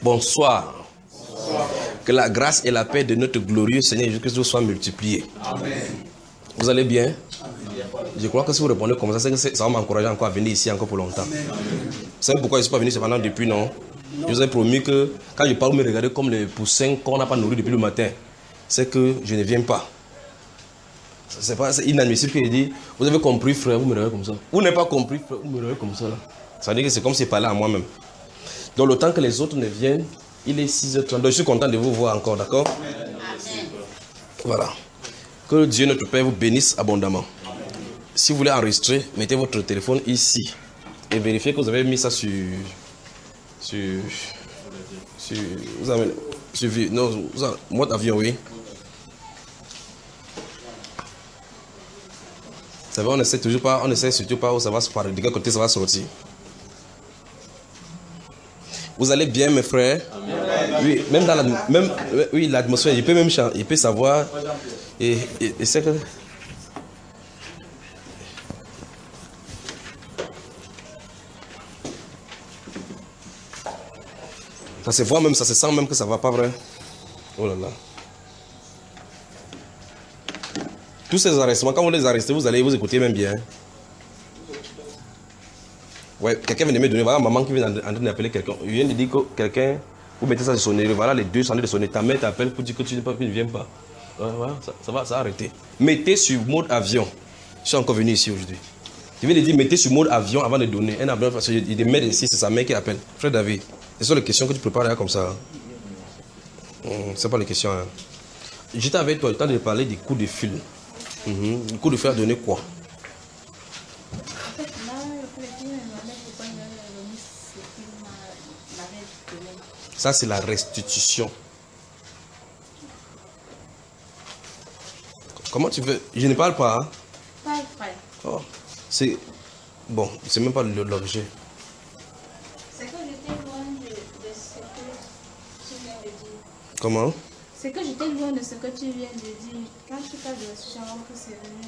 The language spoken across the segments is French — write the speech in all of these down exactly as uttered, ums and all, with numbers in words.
Bonsoir. Bonsoir. Que la grâce et la paix de notre glorieux Seigneur Jésus-Christ soient multipliées. Amen. Vous allez bien? Amen. Je crois que si vous répondez comme ça, c'est que ça va m'encourager encore à venir ici encore pour longtemps. Amen. Vous savez pourquoi je ne suis pas venu cependant depuis, non? non? Je vous ai promis que quand je parle, vous me regardez comme les poussins qu'on n'a pas nourris depuis le matin. C'est que je ne viens pas. C'est pas, c'est inadmissible qu'il dit, vous avez compris frère, vous me regardez comme ça. Vous n'avez pas compris frère, vous me regardez comme ça. Là. Ça veut dire que c'est comme si je parlais à moi-même. Donc le temps que les autres ne viennent, il est six heures trente. Donc je suis content de vous voir encore, d'accord? Voilà. Que Dieu notre Père vous bénisse abondamment. Si vous voulez enregistrer, mettez votre téléphone ici. Et vérifiez que vous avez mis ça sur... Sur... Sur... Vous avez... Sur... Non, vous avez... Mode avion, oui. Ça va, on essaie toujours pas, on essaie surtout pas où ça va se parler, de quel côté ça va sortir. Vous allez bien, mes frères? Amen. Oui, même dans la, même, oui, l'atmosphère, il peut même chanter, il peut savoir. Et, et, et c'est que. Ça se voit même, ça se sent même que ça va pas vrai. Oh là là. Tous ces arrestements, quand vous les arrêtez, vous allez vous écouter même bien. Ouais, quelqu'un vient de me donner, voilà maman qui vient en train d'appeler quelqu'un. Il vient de dire que quelqu'un, vous mettez ça sur sonnerie, voilà les deux sont en train de sonner. Ta mère t'appelle pour dire que tu, pas, tu ne viens pas. Ouais, voilà, ça, ça va, ça va arrêter. Mettez sur mode avion. Je suis encore venu ici aujourd'hui. Je viens de dire, mettez sur mode avion avant de donner. Un avion, parce qu'il est maître ici, c'est sa mère qui appelle. Frère David, ce sont les questions que tu prépares là comme ça. Hum, c'est pas les questions. Hein. J'étais avec toi, le temps de parler des coups de fil. Mm-hmm. Le coup de fil a donné quoi? Ça, c'est la restitution. Comment tu veux? Je ne parle pas. Hein? Pas vrai. Oh, c'est... Bon, c'est même pas l'objet. C'est que j'étais loin de, de ce que tu viens de dire. Comment? C'est que j'étais loin de ce que tu viens de dire. Quand je parle de ce genre que c'est venu.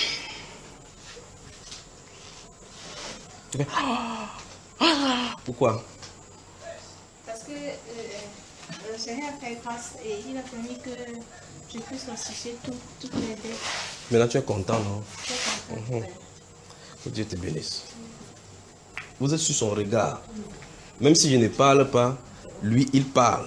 Tu fais... Pourquoi? Parce que euh, le Seigneur a fait grâce et il a permis que je puisse restituer tout, toutes les dettes. Maintenant tu es content, non? Je suis content. Mm-hmm. Que Dieu te bénisse. Vous êtes sur son regard. Même si je ne parle pas, lui, il parle.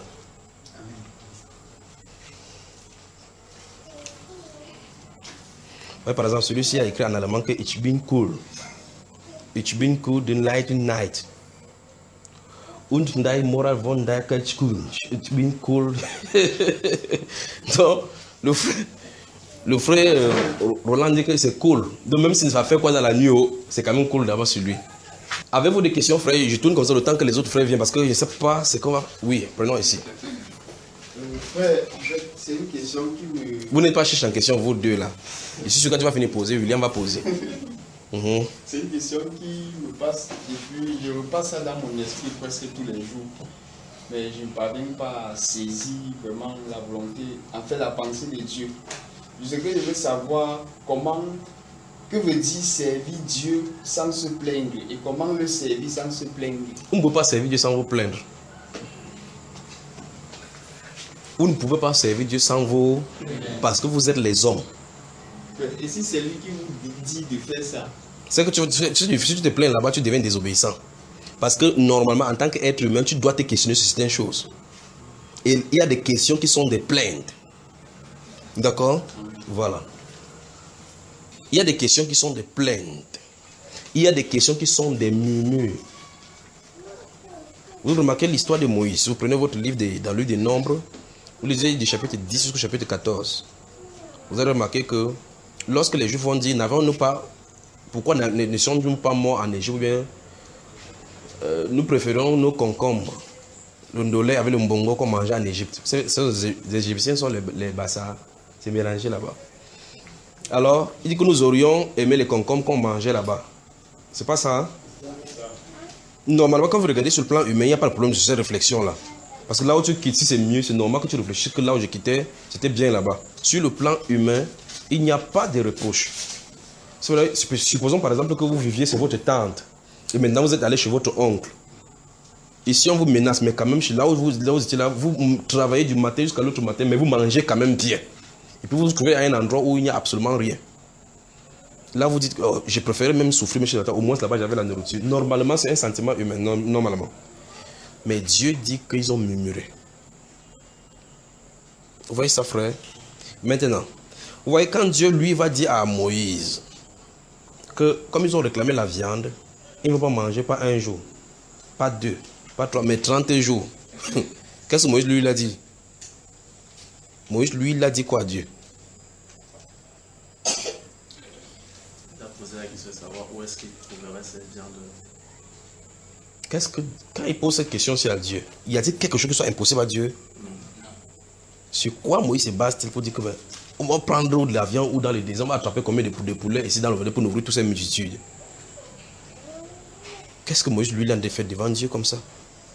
Ouais, par exemple, celui-ci a écrit en allemand que It's been cool. It's been cool the night night. Und dein moral von der Kachkunch. It's been cool. Donc, le frère, le frère euh, Roland dit que c'est cool. Donc, même s'il va faire quoi dans la nuit, c'est quand même cool d'avoir sur lui. Avez-vous des questions, frère? Je tourne comme ça le temps que les autres frères viennent parce que je ne sais pas ce qu'on va. Oui, prenons ici. Euh, frère, c'est une question qui me. Vous n'êtes pas cherché en question, vous deux là. Je suis sûr que tu vas finir de poser, William va poser. Mm-hmm. C'est une question qui me passe et puis je repasse ça dans mon esprit presque tous les jours. Mais je ne parviens pas à saisir vraiment la volonté, en fait la pensée de Dieu. Ce que je veux savoir, comment, que veut dire servir Dieu sans se plaindre et comment le servir sans se plaindre. Vous ne pouvez pas servir Dieu sans vous plaindre. Vous ne pouvez pas servir Dieu sans vous, parce que vous êtes les hommes. Et si c'est lui qui vous dit de faire ça? C'est que tu, tu, si tu te plains là-bas, tu deviens désobéissant. Parce que normalement, en tant qu'être humain, tu dois te questionner sur certaines choses. Et il y a des questions qui sont des plaintes. D'accord? Voilà. Il y a des questions qui sont des plaintes. Il y a des questions qui sont des murmures. Vous remarquez l'histoire de Moïse. Vous prenez votre livre de, dans le livre des Nombres. Vous lisez du chapitre dix jusqu'au chapitre quatorze. Vous allez remarquer que lorsque les Juifs vont dire, n'avons-nous pas, pourquoi ne, ne sommes-nous pas morts en Égypte, ou bien euh, nous préférons nos concombres, le ndolé avec le mbongo qu'on mangeait en Égypte. C'est, c'est, les Égyptiens sont les, les bassards, c'est mélangé là-bas. Alors, il dit que nous aurions aimé les concombres qu'on mangeait là-bas. C'est pas ça, hein? Normalement, quand vous regardez sur le plan humain, il n'y a pas de problème sur cette réflexion-là. Parce que là où tu quittes, si c'est mieux, c'est normal que tu réfléchisses que là où je quittais, c'était bien là-bas. Sur le plan humain, il n'y a pas de reproche. Supposons par exemple que vous viviez chez votre tante et maintenant vous êtes allé chez votre oncle. Ici, on vous menace, mais quand même, là où vous, là où vous étiez là, vous travaillez du matin jusqu'à l'autre matin, mais vous mangez quand même bien. Et puis vous vous trouvez à un endroit où il n'y a absolument rien. Là, vous dites, oh, j'ai préféré même souffrir, mais chez la terre, au moins là-bas, j'avais la nourriture. Normalement, c'est un sentiment humain, normalement. Mais Dieu dit qu'ils ont murmuré. Vous voyez ça, frère? Maintenant, vous voyez, quand Dieu, lui, va dire à Moïse que, comme ils ont réclamé la viande, ils ne vont pas manger pas un jour, pas deux, pas trois, mais trente jours. Qu'est-ce que Moïse, lui, il a dit? Moïse, lui, il a dit quoi à Dieu? Il a posé la question de savoir où est-ce qu'il trouverait cette viande. Qu'est-ce que, quand il pose cette question, c'est à Dieu. Il a dit quelque chose qui soit impossible à Dieu? Non. Sur quoi Moïse se base-t-il pour dire que ben, on va prendre de la viande ou dans les désert, on va attraper combien de poulets ici dans le pour nourrir toutes ces multitudes? Qu'est-ce que Moïse lui a fait devant Dieu comme ça?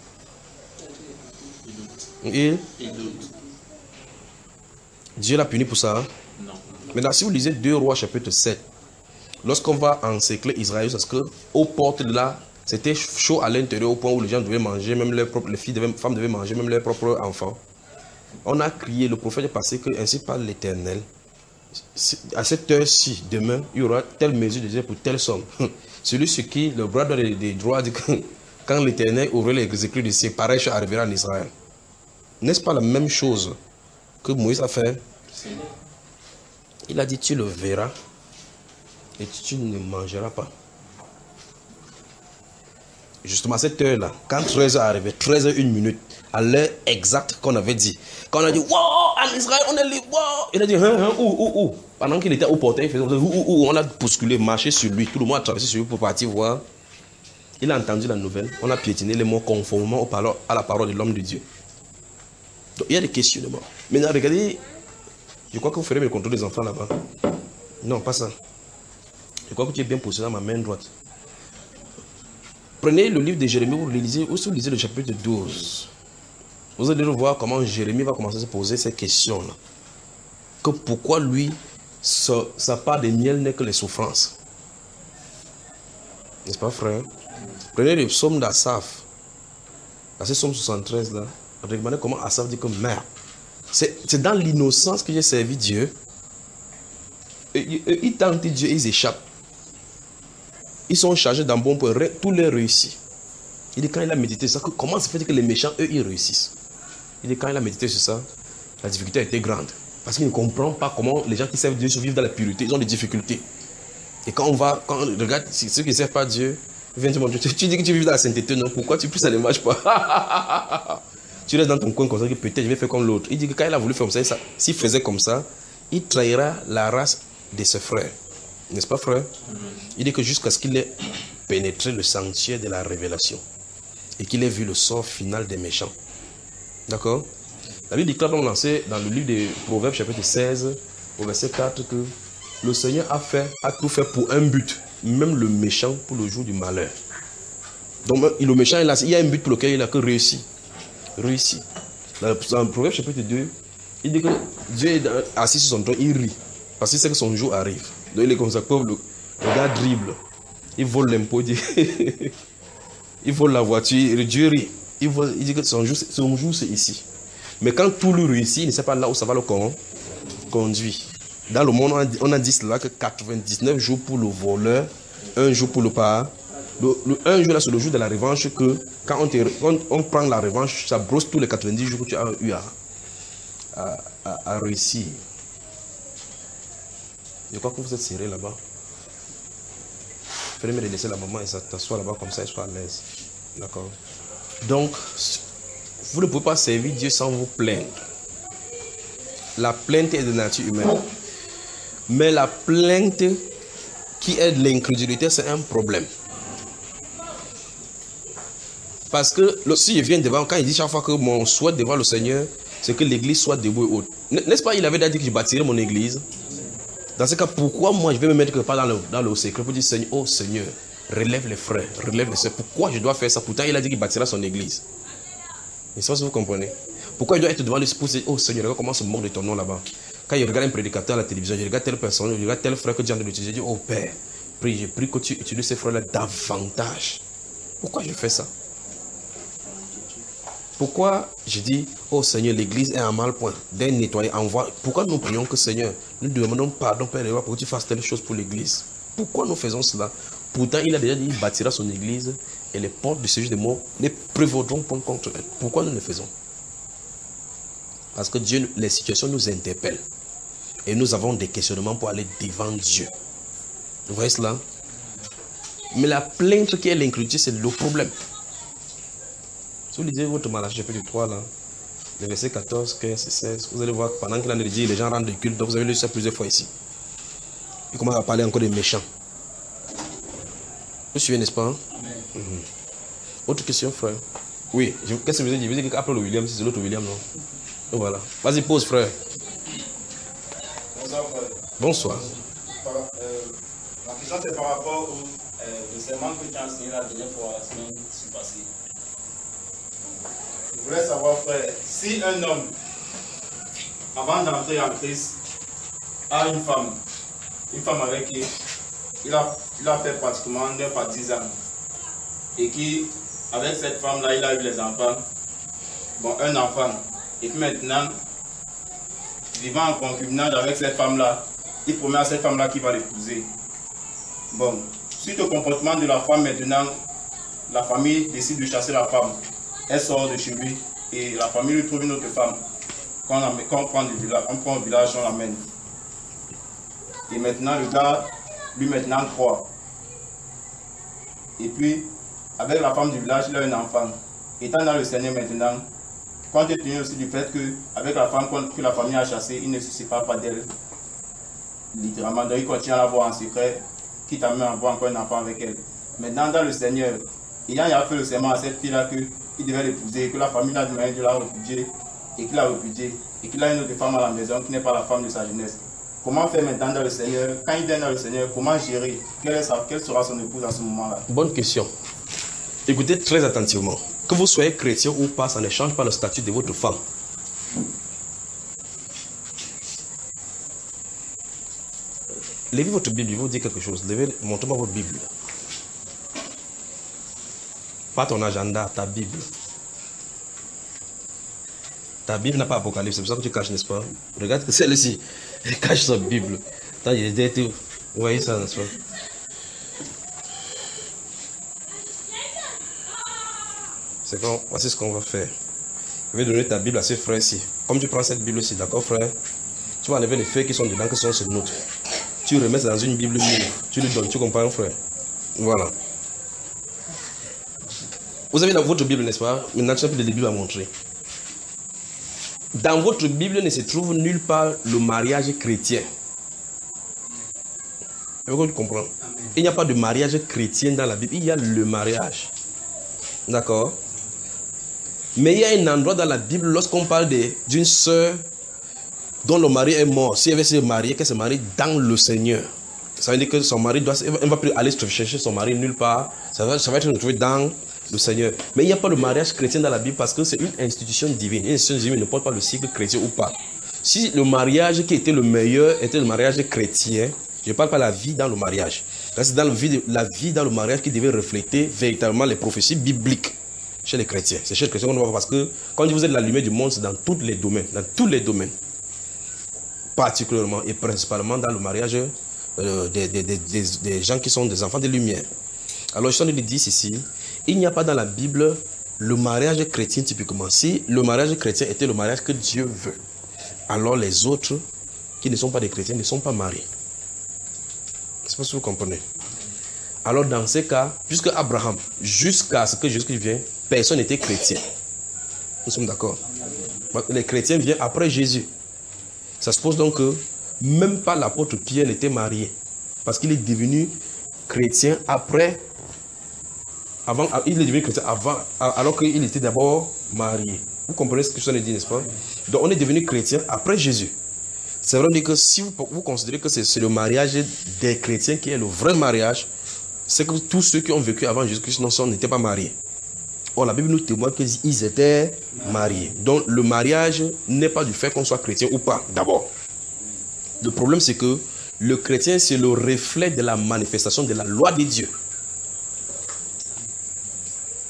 Il doute. Et Il doute. Dieu l'a puni pour ça. Hein? Non. Maintenant, si vous lisez deux Rois chapitre sept, lorsqu'on va encercler Israël, parce que aux portes de là, c'était chaud à l'intérieur au point où les gens devaient manger, même leurs propres, les filles, devaient, femmes devaient manger, même leurs propres enfants. On a crié, le prophète est passé que ainsi parle l'Éternel. À cette heure-ci, demain, il y aura telle mesure de Dieu pour telle somme. Celui sur qui le bras des, des droits dit que quand l'Éternel ouvrait les écrits du ciel, pareil chose arrivera en Israël. N'est-ce pas la même chose que Moïse a fait? Il a dit, tu le verras et tu ne mangeras pas. Justement à cette heure-là, quand treize heures arrivait, treize heures une minute, à l'heure exacte qu'on avait dit. Quand on a dit, wow, en Israël, on est libre, wow. Il a dit, hein, hein, où, où, où. Pendant qu'il était au portail, il faisait, où, où, où. On a bousculé, marché sur lui, tout le monde a traversé sur lui pour partir voir. Il a entendu la nouvelle, on a piétiné les mots conformément à la parole de l'homme de Dieu. Donc il y a des questionnements. Maintenant, regardez, je crois que vous ferez le contrôle des enfants là-bas. Non, pas ça. Je crois que tu es bien posé dans ma main droite. Prenez le livre de Jérémie, vous le lisez, ou si vous lisez le chapitre douze. Vous allez voir comment Jérémie va commencer à se poser ces questions-là. Que pourquoi lui, sa, sa part de miel n'est que les souffrances. N'est-ce pas, frère? Prenez le psaume d'Asaph. Dans ce psaume soixante-treize là, regardez comment Asaph dit que merde. C'est dans l'innocence que j'ai servi Dieu. Et, et, ils tentent Dieu, ils échappent. Ils sont chargés d'un bon point, tout les réussit. Il dit quand il a médité sur ça, que comment se fait que les méchants, eux, ils réussissent? Il dit quand il a médité sur ça, la difficulté a été grande. Parce qu'il ne comprend pas comment les gens qui servent Dieu vivent dans la pureté, ils ont des difficultés. Et quand on va, quand on regarde ceux qui ne servent pas Dieu, ils viennent te montrer, tu dis que tu vis dans la sainteté, non? Pourquoi tu plus ça ne marche pas? Tu restes dans ton coin comme ça, que peut-être je vais faire comme l'autre. Il dit que quand il a voulu faire comme ça, s'il faisait comme ça, il trahira la race de ses frères. N'est-ce pas, frère? Il dit que jusqu'à ce qu'il ait pénétré le sanctuaire de la révélation et qu'il ait vu le sort final des méchants. D'accord? La Bible déclare dans le livre des Proverbes, chapitre seize, au verset quatre, que le Seigneur a, fait, a tout fait pour un but, même le méchant pour le jour du malheur. Donc, le méchant, il, a, il y a un but pour lequel il a que réussi. Réussi. Dans le Proverbe, chapitre deux, il dit que Dieu est assis sur son trône, il rit, parce qu'il sait que son jour arrive. Donc il est comme ça, le, le gars dribble, il vole l'impôt, il, il vole la voiture, Dieu rit, il, vole, il dit que son jour, son jour c'est ici. Mais quand tout lui réussit, il ne sait pas là où ça va le conduire. Dans le monde, on a, on a dit cela que quatre-vingt-dix-neuf jours pour le voleur, un jour pour le pas. Le, le un jour là, c'est le jour de la revanche que quand on, te, on, on prend la revanche, ça brosse tous les quatre-vingt-dix jours que tu as eu à, à, à, à réussir. Je crois que vous êtes serré là-bas. Fallait me laisser la maman et s'asseoir là-bas comme ça, elle soit à l'aise. D'accord? Donc, vous ne pouvez pas servir Dieu sans vous plaindre. La plainte est de nature humaine. Mais la plainte qui est de l'incrédulité, c'est un problème. Parce que si je viens devant, quand il dit chaque fois que mon souhait devant le Seigneur, c'est que l'église soit debout et haute. N'est-ce pas, il avait déjà dit que je bâtirais mon église? Dans ce cas, pourquoi moi je vais me mettre quelque part dans le, dans le secret pour dire Seigneur, oh Seigneur, relève les frères, relève les sœurs. Pourquoi je dois faire ça? Pourtant, il a dit qu'il bâtira son église. Et ça, si vous comprenez. Pourquoi il doit être devant le pour dire, oh Seigneur, regarde comment se moque de ton nom là-bas. Quand il regarde un prédicateur à la télévision, il regarde telle personne, il regarde tel frère que Dieu a utilisé, il dit, oh Père, prie, je prie que tu utilises ces frères-là davantage. Pourquoi je fais ça? Pourquoi je dis, oh Seigneur, l'église est en mal point, d'un nettoyer, envoie. Pourquoi nous prions que Seigneur, nous demandons pardon, Père et Roi, pour que tu fasses telle chose pour l'église? Pourquoi nous faisons cela? Pourtant, il a déjà dit, il bâtira son église et les portes du séjour des morts ne prévaudront pas contre elle. Pourquoi nous le faisons? Parce que Dieu, les situations nous interpellent. Et nous avons des questionnements pour aller devant Dieu. Vous voyez cela? Mais la plainte qui est l'incrédulité, c'est le problème. Si vous lisez votre Malachie chapitre trois, là, les versets quatorze, quinze et seize, vous allez voir que pendant qu'il en a dit, les gens rendent le culte, donc vous avez lu ça plusieurs fois ici. Il commence à parler encore des méchants. Vous suivez, n'est-ce pas? Mm-hmm. Autre question, frère? Oui, qu'est-ce que vous avez dit? Vous avez dit qu'après le William, c'est l'autre William, non? Donc voilà. Vas-y, pose, frère. Bonsoir, frère. Bonsoir. Par, euh, ma question, c'est par rapport au euh, serment que tu as enseigné la dernière fois, la semaine qui s'est passée. Je voulais savoir, frère, si un homme, avant d'entrer en Christ, a une femme, une femme avec qui il a, il a fait pratiquement neuf à dix ans, et qui, avec cette femme-là, il a eu les enfants, bon, un enfant, et puis maintenant, vivant en concubinage avec cette femme-là, il promet à cette femme-là qu'il va l'épouser. Bon, suite au comportement de la femme maintenant, la famille décide de chasser la femme. Elle sort de chez lui et la famille lui trouve une autre femme. Quand on, quand on prend du village, on prend au village, on l'amène. Et maintenant, le gars, lui maintenant, croit. Et puis, avec la femme du village, il a un enfant. Étant dans le Seigneur maintenant, compte tenu aussi du fait qu'avec la femme que la famille a chassée, il ne se sépare pas d'elle. Littéralement, donc il continue à la voir en secret, quitte à même avoir encore un enfant avec elle. Maintenant, dans le Seigneur, ayant il a fait le serment à cette fille-là qu'il devait l'épouser, que la famille a demandé de la répudier, et qu'il a répudié, et qu'il a une autre femme à la maison qui n'est pas la femme de sa jeunesse. Comment faire maintenant dans le Seigneur? Quand il vient dans le Seigneur, comment gérer? Quelle, est sa, quelle sera son épouse à ce moment-là? Bonne question. Écoutez très attentivement. Que vous soyez chrétien ou pas, ça ne change pas le statut de votre femme. Levez votre Bible, je vais vous dire quelque chose. Levez, montrez-moi votre Bible. Pas ton agenda, ta Bible. Ta Bible n'a pas Apocalypse, c'est pour ça que tu caches, n'est-ce pas? Regarde que celle-ci, elle cache sa Bible. Attends, il est tout. Vous voyez ça, n'est-ce pas? C'est quand, voici ce qu'on va faire. Je vais donner ta Bible à ce frère-ci. Comme tu prends cette Bible-ci, d'accord, frère? Tu vas enlever les faits qui sont dedans, qui sont sur notre. Tu remets ça dans une Bible neuve. Tu lui donnes, tu comprends, frère? Voilà. Vous avez dans votre Bible, n'est-ce pas? Maintenant, tu n'as plus de Bible à montrer. Dans votre Bible ne se trouve nulle part le mariage chrétien. Vous comprenez? Il n'y a pas de mariage chrétien dans la Bible. Il y a le mariage. D'accord? Mais il y a un endroit dans la Bible, lorsqu'on parle d'une sœur dont le mari est mort, si elle veut se marier, qu'elle se marie dans le Seigneur. Ça veut dire que son mari doit, elle ne va plus aller chercher son mari nulle part. Ça va, ça va être retrouvé dans le Seigneur. Mais il n'y a pas de mariage chrétien dans la Bible parce que c'est une institution divine. Une institution divine ne porte pas le cycle chrétien ou pas. Si le mariage qui était le meilleur était le mariage chrétien, je ne parle pas de la vie dans le mariage. Là, c'est dans le vie, la vie dans le mariage qui devait refléter véritablement les prophéties bibliques chez les chrétiens. C'est chez les chrétiens qu'on voit parce que quand vous êtes la lumière du monde, c'est dans tous les domaines. Dans tous les domaines. Particulièrement et principalement dans le mariage euh, des, des, des, des, des gens qui sont des enfants de lumière. Alors, je suis en train de dire ici, il n'y a pas dans la Bible le mariage chrétien typiquement. Si le mariage chrétien était le mariage que Dieu veut, alors les autres qui ne sont pas des chrétiens ne sont pas mariés. Je ne sais pas si vous comprenez. Alors dans ces cas, puisque Abraham, jusqu'à ce que Jésus vienne, personne n'était chrétien. Nous sommes d'accord. Les chrétiens viennent après Jésus. Ça suppose donc que même pas l'apôtre Pierre n'était marié. Parce qu'il est devenu chrétien après. Avant, il est devenu chrétien avant, alors qu'il était d'abord marié. Vous comprenez ce que je dit, n'est-ce pas? Donc on est devenu chrétien après Jésus. C'est vrai que si vous, vous considérez que c'est le mariage des chrétiens qui est le vrai mariage, c'est que tous ceux qui ont vécu avant Jésus-Christ n'étaient pas mariés. Or, la Bible nous témoigne qu'ils étaient mariés. Donc, le mariage n'est pas du fait qu'on soit chrétien ou pas, d'abord. Le problème, c'est que le chrétien, c'est le reflet de la manifestation de la loi de Dieu.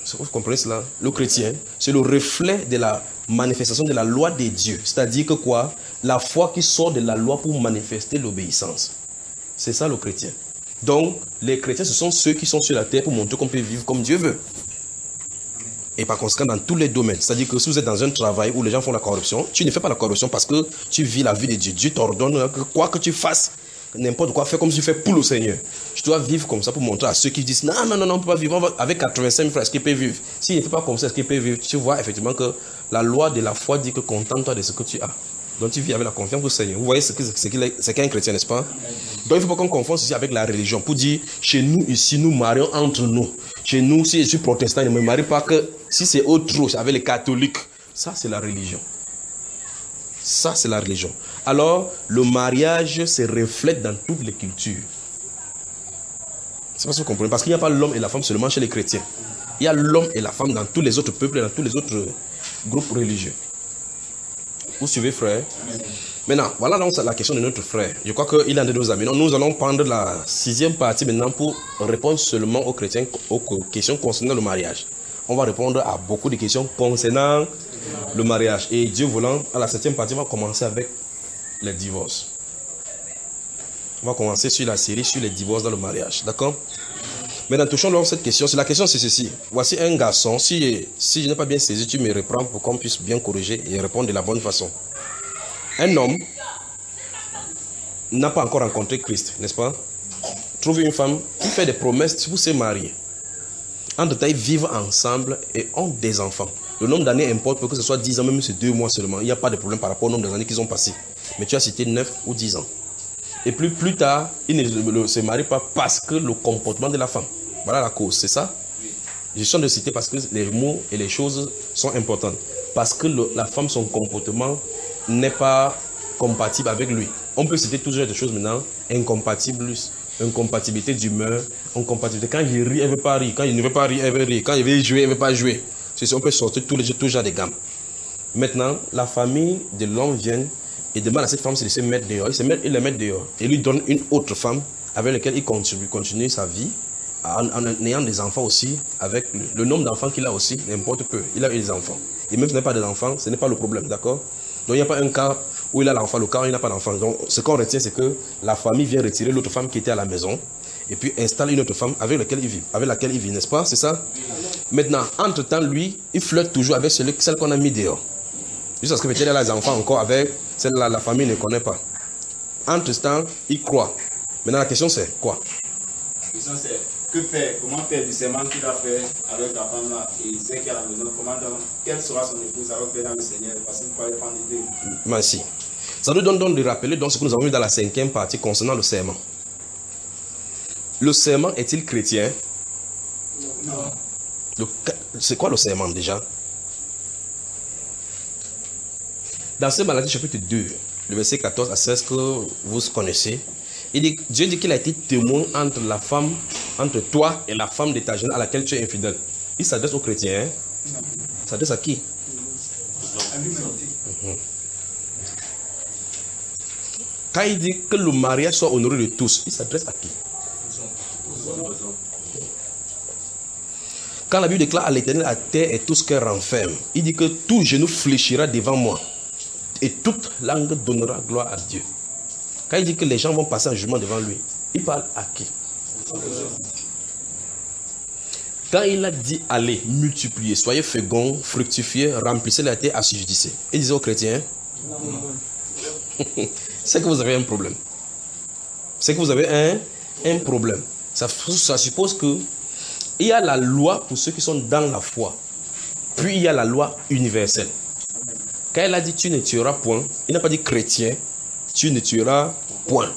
Vous comprenez cela? Le chrétien, c'est le reflet de la manifestation de la loi des dieux. C'est-à-dire que quoi? La foi qui sort de la loi pour manifester l'obéissance. C'est ça le chrétien. Donc, les chrétiens, ce sont ceux qui sont sur la terre pour montrer qu'on peut vivre comme Dieu veut. Et par conséquent, dans tous les domaines. C'est-à-dire que si vous êtes dans un travail où les gens font la corruption, tu ne fais pas la corruption parce que tu vis la vie de Dieu. Dieu t'ordonne que quoi que tu fasses, n'importe quoi, fais comme si tu fais pour le Seigneur. Tu dois vivre comme ça pour montrer à ceux qui disent non, non, non, non, on ne peut pas vivre avec quatre-vingt-cinq mille frères, est-ce qu'il peut vivre? S'il ne fait pas comme ça, est-ce qu'il peut vivre? Tu vois effectivement que la loi de la foi dit que contente-toi de ce que tu as. Donc tu vis avec la confiance au Seigneur. Vous voyez ce qu'est qu'un chrétien, n'est-ce pas? Donc il ne faut pas qu'on confonde ceci avec la religion. Pour dire, chez nous, ici, nous marions entre nous. Chez nous, si je suis protestant, je ne me marie pas que si c'est autre chose, avec les catholiques. Ça, c'est la religion. Ça, c'est la religion. Alors, le mariage se reflète dans toutes les cultures. C'est pas ce que vous comprenez. Parce qu'il n'y a pas l'homme et la femme seulement chez les chrétiens. Il y a l'homme et la femme dans tous les autres peuples et dans tous les autres groupes religieux. Vous suivez, frère? Maintenant, voilà donc la question de notre frère. Je crois qu'il est un de nos amis. Donc, nous allons prendre la sixième partie maintenant pour répondre seulement aux chrétiens, aux questions concernant le mariage. On va répondre à beaucoup de questions concernant le mariage. Et Dieu voulant, à la septième partie, on va commencer avec les divorces. On va commencer sur la série sur les divorces dans le mariage. D'accord? Maintenant, touchons donc cette question. La question, c'est ceci. Voici un garçon. Si, si je n'ai pas bien saisi, tu me reprends pour qu'on puisse bien corriger et répondre de la bonne façon. Un homme n'a pas encore rencontré Christ, n'est-ce pas? Trouve une femme qui fait des promesses pour se marier. Entre-temps, ils vivent ensemble et ont des enfants. Le nombre d'années importe, que ce soit dix ans, même si c'est deux mois seulement. Il n'y a pas de problème par rapport au nombre d'années qu'ils ont passé. Mais tu as cité neuf ou dix ans. Et plus, plus tard, ils ne se marient pas parce que le comportement de la femme. Voilà la cause, c'est ça? Je suis en train de citer parce que les mots et les choses sont importantes. Parce que le, la femme, son comportement n'est pas compatible avec lui. On peut citer toujours des choses maintenant. Incompatible, incompatibilité d'humeur, incompatibilité. Quand il rit, elle ne veut pas rire. Quand il ne veut pas rire, elle veut rire. Quand il veut jouer, elle ne veut pas jouer. C'est, on peut sortir tous les jours, tous genres de gammes. Maintenant, la famille de l'homme vient et demande à cette femme de se mettre dehors. Il se met, il le met dehors. Et lui donne une autre femme avec laquelle il continue, continue sa vie. En, en ayant des enfants aussi, avec le, le nombre d'enfants qu'il a aussi, n'importe peu. Il a eu des enfants. Et même si ce n'est pas des enfants, ce n'est pas le problème, d'accord? Donc il n'y a pas un cas où il a l'enfant, le cas où il n'a pas d'enfant. Donc ce qu'on retient, c'est que la famille vient retirer l'autre femme qui était à la maison et puis installe une autre femme avec laquelle il vit, avec laquelle il vit, n'est-ce pas? C'est ça? Maintenant, entre-temps, lui, il flirte toujours avec celui, celle qu'on a mis dehors. Jusqu'à ce que peut-être il a les enfants encore avec celle-là, la famille ne connaît pas. Entre-temps, il croit. Maintenant, la question c'est quoi? La question c'est que faire? Comment faire du serment qu'il a fait avec la femme là et il sait qu'à la maison, comment donc, quelle sera son épouse alors faire dans le Seigneur? Parce qu'il fallait prendre les deux. Merci. Ça nous donne donc de rappeler donc ce que nous avons vu dans la cinquième partie concernant le serment. Le serment est-il chrétien? Non. C'est quoi le serment déjà? Dans ce Malachie chapitre deux, le verset quatorze à seize que vous connaissez, il dit, Dieu dit qu'il a été témoin entre la femme, entre toi et la femme de ta jeune à laquelle tu es infidèle. Il s'adresse aux chrétiens. Hein? Il s'adresse à qui? Mm-hmm. Quand il dit que le mariage soit honoré de tous, il s'adresse à qui? Quand la Bible déclare à l'Éternel la terre et tout ce qu'elle renferme, il dit que tout genou fléchira devant moi et toute langue donnera gloire à Dieu. Quand il dit que les gens vont passer en jugement devant lui, il parle à qui? Quand il a dit allez, multipliez, soyez féconds, fructifiez, remplissez la terre, assujettissez. Il disait aux chrétiens, c'est que vous avez un problème. C'est que vous avez un, un problème. Ça, ça suppose que il y a la loi pour ceux qui sont dans la foi. Puis il y a la loi universelle. Quand il a dit tu ne tueras point, il n'a pas dit chrétien, tu ne tueras point.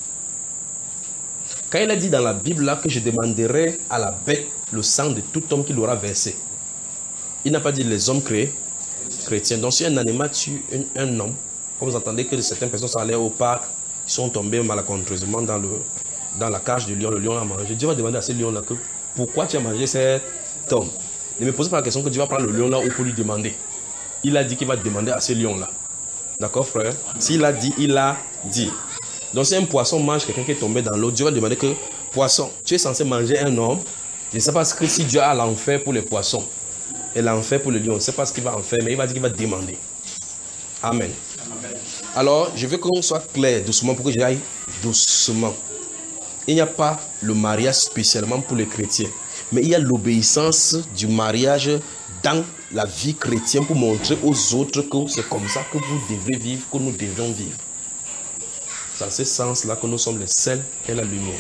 Quand il a dit dans la Bible là que je demanderai à la bête le sang de tout homme qui l'aura versé, il n'a pas dit les hommes créés, chrétiens. Donc si un animal tue un, un homme, comme vous entendez que certaines personnes sont allées au parc, ils sont tombés malencontreusement dans, le, dans la cage du lion, le lion a mangé. Dieu va demander à ce lion là que pourquoi tu as mangé cet homme? Ne me posez pas la question que Dieu va prendre le lion là ou pour lui demander. Il a dit qu'il va demander à ce lion là. D'accord, frère? S'il a dit, il a dit. Donc si un poisson mange quelqu'un qui est tombé dans l'eau, Dieu va demander que, poisson, tu es censé manger un homme, Je ne sais pas ce que si Dieu a l'enfer pour les poissons et l'enfer pour le lion, je ne sais pas ce qu'il va en faire, mais il va dire qu'il va demander. Amen. Amen. Alors, je veux qu'on soit clair doucement pour que j'aille doucement. Il n'y a pas le mariage spécialement pour les chrétiens, mais il y a l'obéissance du mariage dans la vie chrétienne pour montrer aux autres que c'est comme ça que vous devez vivre, que nous devons vivre. C'est dans ce sens-là que nous sommes les sels et la lumière.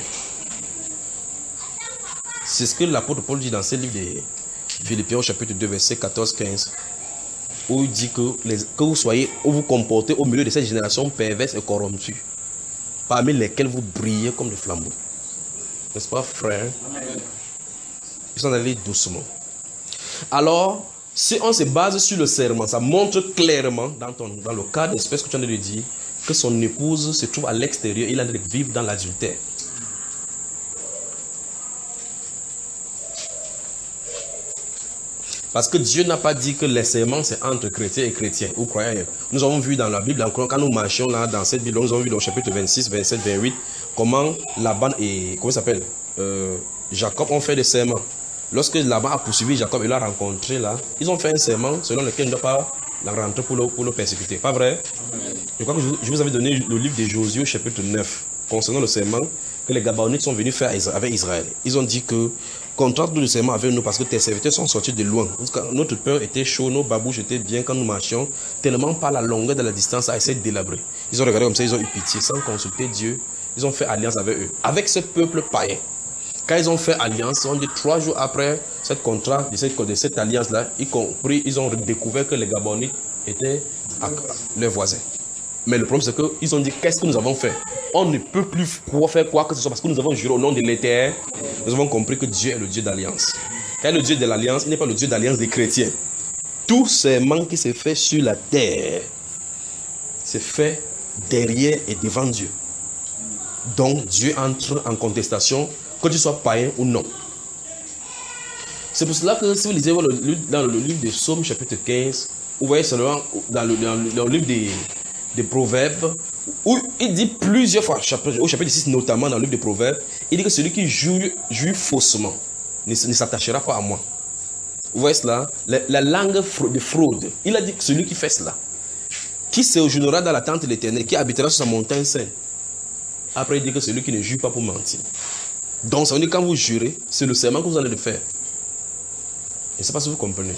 C'est ce que l'apôtre Paul dit dans ce livre de Philippiens au chapitre deux, verset quatorze à quinze, où il dit que, les, que vous soyez, ou vous comportez au milieu de cette génération perverse et corrompue, parmi lesquels vous brillez comme des flambeaux. N'est-ce pas, frère? Ils sont allés doucement. Alors, si on se base sur le serment, ça montre clairement, dans, ton, dans le cas d'espèce que tu as de dire, que son épouse se trouve à l'extérieur, il a de vivre dans l'adultère. Parce que Dieu n'a pas dit que les serments c'est entre chrétiens et chrétiens ou croyants. Nous avons vu dans la Bible, quand nous marchions là, dans cette Bible, nous avons vu dans le chapitre vingt-six, vingt-sept, vingt-huit, comment Laban et, comment il s'appelle, euh, Jacob ont fait des serments. Lorsque Laban a poursuivi Jacob et l'a rencontré là, ils ont fait un serment selon lequel il ne doit pas la rentrer pour le, pour le persécuter. Pas vrai? Amen. Je crois que je, je vous avais donné le livre de Josué, chapitre neuf, concernant le serment que les Gabaonites sont venus faire avec Israël. Ils ont dit que contracte le serment avec nous parce que tes serviteurs sont sortis de loin. Notre peur était chaud, nos babouches étaient bien quand nous marchions, tellement par la longueur de la distance à essayer de délabrer. Ils ont regardé comme ça, ils ont eu pitié, sans consulter Dieu. Ils ont fait alliance avec eux, avec ce peuple païen. Quand ils ont fait alliance, on dit trois jours après cette contrat, de cette, de cette alliance-là, y compris, ils ont découvert que les Gabonites étaient leurs voisins. Mais le problème, c'est qu'ils ont dit, qu'est-ce que nous avons fait? On ne peut plus faire quoi que ce soit parce que nous avons juré au nom de l'Éternel. Nous avons compris que Dieu est le Dieu d'alliance. Quand il est le Dieu de l'alliance, il n'est pas le Dieu d'alliance des chrétiens. Tout serment qui se fait sur la terre, se fait derrière et devant Dieu. Donc Dieu entre en contestation, que tu sois païen ou non. C'est pour cela que si vous lisez dans le livre des Psaumes, chapitre quinze, vous voyez seulement dans le, dans le, dans le livre des, des Proverbes, où il dit plusieurs fois, au chapitre six notamment dans le livre des Proverbes, il dit que celui qui jure, jure faussement ne, ne s'attachera pas à moi. Vous voyez cela? La, la langue de fraude. Il a dit que celui qui fait cela, qui séjournera dans la tente de l'Éternel, qui habitera sur sa montagne sainte. Après, il dit que celui qui ne jure pas pour mentir. Donc, ça veut dire que quand vous jurez, c'est le serment que vous allez le faire. Je ne sais pas si vous comprenez.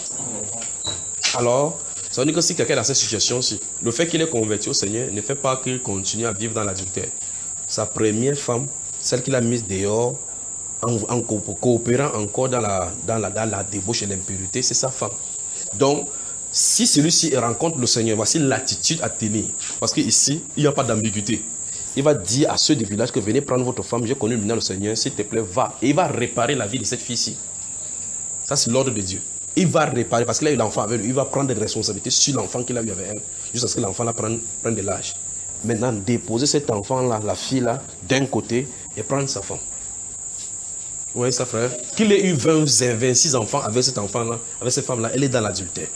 Alors, ça veut dire que si quelqu'un est dans cette situation-ci, le fait qu'il est converti au Seigneur ne fait pas qu'il continue à vivre dans l'adultère. Sa première femme, celle qu'il a mise dehors, en, en coopérant encore dans la, dans la, dans la débauche et l'impureté, c'est sa femme. Donc, si celui-ci rencontre le Seigneur, voici l'attitude à tenir. Parce qu'ici, il n'y a pas d'ambiguïté. Il va dire à ceux du village que venez prendre votre femme, j'ai connu maintenant le Seigneur, s'il te plaît, va. Et il va réparer la vie de cette fille-ci. Ça, c'est l'ordre de Dieu. Il va réparer, parce qu'il a eu l'enfant avec lui, il va prendre des responsabilités sur l'enfant qu'il a eu avec elle, jusqu'à ce que l'enfant prenne, prenne de l'âge. Maintenant, déposer cet enfant-là, la fille-là, d'un côté, et prendre sa femme. Vous voyez ça, frère? Qu'il ait eu vingt, vingt-six enfants avec cet enfant-là, avec cette femme-là, elle est dans l'adultère.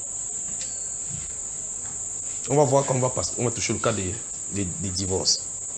On va voir comment on va passer, on va toucher le cas des, des, des divorces.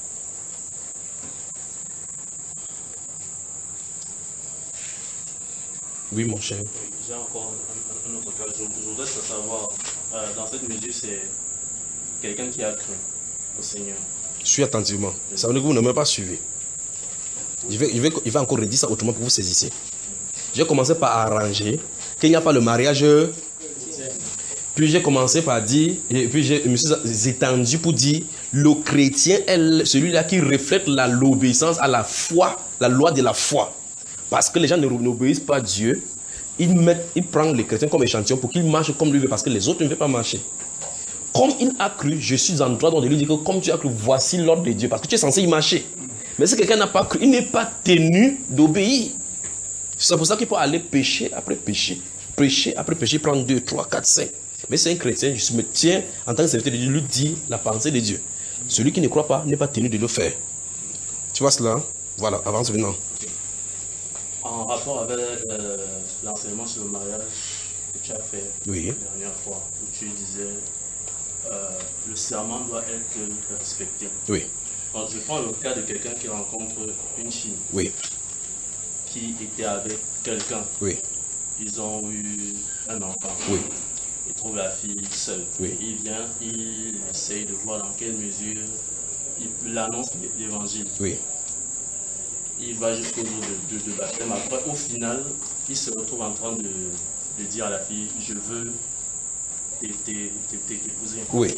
Oui, mon cher. J'ai encore un, un autre cas. Je, je voudrais savoir, euh, dans cette mesure, c'est quelqu'un qui a cru au Seigneur. Suis attentivement. Ça veut dire que vous ne m'avez pas suivi. Je vais, je vais, il va encore redire ça autrement pour vous saisir. J'ai commencé par arranger qu'il n'y a pas le mariage. Puis j'ai commencé par dire, et puis je me suis étendu pour dire, le chrétien est celui-là qui reflète l'obéissance à la foi, la loi de la foi. Parce que les gens n'obéissent pas à Dieu, ils, mettent, ils prennent les chrétiens comme échantillon pour qu'ils marchent comme lui veut, parce que les autres ne veulent pas marcher. Comme il a cru, je suis en droit de lui dire que comme tu as cru, voici l'ordre de Dieu, parce que tu es censé y marcher. Mais si quelqu'un n'a pas cru, il n'est pas tenu d'obéir. C'est pour ça qu'il peut aller pécher après pécher, pécher après pécher, prendre deux, trois, quatre, cinq. Mais c'est un chrétien, je me tiens en tant que serviteur de Dieu, lui dit la pensée de Dieu. Celui qui ne croit pas n'est pas tenu de le faire. Tu vois cela? Voilà, avance maintenant. En rapport avec euh, l'enseignement sur le mariage que tu as fait oui. la dernière fois, où tu disais euh, le serment doit être respecté. Oui. Donc, je prends le cas de quelqu'un qui rencontre une fille oui. qui était avec quelqu'un. Oui. Ils ont eu un enfant. Oui. Il trouve la fille seule. Oui. Il vient, il essaye de voir dans quelle mesure il annonce l'évangile. Oui. Il va jusqu'au jour de, de, de baptême. Après, au final, il se retrouve en train de, de dire à la fille, je veux t'épouser. Oui.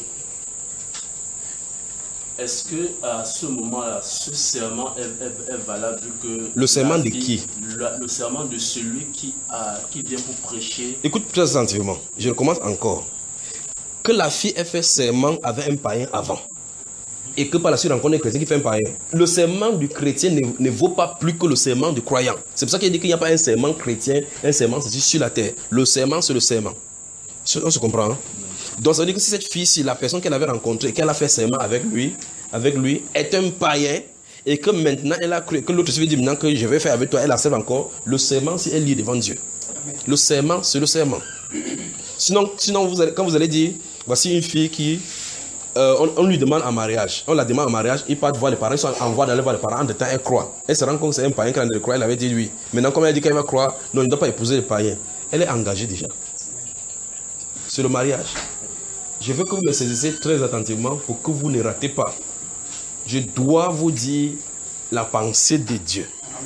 Est-ce que à ce moment-là, ce serment est, est, est valable vu que... Le serment de fille, qui? le, le serment de celui qui, a, qui vient pour prêcher. Écoute très attentivement, je recommence encore. Que la fille ait fait serment avec un païen avant. Et que par la suite rencontre un chrétien qui fait un païen. Le serment du chrétien ne, ne vaut pas plus que le serment du croyant. C'est pour ça qu'il dit qu'il n'y a pas un serment chrétien, un serment c'est sur la terre. Le serment, c'est le serment. On se comprend, hein? Donc ça veut dire que si cette fille, si la personne qu'elle avait rencontrée, qu'elle a fait serment avec lui, avec lui, est un païen, et que maintenant elle a cru, que l'autre se dit maintenant que je vais faire avec toi, elle accepte encore, le serment, c'est elle lit devant Dieu. Le serment, c'est le serment. Sinon, sinon vous allez, quand vous allez dire, voici une fille qui, euh, on, on lui demande en mariage, on la demande en mariage, il part voir les parents, ils sont en voie d'aller voir les parents, en temps elle croit. Elle se rend compte que c'est un païen qu'elle ne croit, elle avait dit oui. Maintenant, comme elle dit qu'elle va croire, non, il ne doit pas épouser les païens. Elle est engagée déjà. C'est le mariage. Je veux que vous me saisissiez très attentivement pour que vous ne ratez pas. Je dois vous dire la pensée de Dieu.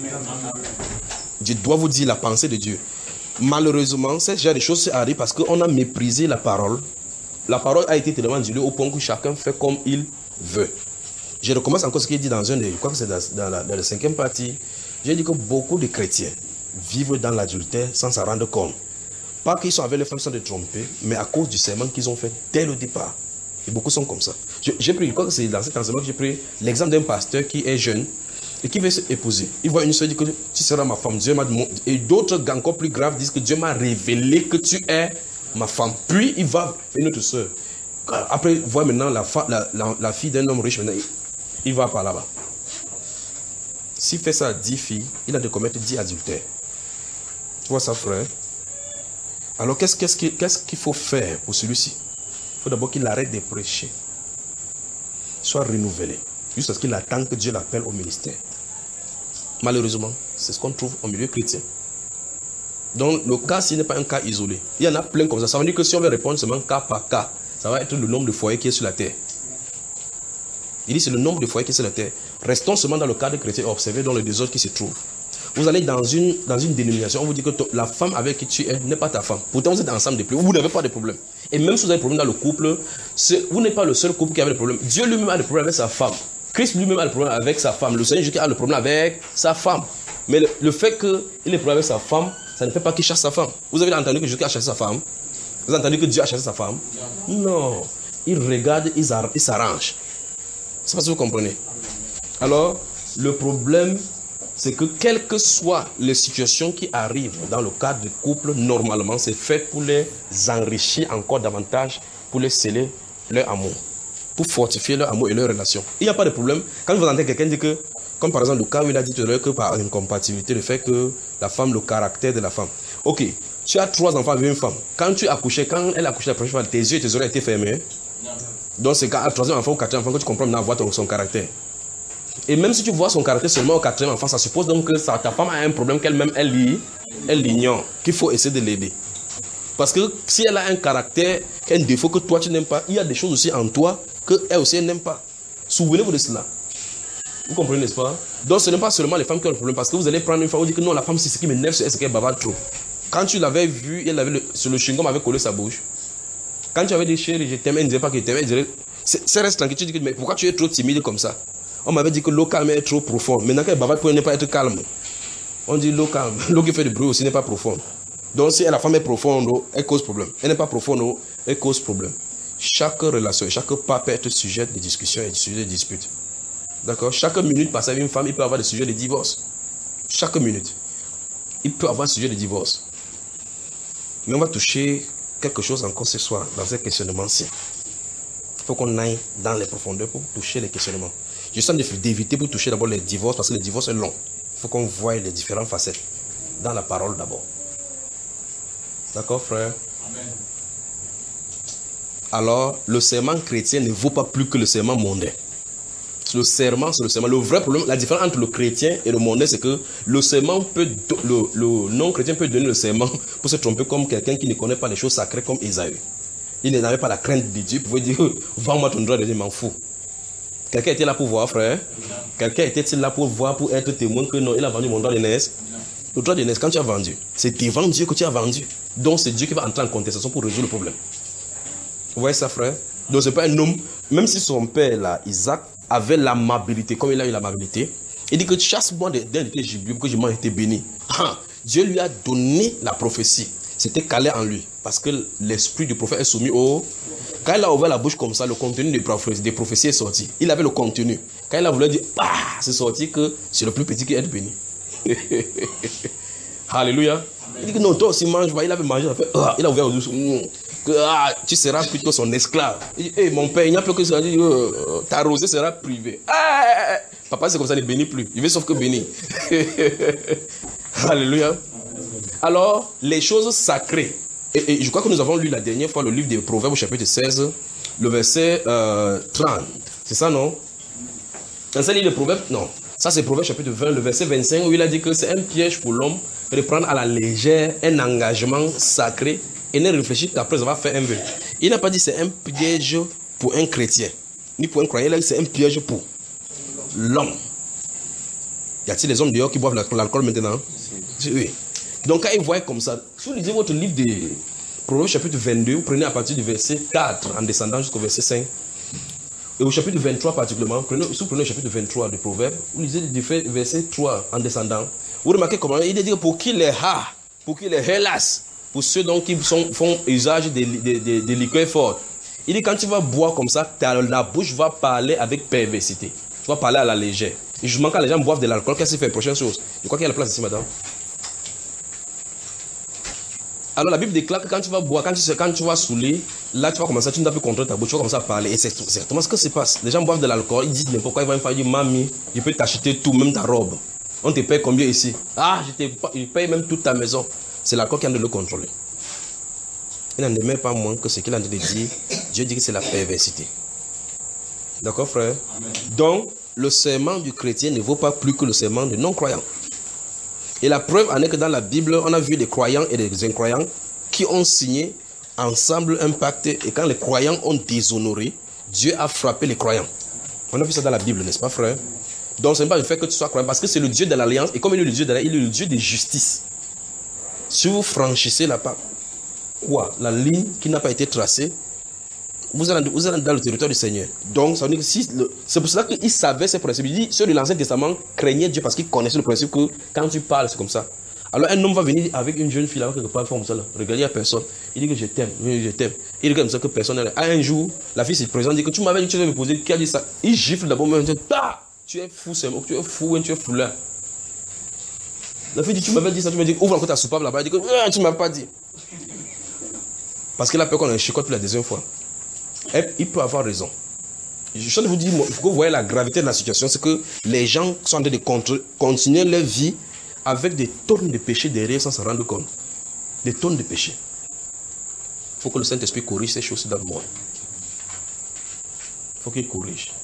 Je dois vous dire la pensée de Dieu. Malheureusement, ce genre de choses arrivent parce qu'on a méprisé la parole. La parole a été tellement diluée au point que chacun fait comme il veut. Je recommence encore ce qu'il dit dans un des... Je crois que c'est dans, dans, la, dans la cinquième partie. J'ai dit que beaucoup de chrétiens vivent dans l'adultère sans s'en rendre compte. Pas qu'ils sont avec les femmes sans de tromper, mais à cause du serment qu'ils ont fait dès le départ. Et beaucoup sont comme ça. J'ai pris, je crois que c'est dans cet enseignement que j'ai pris l'exemple d'un pasteur qui est jeune et qui veut s'épouser. Il voit une soeur dire que tu seras ma femme. Dieu m'a demandé. Et d'autres, encore plus graves, disent que Dieu m'a révélé que tu es ma femme. Puis il va une autre soeur. Après, il voit maintenant la, la, la, la fille d'un homme riche. Maintenant, il, il va par là-bas. S'il fait ça à dix filles, il a de commettre dix adultères. Tu vois ça, frère? Alors, qu'est-ce qu'est-ce qu'il qu'est-ce qu'il faut faire pour celui-ci? Il faut d'abord qu'il arrête de prêcher, soit renouvelé, jusqu'à ce qu'il attende que Dieu l'appelle au ministère. Malheureusement, c'est ce qu'on trouve au milieu chrétien. Donc, le cas, s'il n'est pas un cas isolé, il y en a plein comme ça. Ça veut dire que si on veut répondre seulement cas par cas, ça va être le nombre de foyers qui est sur la terre. Il dit c'est le nombre de foyers qui est sur la terre. Restons seulement dans le cadre chrétien et observez dans le désordre qui se trouve. Vous allez dans une, dans une dénomination, on vous dit que la femme avec qui tu es n'est pas ta femme. Pourtant, vous êtes ensemble depuis, vous n'avez pas de problème. Et même si vous avez des problèmes dans le couple, vous n'êtes pas le seul couple qui a des problèmes. Dieu lui-même a des problèmes avec sa femme. Christ lui-même a des problèmes avec sa femme. Le Seigneur Jésus a le problème avec sa femme. Mais le, le fait qu'il ait des problèmes avec sa femme, ça ne fait pas qu'il chasse sa femme. Vous avez entendu que Jésus a chassé sa femme? Vous avez entendu que Dieu a chassé sa femme? Non. Il regarde, il s'arrange. C'est pas si vous comprenez. Alors, le problème, c'est que quelles que soient les situations qui arrivent dans le cadre du couple, normalement, c'est fait pour les enrichir encore davantage, pour les sceller leur amour, pour fortifier leur amour et leur relation. Il n'y a pas de problème. Quand vous entendez quelqu'un dire que, comme par exemple le cas où il a dit tout à l'heure que par incompatibilité, le fait que la femme, le caractère de la femme. Ok, tu as trois enfants avec une femme. Quand tu accouchais, quand elle accouchait la première fois, tes yeux et tes oreilles étaient fermés. Donc c'est quand, à troisième enfant ou quatrième enfant que tu comprends maintenant voir ton, son caractère. Et même si tu vois son caractère seulement au quatrième enfant, ça suppose donc que ça, ta femme a un problème qu'elle-même, elle, elle l'ignore, qu'il faut essayer de l'aider. Parce que si elle a un caractère, un défaut que toi tu n'aimes pas, il y a des choses aussi en toi qu'elle aussi n'aime pas. Souvenez-vous de cela. Vous comprenez, n'est-ce pas? Donc ce n'est pas seulement les femmes qui ont le problème, parce que vous allez prendre une femme, vous dites que non, la femme c'est ce qui m'énerve, c'est ce qu'elle bavarde trop. Quand tu l'avais vu, elle avait le, sur le chewing-gum avait collé sa bouche. Quand tu avais dit chérie, je t'aime, elle ne disait pas que je t'aime, elle dirait, c'est reste tranquille, tu dis que mais pourquoi tu es trop timide comme ça? On m'avait dit que l'eau calme est trop profonde. Maintenant qu'elle bavarde pour ne pas être calme. On dit l'eau calme. L'eau qui fait du bruit aussi n'est pas profonde. Donc si la femme est profonde, elle cause problème. Elle n'est pas profonde, elle cause problème. Chaque relation, chaque pas peut être sujet de discussion et de sujet de dispute. D'accord? Chaque minute passée avec une femme, il peut avoir des sujets de divorce. Chaque minute. Il peut avoir un sujet de divorce. Mais on va toucher quelque chose encore ce soir dans ce questionnement-ci. Il faut qu'on aille dans les profondeurs pour toucher les questionnements. Je sens d'éviter pour toucher d'abord les divorces parce que le divorce est long. Il faut qu'on voie les différentes facettes dans la parole d'abord. D'accord, frère? Amen. Alors, le serment chrétien ne vaut pas plus que le serment mondain. Le serment, c'est le serment. Le vrai problème, la différence entre le chrétien et le mondain, c'est que le serment peut, le, le non-chrétien peut donner le serment pour se tromper comme quelqu'un qui ne connaît pas les choses sacrées comme Ésaü. Il n'avait pas la crainte de Dieu. Il pouvait dire, vends-moi ton droit de Dieu, m'en fous. Quelqu'un était là pour voir, frère. Quelqu'un était là pour voir, pour être témoin que non, il a vendu mon droit de naissance. Le droit de naissance, quand tu as vendu, c'est devant Dieu que tu as vendu. Donc c'est Dieu qui va entrer en contestation pour résoudre le problème. Vous voyez ça, frère? Donc c'est pas un homme, même si son père, là, Isaac, avait l'amabilité, comme il a eu l'amabilité, il dit que chasse-moi d'un de tes gibiers pour que je m'en été béni. Ah, Dieu lui a donné la prophétie. C'était calé en lui. Parce que l'esprit du prophète est soumis au... Quand il a ouvert la bouche comme ça, le contenu des prophéties, des prophéties est sorti. Il avait le contenu. Quand il a voulu dire, ah, c'est sorti que c'est le plus petit qui est béni. Alléluia. Il dit que non, toi aussi mange. Il avait mangé. Il a, fait, ah, il a ouvert la bouche. Que, ah, tu seras plutôt son esclave. Il dit, hey, mon père, il n'y a plus que ça. Il dit, euh, ta rosée sera privée. Ah, papa, c'est comme ça, il ne bénit plus. Il veut sauf que bénir. Alléluia. Alors, les choses sacrées. Et, et je crois que nous avons lu la dernière fois le livre des Proverbes au chapitre seize, le verset euh, trente. C'est ça, non? Dans ce livre de Proverbes, non. Ça, c'est Proverbes chapitre vingt, le verset vingt-cinq, où il a dit que c'est un piège pour l'homme de prendre à la légère un engagement sacré et ne réfléchir qu'après avoir fait un vœu. Il n'a pas dit que c'est un piège pour un chrétien, ni pour un croyant. Il a dit que c'est un piège pour l'homme. Y a-t-il des hommes dehors qui boivent l'alcool maintenant? Oui. Donc quand ils voient comme ça, si vous lisez votre livre de Proverbes chapitre vingt-deux, vous prenez à partir du verset quatre en descendant jusqu'au verset cinq. Et au chapitre vingt-trois particulièrement, prenez, si vous prenez le chapitre vingt-trois de Proverbes, vous lisez du verset trois en descendant. Vous remarquez comment il dit pour qui les ha, pour qui les hélas, pour ceux donc qui sont, font usage des de, de, de liqueurs fortes. Il dit quand tu vas boire comme ça, ta, la bouche va parler avec perversité. Tu vas parler à la légère. Et justement quand les gens boivent de l'alcool, qu'est-ce qu'il fait? Prochaine chose. Je crois qu'il y a la place ici, madame. Alors la Bible déclare que quand tu vas boire, quand tu, quand tu vas saouler, là tu vas commencer, tu ne dois plus contrôler ta bouche, tu vas commencer à parler. Et c'est exactement ce que se passe. Les gens boivent de l'alcool, ils disent n'importe quoi, ils vont faire dire mamie, je peux t'acheter tout, même ta robe. On te paye combien ici? Ah, je, te, je paye même toute ta maison. C'est l'alcool qui a de le contrôler. Il n'en aimait pas moins que ce qu'il a de dire. Dieu dit que c'est la perversité. D'accord, frère? Amen. Donc, le serment du chrétien ne vaut pas plus que le serment du non-croyant. Et la preuve en est que dans la Bible, on a vu des croyants et des incroyants qui ont signé ensemble un pacte. Et quand les croyants ont déshonoré, Dieu a frappé les croyants. On a vu ça dans la Bible, n'est-ce pas, frère? Donc, ce n'est pas le fait que tu sois croyant, parce que c'est le Dieu de l'alliance. Et comme il est le Dieu de l'alliance, il est le Dieu de justice. Si vous franchissez la part, quoi? La ligne qui n'a pas été tracée, vous êtes, vous êtes dans le territoire du Seigneur. Donc, ça veut dire que si le, c'est pour cela qu'il savait ces principes. Il dit, ceux de l'Ancien Testament craignaient Dieu parce qu'ils connaissaient le principe que quand tu parles, c'est comme ça. Alors, un homme va venir avec une jeune fille là, quelque part, comme ça, là. Regardez, il n'y a personne. Il dit que je t'aime, je t'aime. Il dit comme ça que personne n'est là. Un jour, la fille se présente, dit que tu m'avais dit que tu devais me poser. Qui a dit ça? Il gifle d'abord, il dit, ah, tu es fou, c'est tu es fou, tu es fou là. La fille dit, tu m'avais dit ça, tu m'as dit, ouvre encore ta soupape là-bas. Il dit que ah, tu ne m'as pas dit. Parce qu'il a peur qu'on ait un chicote pour la deuxième fois. Et il peut avoir raison. Je suis en train de vous dire, il faut que vous voyez la gravité de la situation, c'est que les gens sont en train de contre, continuer leur vie avec des tonnes de péchés derrière sans se rendre compte. Des tonnes de péchés. Il faut que le Saint-Esprit corrige ces choses dans le monde. Il faut qu'il corrige.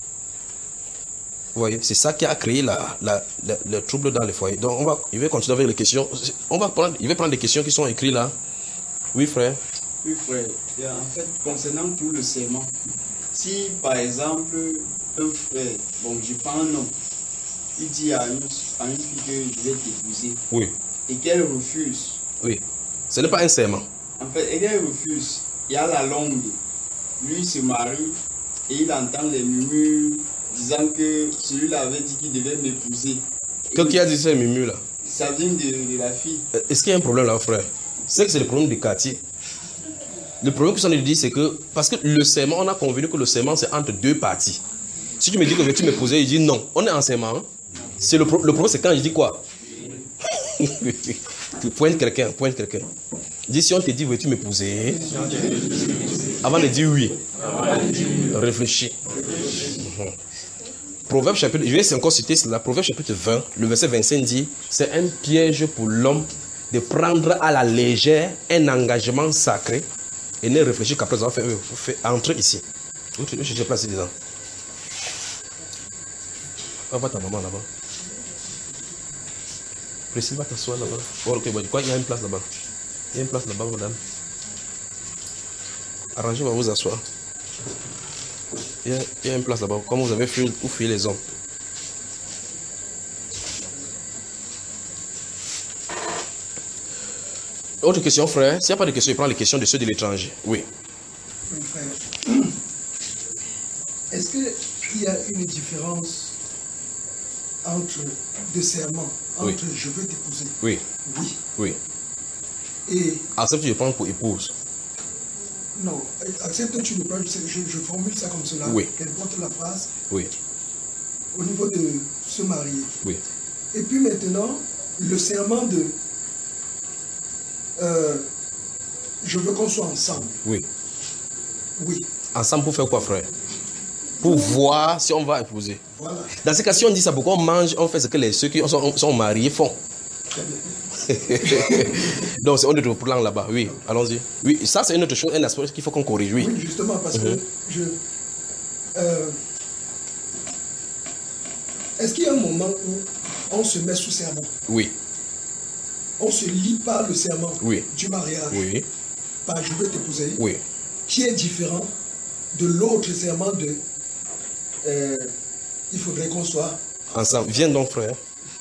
Vous voyez, c'est ça qui a créé la, la, la, le trouble dans les foyers. Donc, on va, il va continuer avec les questions. On va prendre, il va prendre des questions qui sont écrites là. Oui, frère. Oui, frère. Et en fait, concernant tout le serment, si par exemple, un frère, bon, je prends un homme, il dit à une, à une fille que je vais t'épouser, oui, et qu'elle refuse. Oui, ce n'est pas un serment. En fait, et qu'elle refuse, il y a la longue. Lui se marie et il entend les murmures disant que celui-là avait dit qu'il devait m'épouser. Qui a dit ces murmures là? Ça vient de, de la fille. Est-ce qu'il y a un problème là, frère? C'est que c'est le problème du quartier. Le problème que ça nous dit, c'est que, parce que le serment, on a convenu que le serment, c'est entre deux parties. Si tu me dis que veux-tu m'épouser, il dit non. On est en serment. Hein? C'est le, pro le problème, c'est quand il dit quoi? Tu pointes quelqu'un, pointe quelqu'un. Dis, si on te dit, veux-tu m'épouser? Avant de dire oui, réfléchis. Uh-huh. Proverbe chapitre, je vais encore citer la Proverbe chapitre vingt, le verset vingt-cinq dit, c'est un piège pour l'homme de prendre à la légère un engagement sacré et ne réfléchir qu'après avoir fait, fait entrer ici. Je suis placé dedans. Va voir ta maman là-bas. Priscille va t'asseoir là-bas. Oh, ok, bon, quoi, il y a une place là-bas. Il y a une place là-bas, madame. Arrangez, va vous asseoir. Il y, a, il y a une place là-bas. Comme vous avez fui, vous fuyez les hommes. Autre question, frère. S'il n'y a pas de questions, je prends les questions de ceux de l'étranger. Oui. Oui, frère. Est-ce qu'il y a une différence entre des serments, entre oui. je veux t'épouser? Oui. Oui. Oui. Et. Accepte, je prends pour épouse. Non, accepte, tu le prends, je, je formule ça comme cela. Oui. Qu'elle porte la phrase. Oui. Au niveau de se marier. Oui. Et puis maintenant, le serment de. Euh, je veux qu'on soit ensemble. Oui. Oui. Ensemble pour faire quoi, frère? Pour oui. voir si on va épouser. Voilà. Dans ces cas, si on dit ça, pourquoi on mange, on fait ce que les, ceux qui sont, sont mariés font. Très bien. Donc c'est un autre plan là-bas, oui, allons-y. Oui, ça c'est une autre chose, un aspect qu'il faut qu'on corrige, oui. Oui, justement, parce mm-hmm. que je... Euh, est-ce qu'il y a un moment où on se met sous serment? Oui. On se lie par le serment oui. du mariage. Oui. Par je veux t'épouser. Oui. Qui est différent de l'autre serment de euh, il faudrait qu'on soit ensemble. Viens donc, frère.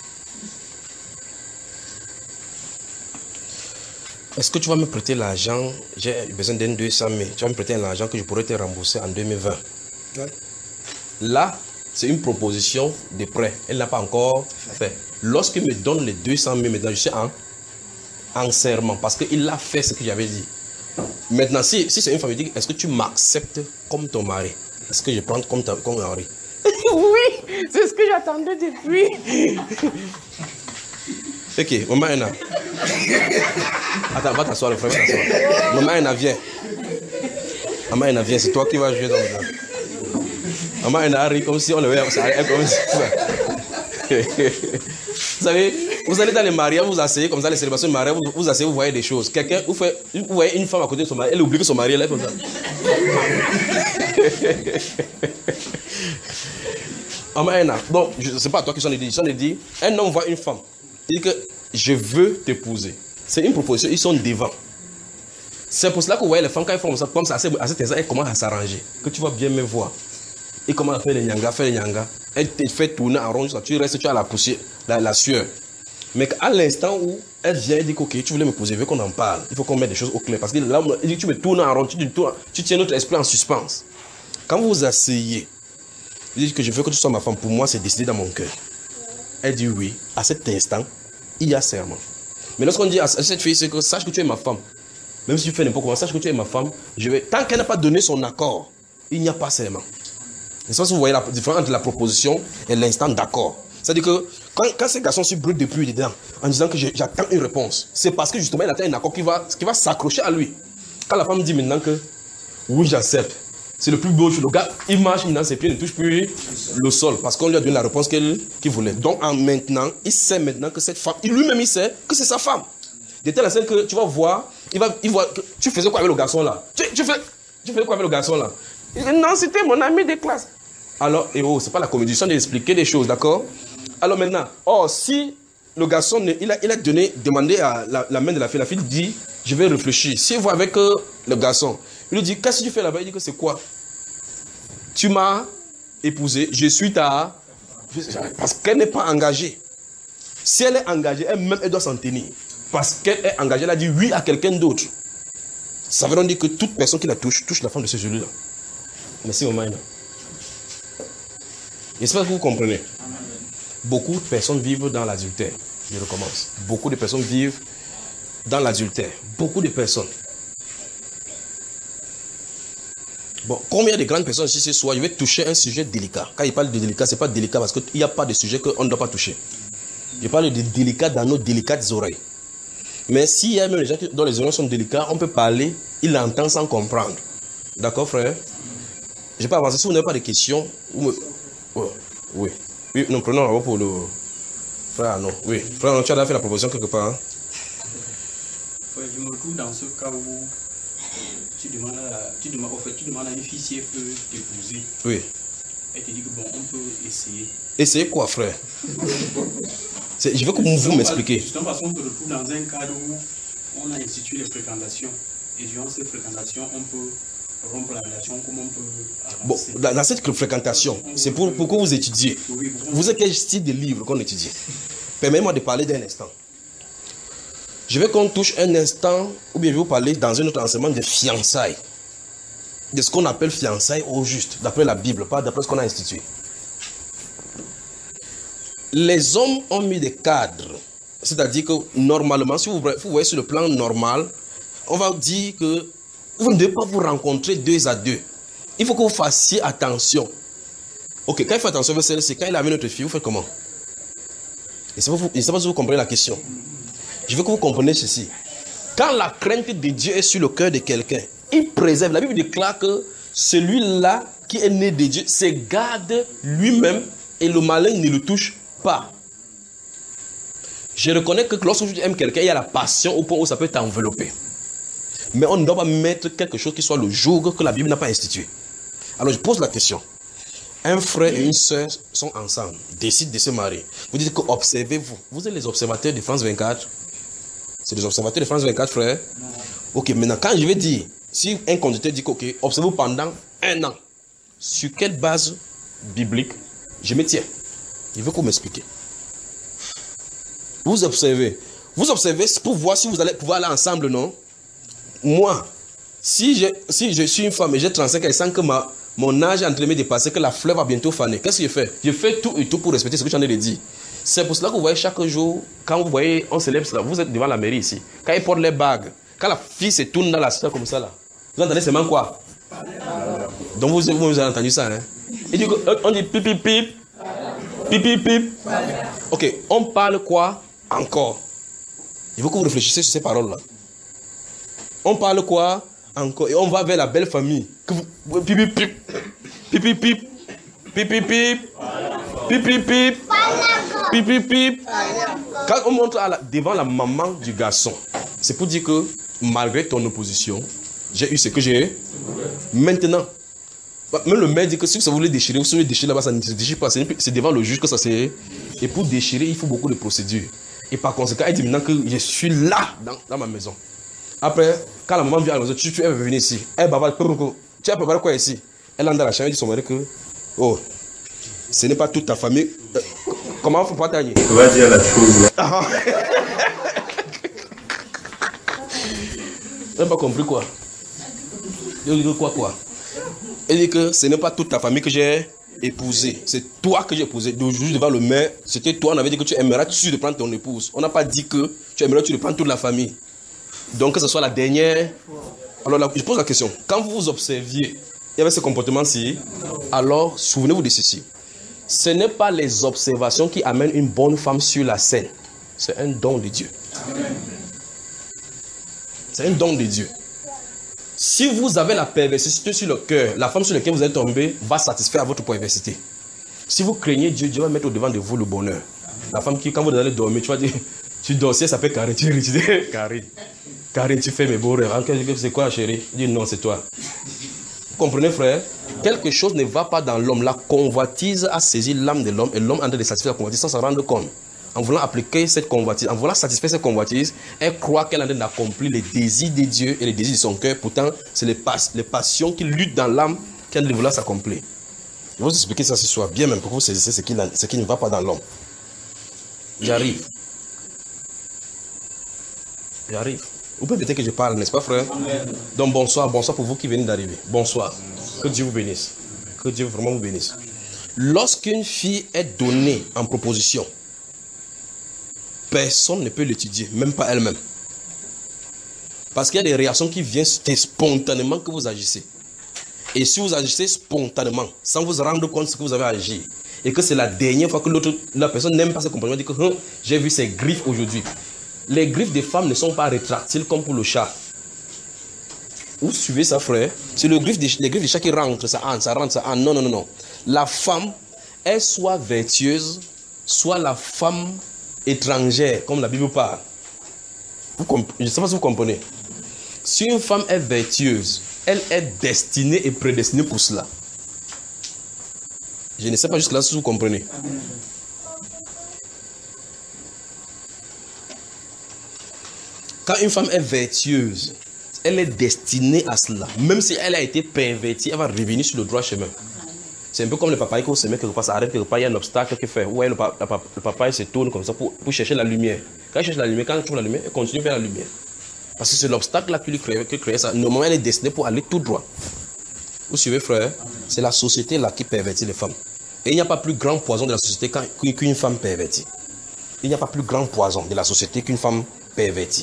Est-ce que tu vas me prêter l'argent? J'ai besoin d'un deux cent mille. Tu vas me prêter l'argent que je pourrais te rembourser en deux mille vingt. Oui. Là, c'est une proposition de prêt. Elle n'a pas encore fait. Lorsqu'il me donne les deux cent mille, maintenant je suis en, en serment parce qu'il a fait ce que j'avais dit. Maintenant, si, si c'est une femme, je dis, est-ce que tu m'acceptes comme ton mari? Est-ce que je prends comme ton comme mari? Oui, c'est ce que j'attendais depuis. Ok, maman Ena. Attends, va t'asseoir, le frère, va t'asseoir. Maman Ena, viens. Maman Ena, viens, c'est toi qui vas jouer dans le jeu. Maman Ena arrive comme si on le voyait, ça arrive comme si. Vous savez, vous allez dans les mariages, vous asseyez comme ça, les célébrations de mariage, vous, vous asseyez, vous voyez des choses. Quelqu'un, vous, fait, vous voyez une femme à côté de son mari, elle oublie que son mari est là comme ça. Maman Ena, bon, c'est pas à toi qui s'en est dit, s'en est dit, un homme voit une femme. Il dit que je veux t'épouser. C'est une proposition, ils sont devant. C'est pour cela que vous voyez les femmes, quand elles font ça, comme ça, à cet instant, elles commencent à s'arranger. Que tu vas bien me voir. Et comment à faire les nyanga, faire les nyanga. Elle te fait tourner en rond, tu restes, tu as la poussière, la, la sueur. Mais à l'instant où elle vient, elle dit que ok, tu voulais me poser, je veux qu'on en parle. Il faut qu'on mette des choses au clair. Parce que là, il dit que tu me tournes en rond, tu, tu, tu tiens notre esprit en suspens. Quand vous vous asseyez, il dit que je veux que tu sois ma femme. Pour moi, c'est décidé dans mon cœur. Elle dit oui. À cet instant, il y a serment. Mais lorsqu'on dit à cette fille, c'est que sache que tu es ma femme. Même si tu fais n'importe quoi, sache que tu es ma femme. Je vais... Tant qu'elle n'a pas donné son accord, il n'y a pas serment. Et ça, vous voyez la différence entre la proposition et l'instant d'accord. C'est-à-dire que quand, quand ces garçons se brûlent depuis dedans, en disant que j'attends une réponse, c'est parce que justement il attend un accord qui va, qui va s'accrocher à lui. Quand la femme dit maintenant que oui, j'accepte, c'est le plus beau chose. Le gars, il marche maintenant, ses pieds ne touchent plus le sol parce qu'on lui a donné la réponse qu'il qu'il voulait. Donc en maintenant, il sait maintenant que cette femme, lui-même il sait que c'est sa femme. De telle sorte que tu vas voir, il va, il voit que tu faisais quoi avec le garçon là? Tu, tu, fais, tu faisais quoi avec le garçon là? Il dit, non, c'était mon ami de classe. Alors, et oh, c'est pas la comédie, c'est d'expliquer des choses, d'accord? Alors maintenant, oh, si le garçon, il a, il a donné, demandé à la, la main de la fille, la fille dit, je vais réfléchir. S'il voit avec euh, le garçon, il lui dit, qu'est-ce que tu fais là-bas? Il dit que c'est quoi? Tu m'as épousé, je suis ta... Parce qu'elle n'est pas engagée. Si elle est engagée, elle-même, elle doit s'en tenir. Parce qu'elle est engagée, elle a dit oui à quelqu'un d'autre. Ça veut donc dire que toute personne qui la touche, touche la femme de ce celui-là. Merci, maman. J'espère que vous comprenez. Beaucoup de personnes vivent dans l'adultère. Je recommence. Beaucoup de personnes vivent dans l'adultère. Beaucoup de personnes. Bon, combien de grandes personnes ici ce soir, je vais toucher un sujet délicat. Quand il parle de délicat, ce n'est pas délicat parce qu'il n'y a pas de sujet qu'on ne doit pas toucher. Je parle de délicat dans nos délicates oreilles. Mais s'il y a même des gens dont les oreilles sont délicates, on peut parler, il entend sans comprendre. D'accord, frère? Je peux avancer. Si vous n'avez pas de questions, vous me... oui. oui. Oui, nous prenons la voix pour le... Frère, non. Oui. Frère, non, tu as fait la proposition quelque part. Hein? Ouais, je me retrouve dans ce cas où tu demandes à, tu demandes, en fait, tu demandes à une fille si elle peut t'épouser. Oui. elle te dit que bon, on peut essayer. Essayez quoi, frère? C'est- Je veux que vous m'expliquiez. Justement parce qu'on se retrouve dans un cadre où on a institué les fréquentations. Et durant ces fréquentations, on peut rompre la relation, comment on peut Bon, avancer. dans, dans cette fréquentation, c'est pour, pour que vous étudiez. Oui, pour- Vous êtes quel style de livre qu'on étudie? Permettez-moi de parler d'un instant. Je veux qu'on touche un instant, ou bien je vais vous parler dans un autre enseignement de fiançailles. De ce qu'on appelle fiançailles au juste, d'après la Bible, pas d'après ce qu'on a institué. Les hommes ont mis des cadres. C'est-à-dire que normalement, si vous, vous voyez sur le plan normal, on va dire que vous ne devez pas vous rencontrer deux à deux. Il faut que vous fassiez attention. Ok, quand il fait attention, c'est quand il a amené notre fille, vous faites comment? Et je ne sais pas si vous comprenez la question. Je veux que vous compreniez ceci. Quand la crainte de Dieu est sur le cœur de quelqu'un, il préserve. La Bible déclare que celui-là qui est né de Dieu se garde lui-même et le malin ne le touche pas. Je reconnais que lorsque tu aimes quelqu'un, il y a la passion au point où ça peut t'envelopper. Mais on ne doit pas mettre quelque chose qui soit le joug que la Bible n'a pas institué. Alors je pose la question. Un frère et une soeur sont ensemble, décident de se marier. Vous dites que observez-vous. Vous êtes les observateurs de France vingt-quatre. C'est les observateurs de France vingt-quatre, frère. Ok, maintenant quand je vais dire, si un conducteur dit que, ok, observez-vous pendant un an, sur quelle base biblique je me tiens? Il veut qu'on m'explique. Vous observez. Vous observez pour voir si vous allez pouvoir aller ensemble, non? Moi, si je, si je suis une femme et j'ai trente-cinq ans et sens que ma, mon âge est en train de me dépasser, que la fleur va bientôt faner, qu'est-ce que je fais? Je fais tout et tout pour respecter ce que tu en as dit. C'est pour cela que vous voyez chaque jour, quand vous voyez, on célèbre cela, vous êtes devant la mairie ici. Quand ils portent les bagues, quand la fille se tourne dans la salle comme ça, là, vous entendez seulement quoi? Donc vous, vous avez entendu ça, hein? Et du coup, on dit pip pip pip, pip pip pip. Ok, on parle quoi encore? Il faut que vous réfléchissiez sur ces paroles-là. On parle quoi encore? Et on va vers la belle famille. Pip pip pip, pip pip pip, pip pip pip, pip pip pip, pip pip pip. Quand on montre à la, devant la maman du garçon, c'est pour dire que malgré ton opposition, j'ai eu ce que j'ai eu. Maintenant, même le maire dit que si vous voulez déchirer, vous voulez déchirer là-bas, ça ne se déchire pas. C'est devant le juge que ça c'est. Et pour déchirer, il faut beaucoup de procédures. Et par conséquent, elle dit maintenant que je suis là, dans, dans ma maison. Après, quand la maman vient à la maison, tu, tu es venu ici. Elle va tu as préparé quoi ici? Elle entre dans la chambre et dit à son mari que, oh, ce n'est pas toute ta famille. Euh, comment faut pas t'agir? Tu vas dire la chose là. Ah. Elle n'a pas compris quoi? Elle dit quoi quoi? Elle dit que ce n'est pas toute ta famille que j'ai épousée. C'est toi que j'ai épousé. D'aujourd'hui devant le maire, c'était toi. On avait dit que tu aimerais tu de prendre ton épouse. On n'a pas dit que tu aimerais tu de prendre toute la famille. Donc que ce soit la dernière. Alors là, je pose la question. Quand vous vous observiez, il y avait ce comportement-ci. Alors souvenez-vous de ceci. Ce n'est pas les observations qui amènent une bonne femme sur la scène. C'est un don de Dieu. C'est un don de Dieu. Si vous avez la perversité sur le cœur, la femme sur laquelle vous êtes tombé va satisfaire à votre perversité. Si vous craignez Dieu, Dieu va mettre au devant de vous le bonheur. La femme qui, quand vous allez dormir, tu vas dire, tu dors, si elle s'appelle Karine, tu dis, Karine, Karine, tu fais mes beaux rêves. C'est quoi, chérie? Je dis, non, c'est toi. Vous comprenez, frère? Quelque chose ne va pas dans l'homme. La convoitise a saisi l'âme de l'homme et l'homme est en train de satisfaire la convoitise sans s'en rendre compte. En voulant appliquer cette convoitise, en voulant satisfaire cette convoitise, elle croit qu'elle est en train d'accomplir les désirs de Dieu et les désirs de son cœur. Pourtant, c'est les, pas, les passions qui luttent dans l'âme qui ont de vouloir s'accomplir. Je vais vous expliquer ça ce soir, bien même, pour que vous saisissiez ce qui, ce qui ne va pas dans l'homme. J'arrive. J'arrive. Vous pouvez peut-être que je parle, n'est-ce pas, frère? Amen. Donc, bonsoir, bonsoir pour vous qui venez d'arriver. Bonsoir. Que Dieu vous bénisse. Que Dieu vraiment vous bénisse. Lorsqu'une fille est donnée en proposition, personne ne peut l'étudier, même pas elle-même. Parce qu'il y a des réactions qui viennent spontanément que vous agissez. Et si vous agissez spontanément, sans vous rendre compte de ce que vous avez agi, et que c'est la dernière fois que l'autre, la personne n'aime pas ce comportement, dit que hm, j'ai vu ses griffes aujourd'hui. Les griffes des femmes ne sont pas rétractiles comme pour le chat. Vous suivez ça, frère? C'est le griffe des, les griffes des chats qui rentrent, ça entre, ça rentre, ça entre. Non, non, non, non. La femme est soit vertueuse, soit la femme étrangère, comme la Bible parle. Vous je ne sais pas si vous comprenez. Si une femme est vertueuse, elle est destinée et prédestinée pour cela. Je ne sais pas jusque-là si vous comprenez. Quand une femme est vertueuse, elle est destinée à cela. Même si elle a été pervertie, elle va revenir sur le droit chemin. C'est un peu comme le papaye qu'on se met quelque part, ça arrête quelque part, il y a un obstacle qu'il fait. Ouais, le, pa le papaye se tourne comme ça pour, pour chercher la lumière. Quand il cherche la lumière, quand il trouve la lumière, il continue vers la lumière. Parce que c'est l'obstacle là qui lui crée, qui crée ça. Normalement, elle est destinée pour aller tout droit. Vous suivez, frère? C'est la société là qui pervertit les femmes. Et il n'y a pas plus grand poison de la société qu'une femme pervertie. Il n'y a pas plus grand poison de la société qu'une femme pervertie.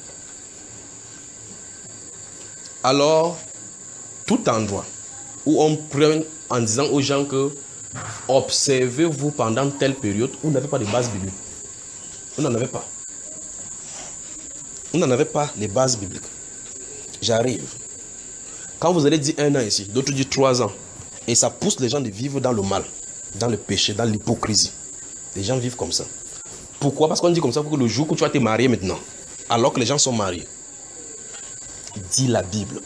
Alors, tout endroit où on prend en disant aux gens que observez-vous pendant telle période, vous n'avez pas de base biblique. Vous n'en avez pas. Vous n'en avez pas les bases bibliques. J'arrive. Quand vous allez dire un an ici, d'autres disent trois ans, et ça pousse les gens de vivre dans le mal, dans le péché, dans l'hypocrisie. Les gens vivent comme ça. Pourquoi? Parce qu'on dit comme ça pour que le jour où tu vas te marier maintenant, alors que les gens sont mariés, dit la Bible.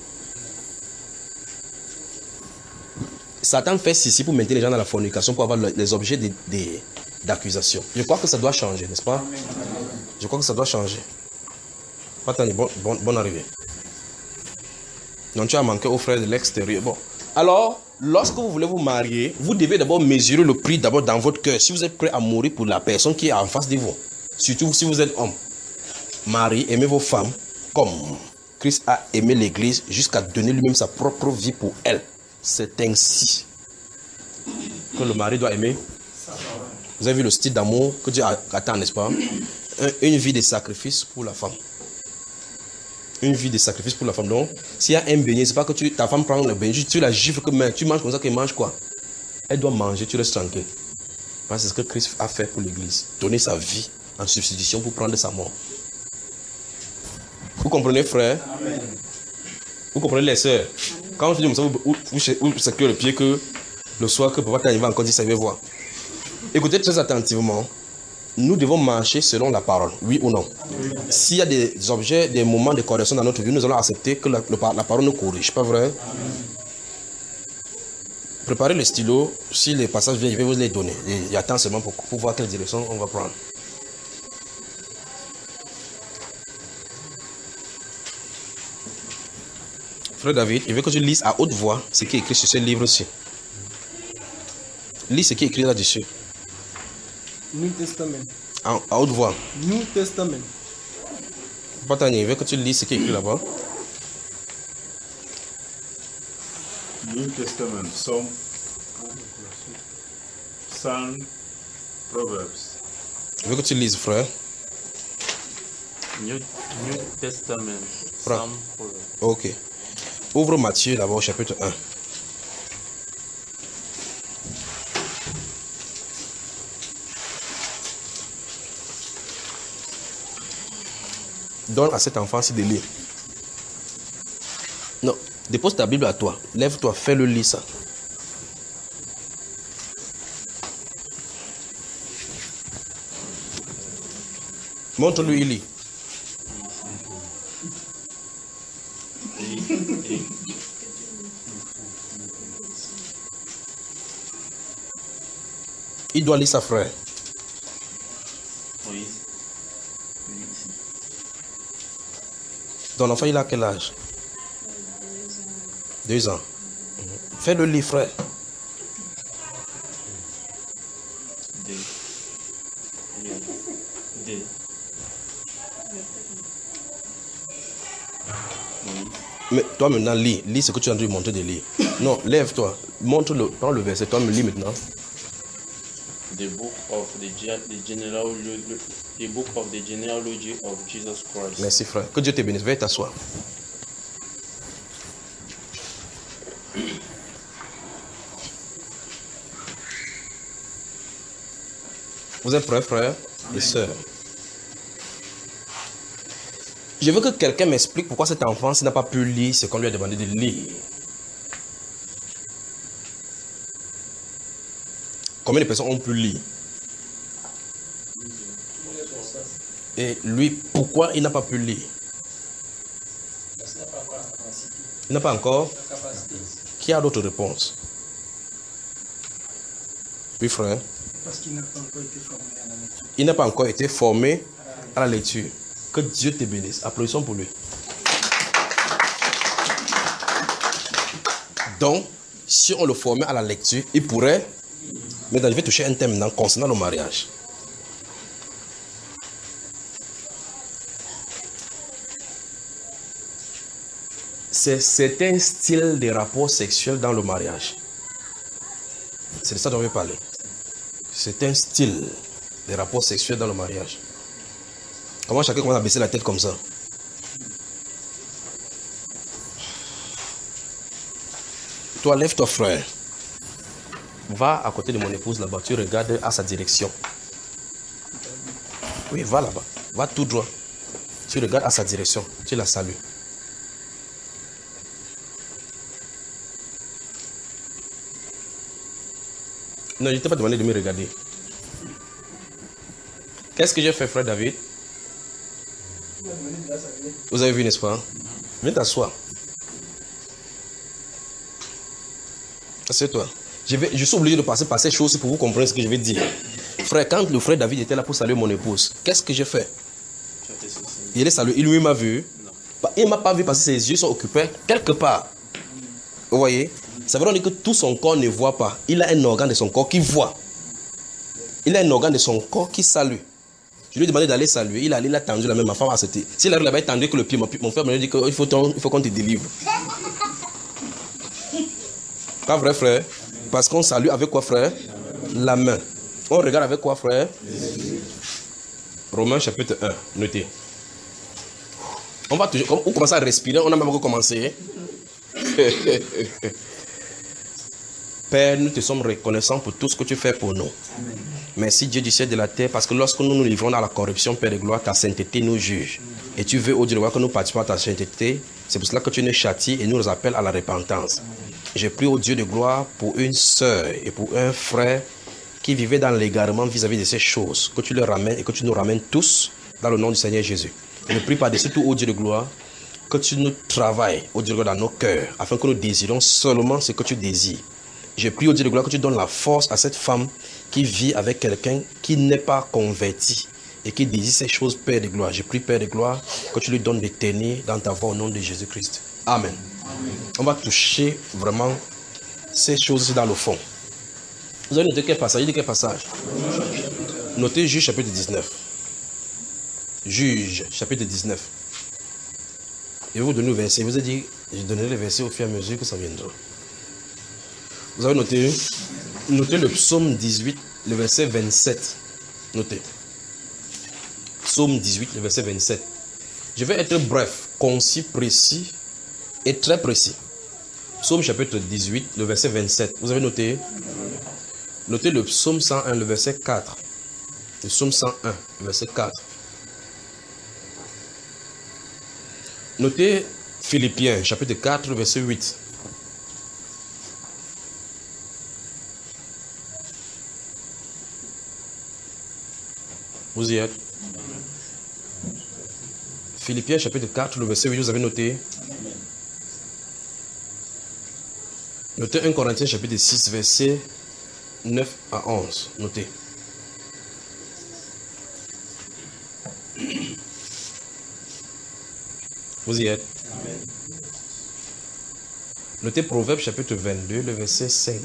Satan fait ceci pour maintenir les gens dans la fornication, pour avoir les objets d'accusation. Je crois que ça doit changer, n'est-ce pas? Je crois que ça doit changer. Attendez, bon, bon, bonne arrivée. Donc tu as manqué aux frères de l'extérieur. Bon. Alors, lorsque vous voulez vous marier, vous devez d'abord mesurer le prix d'abord dans votre cœur. Si vous êtes prêt à mourir pour la personne qui est en face de vous. Surtout si vous êtes homme. Mariez, aimez vos femmes comme Christ a aimé l'église jusqu'à donner lui-même sa propre vie pour elle. C'est ainsi que le mari doit aimer. Vous avez vu le style d'amour que Dieu attend, n'est-ce pas? Une vie de sacrifice pour la femme. Une vie de sacrifice pour la femme. Donc, s'il y a un beignet, c'est pas que tu, ta femme prend le beignet, tu la gifles que tu manges comme ça, qu'elle mange quoi? Elle doit manger, tu restes tranquille. Parce que c'est ce que Christ a fait pour l'église. Donner sa vie en substitution pour prendre sa mort. Vous comprenez, frère? Amen. Vous comprenez, les sœurs? Quand on dit comme ça, vous, vous, vous, vous secouez le pied que le soir que papa t'arrive encore dit, ça va voir. Écoutez très attentivement. Nous devons marcher selon la parole, oui ou non? Oui. S'il y a des objets, des moments de correction dans notre vie, nous allons accepter que la, le, la parole nous corrige, pas vrai? Amen. Préparez le stylo, si les passages viennent, je vais vous les donner. Et attends seulement pour, pour voir quelle direction on va prendre. Frère David, je veux que tu lises à haute voix ce qui est écrit sur ce livre-ci. Lis ce qui est écrit là-dessus. New Testament. À, à haute voix. New Testament. Patani, je veux que tu lises ce qui est écrit là-bas. New Testament, Psalm, Psalm, Proverbs. Je veux que tu lises, frère. New, New Testament, Psalm, Proverbs. Ok. Ouvre Matthieu d'abord au chapitre un. Donne à cet enfant-ci de lire. Non, dépose ta Bible à toi. Lève-toi, fais-le lire ça. Montre-lui, il lit. Il doit lire sa frère. Oui. Ton enfant, il a quel âge? Deux ans. Fais-le lire, frère. Deux. Deux. Mais toi maintenant, lis. Lis ce que tu as envie de montrer de lire. Non, lève-toi. Montre-le. Prends le verset. Toi, me lis maintenant. The book of the, the genealogy, the book of the genealogy of Jesus Christ. Merci, frère. Que Dieu te bénisse. Veuillez t'asseoir. Vous êtes prêts, frères et sœurs? Je veux que quelqu'un m'explique pourquoi cet enfant n'a pas pu lire ce qu'on lui a demandé de lire. Combien de personnes ont pu lire? Et lui, pourquoi il n'a pas pu lire? Il n'a pas encore. Qui a d'autres réponses? Oui, frère. Parce qu'il n'a pas encore été formé à la lecture. Il n'a pas encore été formé à la lecture. Que Dieu te bénisse. Applaudissons pour lui. Donc, si on le formait à la lecture, il pourrait... Maintenant, je vais toucher un thème maintenant concernant le mariage. C'est certains styles de rapports sexuels dans le mariage. C'est de ça dont je vais parler. C'est un style de rapports sexuels dans le mariage. Comment chacun commence à baisser la tête comme ça? Toi, lève ton frère. Va à côté de mon épouse là-bas. Tu regardes à sa direction. Oui, va là-bas. Va tout droit. Tu regardes à sa direction. Tu la salues. Non, je ne t'ai pas demandé de me regarder. Qu'est-ce que j'ai fait, frère David? Vous avez vu, n'est-ce pas? Viens t'asseoir. Assieds-toi. Je, vais, je suis obligé de passer par ces choses pour vous comprendre ce que je vais dire. Frère, quand le frère David était là pour saluer mon épouse, qu'est-ce que j'ai fait? Il est salué. Il lui m'a vu. Non. Il ne m'a pas vu parce que ses yeux sont occupés quelque part. Vous voyez? Ça veut dire que tout son corps ne voit pas. Il a un organe de son corps qui voit. Il a un organe de son corps qui salue. Je lui ai demandé d'aller saluer. Il a, il a tendu la main. Ma femme a sauté. S'il arrive là-bas, il tendait que le pied. Mon, mon frère me dit qu'il faut, il faut qu'on te délivre. Pas vrai, frère? Parce qu'on salue avec quoi, frère? La main. On regarde avec quoi, frère? Romains chapitre un. Notez. On va toujours, on commence à respirer. On n'a même pas commencé. Père, nous te sommes reconnaissants pour tout ce que tu fais pour nous. Amen. Merci Dieu du ciel et de la terre, parce que lorsque nous nous livrons dans la corruption, Père de gloire, ta sainteté nous juge. Et tu veux, au Dieu de gloire, que nous participons à ta sainteté. C'est pour cela que tu nous châties et nous appelles à la repentance. Je prie au Dieu de gloire pour une sœur et pour un frère qui vivaient dans l'égarement vis-à-vis de ces choses, que tu les ramènes et que tu nous ramènes tous dans le nom du Seigneur Jésus. Et je prie par-dessus tout, au Dieu de gloire, que tu nous travailles, au Dieu de gloire, dans nos cœurs, afin que nous désirons seulement ce que tu désires. Je prie au Dieu de gloire que tu donnes la force à cette femme qui vit avec quelqu'un qui n'est pas converti et qui désire ces choses, Père de gloire. Je prie, Père de gloire, que tu lui donnes de tenir dans ta voix au nom de Jésus-Christ. Amen. Amen. On va toucher vraiment ces choses dans le fond. Vous avez noté quel passage? Il dit quel passage? Notez Juge chapitre dix-neuf. Juge chapitre dix-neuf. Je vais vous donner le verset. Je vous ai dit, je donnerai les versets au fur et à mesure que ça viendra. Vous avez noté, notez le psaume dix-huit, le verset vingt-sept. Notez. Psaume dix-huit, le verset vingt-sept. Je vais être bref, concis, précis et très précis. Psaume chapitre dix-huit, le verset vingt-sept. Vous avez noté? Notez le psaume cent un, le verset quatre. Le psaume cent un, le verset quatre. Notez Philippiens, chapitre quatre, le verset huit. Vous y êtes? Philippiens chapitre quatre, le verset huit, vous avez noté? Notez un Corinthiens chapitre six, verset neuf à onze. Notez. Vous y êtes? Amen. Notez Proverbe chapitre vingt-deux, le verset cinq.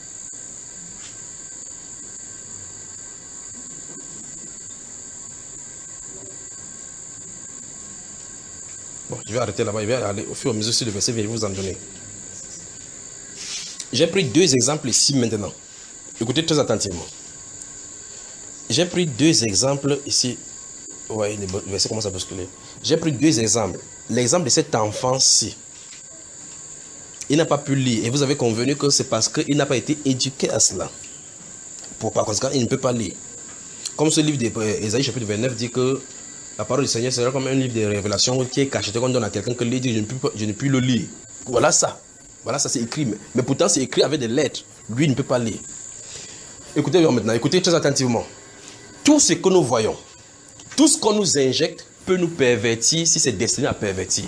Bon, je vais arrêter là-bas, je vais aller au fur et à mesure sur le verset, je vais vous en donner. J'ai pris deux exemples ici maintenant. Écoutez très attentivement. J'ai pris deux exemples ici. Oui, le verset commence à bousculer. J'ai pris deux exemples. L'exemple de cet enfant-ci. Il n'a pas pu lire. Et vous avez convenu que c'est parce qu'il n'a pas été éduqué à cela. Pour, par conséquent, il ne peut pas lire. Comme ce livre d'Ésaïe chapitre vingt-neuf dit que la parole du Seigneur sera comme un livre de révélation qui est caché, qu'on donne à quelqu'un que lui dit je ne peux, je ne peux le lire. Voilà ça. Voilà ça, c'est écrit. Mais, mais pourtant, c'est écrit avec des lettres. Lui, il ne peut pas lire. Écoutez maintenant, écoutez très attentivement. Tout ce que nous voyons, tout ce qu'on nous injecte peut nous pervertir si c'est destiné à pervertir.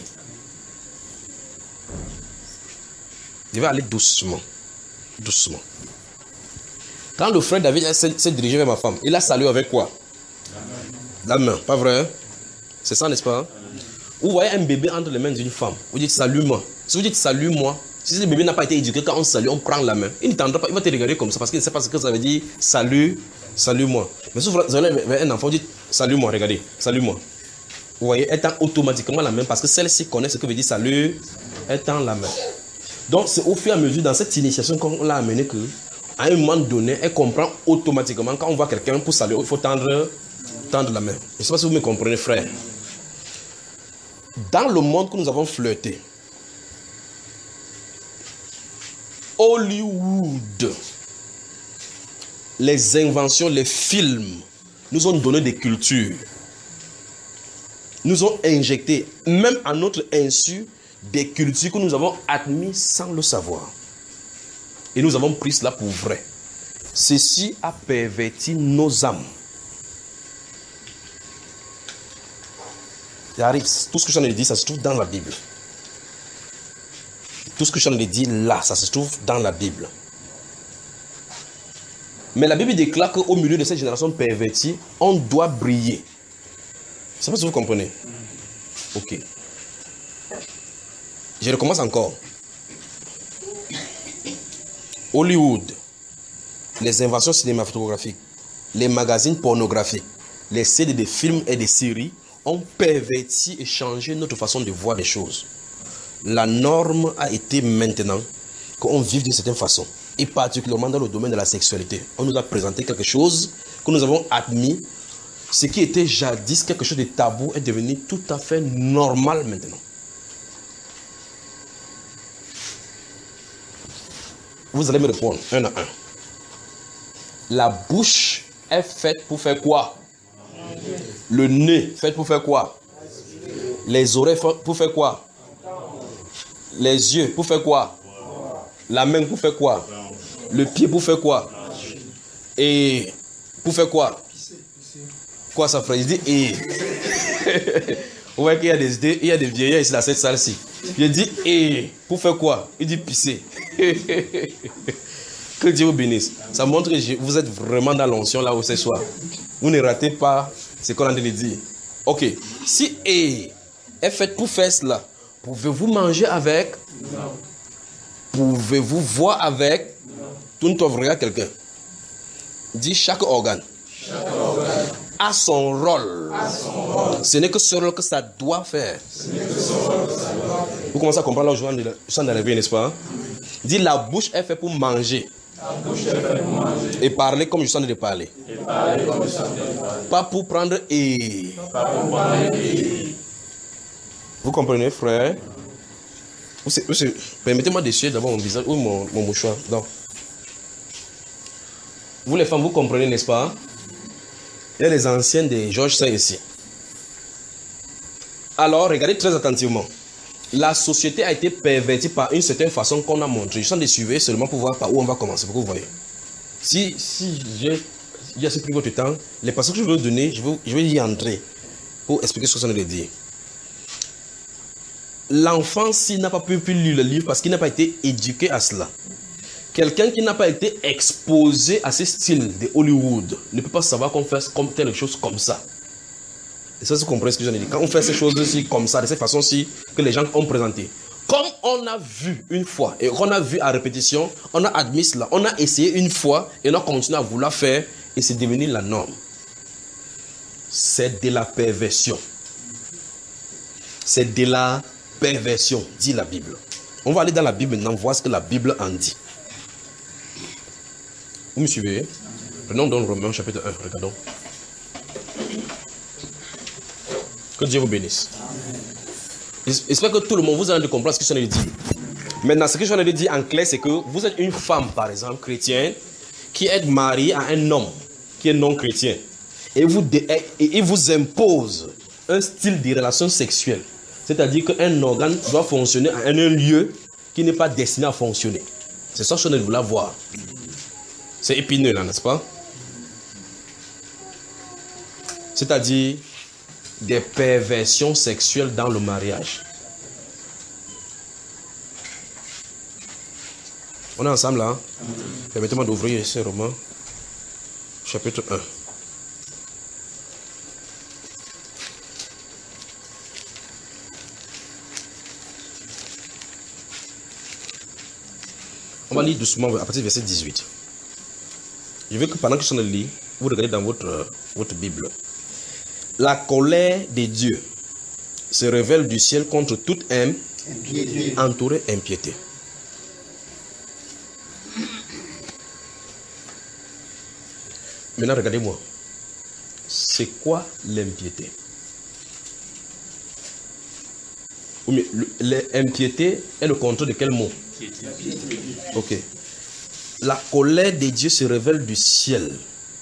Je vais aller doucement. Doucement. Quand le frère David s'est dirigé vers ma femme, il a salué avec quoi? La main, pas vrai? C'est ça, n'est-ce pas? Vous voyez un bébé entre les mains d'une femme, vous dites salue-moi. Si vous dites salue-moi, si le bébé n'a pas été éduqué, quand on salue, on prend la main. Il n'entendra pas, il va te regarder comme ça parce qu'il ne sait pas ce que ça veut dire salut, salut-moi. Mais si vous allez vers un enfant, vous dites salut-moi, regardez, salut-moi. Vous voyez, elle tend automatiquement la main parce que celle-ci connaît ce que veut dire salut, elle tend la main. Donc c'est au fur et à mesure dans cette initiation qu'on l'a amené que, à un moment donné, elle comprend automatiquement quand on voit quelqu'un pour saluer, il faut tendre, tendre la main. Je ne sais pas si vous me comprenez, frère. Dans le monde que nous avons flirté, Hollywood, les inventions, les films nous ont donné des cultures, nous ont injecté, même à notre insu, des cultures que nous avons admises sans le savoir. Et nous avons pris cela pour vrai. Ceci a perverti nos âmes. Tout ce que j'en ai dit, ça se trouve dans la Bible. Tout ce que j'en ai dit là, ça se trouve dans la Bible. Mais la Bible déclare qu'au milieu de cette génération pervertie, on doit briller. Je ne sais pas si vous comprenez. Ok. Je recommence encore. Hollywood, les inventions cinématographiques, les magazines pornographiques, les C D de films et de séries ont perverti et changé notre façon de voir les choses. La norme a été maintenant qu'on vive d'une certaine façon, et particulièrement dans le domaine de la sexualité. On nous a présenté quelque chose que nous avons admis. Ce qui était jadis quelque chose de tabou est devenu tout à fait normal maintenant. Vous allez me répondre un à un. La bouche est faite pour faire quoi? Le nez fait pour faire quoi? Les oreilles pour faire quoi? Les yeux pour faire quoi? La main pour faire quoi? Le pied pour faire quoi? Et pour faire quoi? Quoi ça ferait? Il dit et. Vous voyez qu'il y a des idées, il y a des vieillards ici dans cette salle-ci. Il dit et pour faire quoi? Il dit pisser. Que Dieu vous bénisse. Ça montre que vous êtes vraiment dans l'onction là où ce soir. Vous ne ratez pas ce qu'on a envie de dire. Ok. Si et est fait pour faire cela, pouvez-vous manger avec? Non. Pouvez-vous voir avec? Non. Tout ne regarde quelqu'un. Dit chaque organe. Chaque organe. A son rôle. À son rôle. Ce n'est que ce rôle que ça doit faire. Ce n'est que ce rôle que ça doit faire. Vous commencez à comprendre là où je suis d'arriver, n'est-ce pas? Dit la bouche est faite pour manger. La bouche est faite pour manger. Et parler comme je suis en train de parler. Et parler comme je suis en train de parler. Pas pour prendre et. Pas pour prendre et. Vous comprenez, frère? Permettez-moi d'essuyer d'abord mon visage ou mon, mon mouchoir. Non. Vous les femmes, vous comprenez, n'est-ce pas? Il y a les anciennes de Georges Saint ici. Alors, regardez très attentivement. La société a été pervertie par une certaine façon qu'on a montré. Je suis en train de suivre seulement pour voir par où on va commencer. Pour que vous voyez. Si, si j'ai assez pris votre temps, les passages que je vais vous donner, je vais, je vais y entrer pour expliquer ce que ça veut dire. L'enfant, s'il n'a pas pu, pu lire le livre parce qu'il n'a pas été éduqué à cela, quelqu'un qui n'a pas été exposé à ce style de Hollywood ne peut pas savoir qu'on fait comme telle chose comme ça. Et ça, vous comprenez ce que j'en ai dit. Quand on fait ces choses-ci comme ça, de cette façon-ci que les gens ont présenté. Comme on a vu une fois et qu'on a vu à répétition, on a admis cela, on a essayé une fois et on a continué à vouloir faire et c'est devenu la norme. C'est de la perversion. C'est de la perversion, dit la Bible. On va aller dans la Bible maintenant, voir ce que la Bible en dit. Vous me suivez? Prenons donc Romains chapitre un, regardons. Que Dieu vous bénisse. J'espère que tout le monde, vous allez comprendre ce que je viens de dire. Maintenant, ce que je viens de dire en clair, c'est que vous êtes une femme, par exemple, chrétienne, qui est mariée à un homme qui est non chrétien. Et vous, et il vous impose un style de relation sexuelle. C'est-à-dire qu'un organe doit fonctionner à un lieu qui n'est pas destiné à fonctionner. C'est ça que je viens de vouloir voir. C'est épineux là, n'est-ce pas? C'est-à-dire des perversions sexuelles dans le mariage. On est ensemble là? Permettez-moi d'ouvrir ce roman. chapitre un. On va lire doucement à partir du verset dix-huit. Je veux que pendant que je suis en train de lire, vous regardez dans votre, votre Bible. La colère de Dieu se révèle du ciel contre toute impiété, entourée impiété. Maintenant, regardez-moi. C'est quoi l'impiété? L'impiété est le contraire de quel mot? Ok. La colère de Dieu se révèle du ciel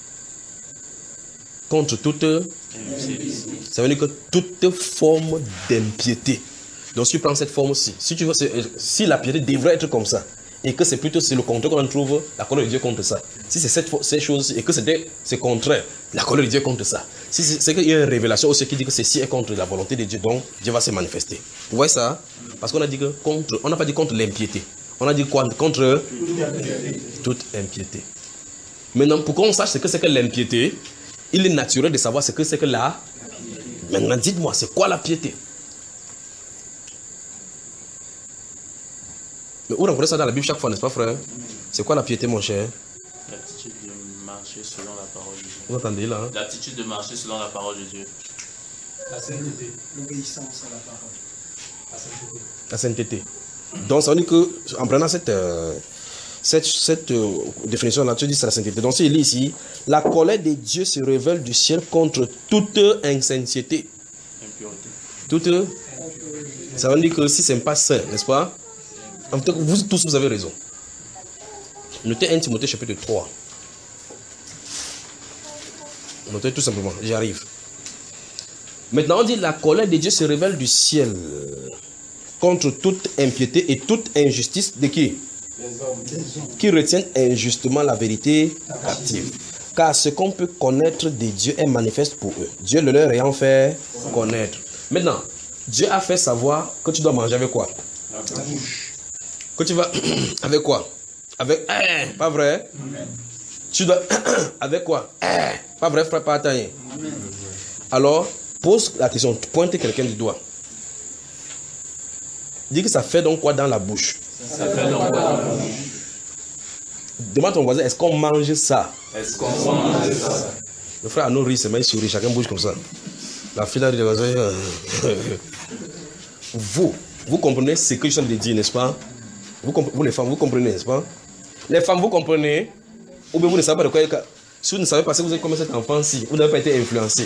contre toute, ça veut dire que toute forme d'impiété. Donc si tu prends cette forme-ci, si tu veux, si la piété devrait être comme ça, et que c'est plutôt c'est le contraire qu'on trouve, la colère de Dieu contre ça. Si c'est cette, cette chose et que c'est contraire, la colère de Dieu contre ça. Si c'est qu'il y a une révélation aussi qui dit que ceci est contre la volonté de Dieu, donc Dieu va se manifester. Vous voyez ça? Parce qu'on a dit que contre, on n'a pas dit contre l'impiété. On a dit quoi? Contre toute impiété. Maintenant, pour qu'on sache ce que c'est que l'impiété, il est naturel de savoir ce que c'est que la... Maintenant, dites-moi, c'est quoi la piété? Mais où on connaît ça dans la Bible chaque fois, n'est-ce pas, frère? C'est quoi la piété, mon cher? L'attitude de marcher selon la parole de Dieu. Vous entendez là? Hein? L'attitude de marcher selon la parole de Dieu. La sainteté, l'obéissance à la parole. La sainteté. La sainteté. Donc, ça veut dire qu'en prenant cette, euh, cette, cette euh, définition-là, tu dis c'est la sainteté. Donc, il lit ici, la colère de Dieu se révèle du ciel contre toute insainteté. Impureté. Toute. Ça veut dire que si ce n'est pas saint, n'est-ce pas? En tout cas, vous tous, vous avez raison. Notez un Timothée chapitre trois. Notez tout simplement, j'arrive. Maintenant, on dit la colère de Dieu se révèle du ciel contre toute impiété et toute injustice de qui? Les hommes. Qui retiennent injustement la vérité captive. Car ce qu'on peut connaître de Dieu est manifeste pour eux. Dieu le leur ayant fait connaître. Maintenant, Dieu a fait savoir que tu dois manger avec quoi? La bouche. Que tu vas avec quoi? Avec eh, pas vrai? Amen. Tu dois avec quoi? Eh, pas vrai, frère, pas attaqué. Alors, pose la question, pointe quelqu'un du doigt. Dis que ça fait donc quoi dans la bouche? Ça fait donc quoi dans la bouche? Demande ton voisin, est-ce qu'on mange ça? Est-ce qu'on mange ça? Le frère a nos riz, c'est mal souris, chacun bouge comme ça. La fille a dit, vous, vous comprenez ce que je suis en train de dire, n'est-ce pas? Vous, vous les femmes, vous comprenez, n'est-ce pas? Les femmes, vous comprenez? Ou bien vous ne savez pas de quoi il y a. Si vous ne savez pas si vous êtes comme cet enfant-ci, vous n'avez pas été influencé.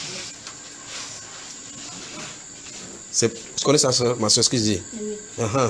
Tu connais ça, soeur, ma soeur, ce que je dis? Oui. Uh-huh.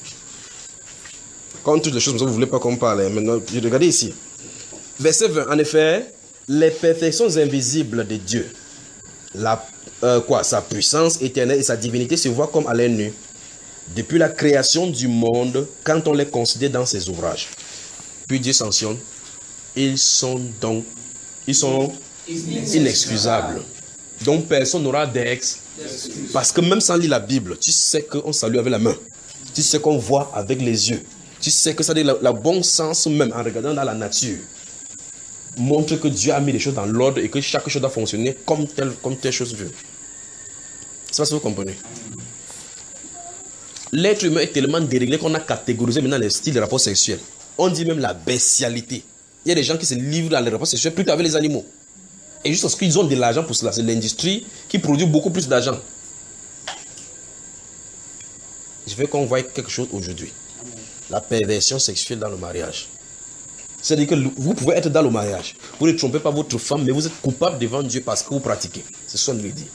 Quand on touche les choses, vous ne voulez pas qu'on parle. Maintenant, regardez ici. Verset vingt. En effet, les perfections invisibles de Dieu, la, euh, quoi, sa puissance éternelle et sa divinité se voient comme à l'œil nu. Depuis la création du monde, quand on les considère dans ses ouvrages. Puis Dieu sanctionne. Ils sont donc ils sont inexcusables. Donc personne n'aura d'ex. Parce que même sans lire la Bible, tu sais qu'on salue avec la main. Tu sais qu'on voit avec les yeux. Tu sais que ça dit le bon sens même en regardant dans la nature montre que Dieu a mis les choses dans l'ordre et que chaque chose doit fonctionner comme telle, comme telle chose veut. C'est pas ce que vous comprenez. L'être humain est tellement déréglé qu'on a catégorisé maintenant les styles de rapports sexuels. On dit même la bestialité. Il y a des gens qui se livrent dans les rapports sexuels plutôt avec les animaux. Et juste parce qu'ils ont de l'argent pour cela. C'est l'industrie qui produit beaucoup plus d'argent. Je veux qu'on voie quelque chose aujourd'hui. La perversion sexuelle dans le mariage. C'est-à-dire que vous pouvez être dans le mariage. Vous ne trompez pas votre femme, mais vous êtes coupable devant Dieu parce que vous pratiquez. C'est ce qu'on lui dit.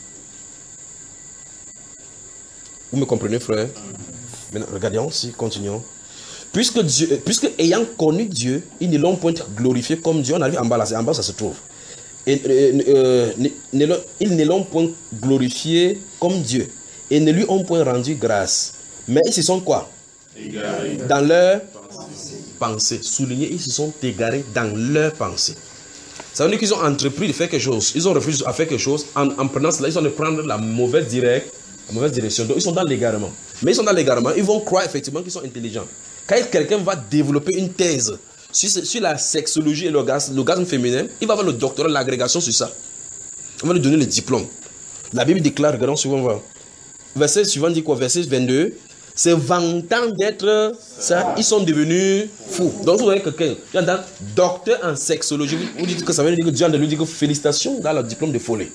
Vous me comprenez, frère? Maintenant, regardons, si, continuons. Puisque, Dieu, puisque ayant connu Dieu, ils ne l'ont point glorifié comme Dieu. On arrive en bas, là, en bas ça se trouve. Et, euh, euh, ne, ne, ils ne l'ont point glorifié comme Dieu. Et ne lui ont point rendu grâce. Mais ils se sont quoi? Égarés. Dans leur pensée. Souligné, ils se sont égarés dans leur pensée. Ça veut dire qu'ils ont entrepris de faire quelque chose. Ils ont refusé à faire quelque chose. En, en prenant cela, ils ont de prendre la mauvaise direction. La mauvaise direction. Donc ils sont dans l'égarement. Mais ils sont dans l'égarement. Ils vont croire effectivement qu'ils sont intelligents. Quand quelqu'un va développer une thèse sur, sur la sexologie et l'orgasme, l'orgasme féminin, il va avoir le doctorat, l'agrégation sur ça. On va lui donner le diplôme. La Bible déclare, regardons souvent, voir. Verset suivant dit quoi? Verset vingt-deux. Se vantant d'être ça, ils sont devenus fous. Donc vous voyez quelqu'un, il y a un docteur en sexologie, vous dites que ça veut dire que Dieu lui dit que félicitations dans le diplôme de folie.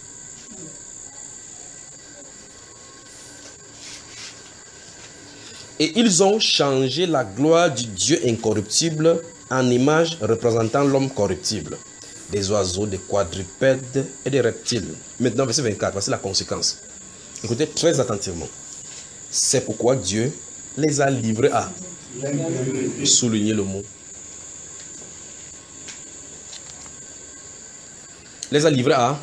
Et ils ont changé la gloire du Dieu incorruptible en image représentant l'homme corruptible, des oiseaux, des quadrupèdes et des reptiles. Maintenant, verset vingt-quatre, voici la conséquence. Écoutez très attentivement. C'est pourquoi Dieu les a livrés à... Soulignez le mot. Les a livrés à...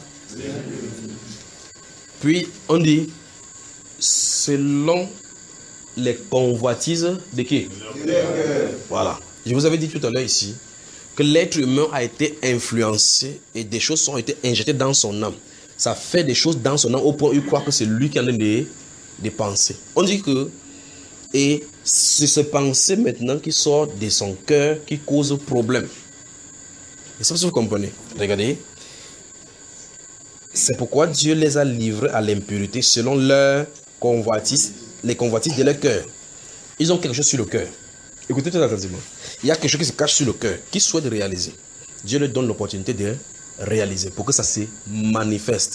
Puis, on dit, selon les convoitises de qui? Voilà. Je vous avais dit tout à l'heure ici que l'être humain a été influencé et des choses ont été injectées dans son âme. Ça fait des choses dans son âme au point où il croit que c'est lui qui en a des, des pensées. On dit que et c'est ce pensée maintenant qui sort de son cœur qui cause problème. Et ça, vous comprenez. Regardez. C'est pourquoi Dieu les a livrés à l'impureté selon leur convoitise, les convoitises de leur cœur. Ils ont quelque chose sur le cœur. Écoutez très attentivement. Il y a quelque chose qui se cache sur le cœur, qui souhaite réaliser. Dieu leur donne l'opportunité de réaliser pour que ça se manifeste.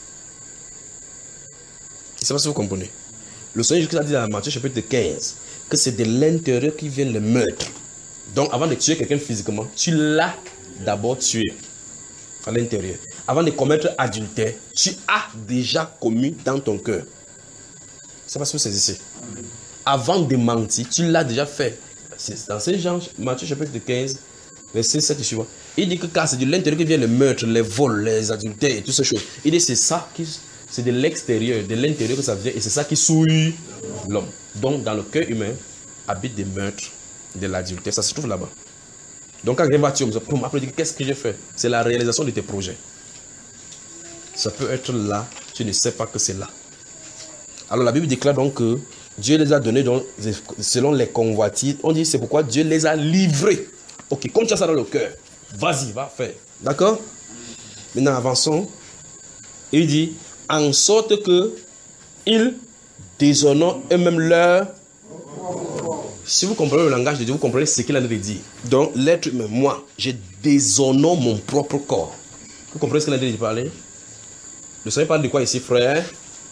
Je ne sais pas si vous comprenez. Le Seigneur Jésus a dit dans Matthieu chapitre quinze que c'est de l'intérieur qui vient le meurtre. Donc avant de tuer quelqu'un physiquement, tu l'as d'abord tué à l'intérieur. Avant de commettre adultère, tu as déjà commis dans ton cœur. Je ne sais pas si vous saisissez. Avant de mentir, tu l'as déjà fait. C'est dans Saint Jean, Matthieu chapitre quinze, verset sept et suivant. Il dit que car c'est de l'intérieur que vient le meurtre, les vols, les adultères et toutes ces choses. Il dit c'est ça qui, c'est de l'extérieur, de l'intérieur que ça vient et c'est ça qui souille l'homme. Donc dans le cœur humain habite des meurtres, de l'adultère. Ça se trouve là-bas. Donc quand tu me dis qu'est-ce que j'ai fait? C'est la réalisation de tes projets. Ça peut être là, tu ne sais pas que c'est là. Alors la Bible déclare donc que Dieu les a donnés donc, selon les convoitises. On dit c'est pourquoi Dieu les a livrés. Ok, comme tu as ça dans le cœur, vas-y, va faire. D'accord? Maintenant avançons. Il dit en sorte que ils déshonorent eux-mêmes leur... Si vous comprenez le langage de Dieu, vous comprenez ce qu'il a dit. Donc l'être humain, moi, je déshonore mon propre corps. Vous comprenez ce qu'il a dit de parler? Le Seigneur parle de quoi ici, frère?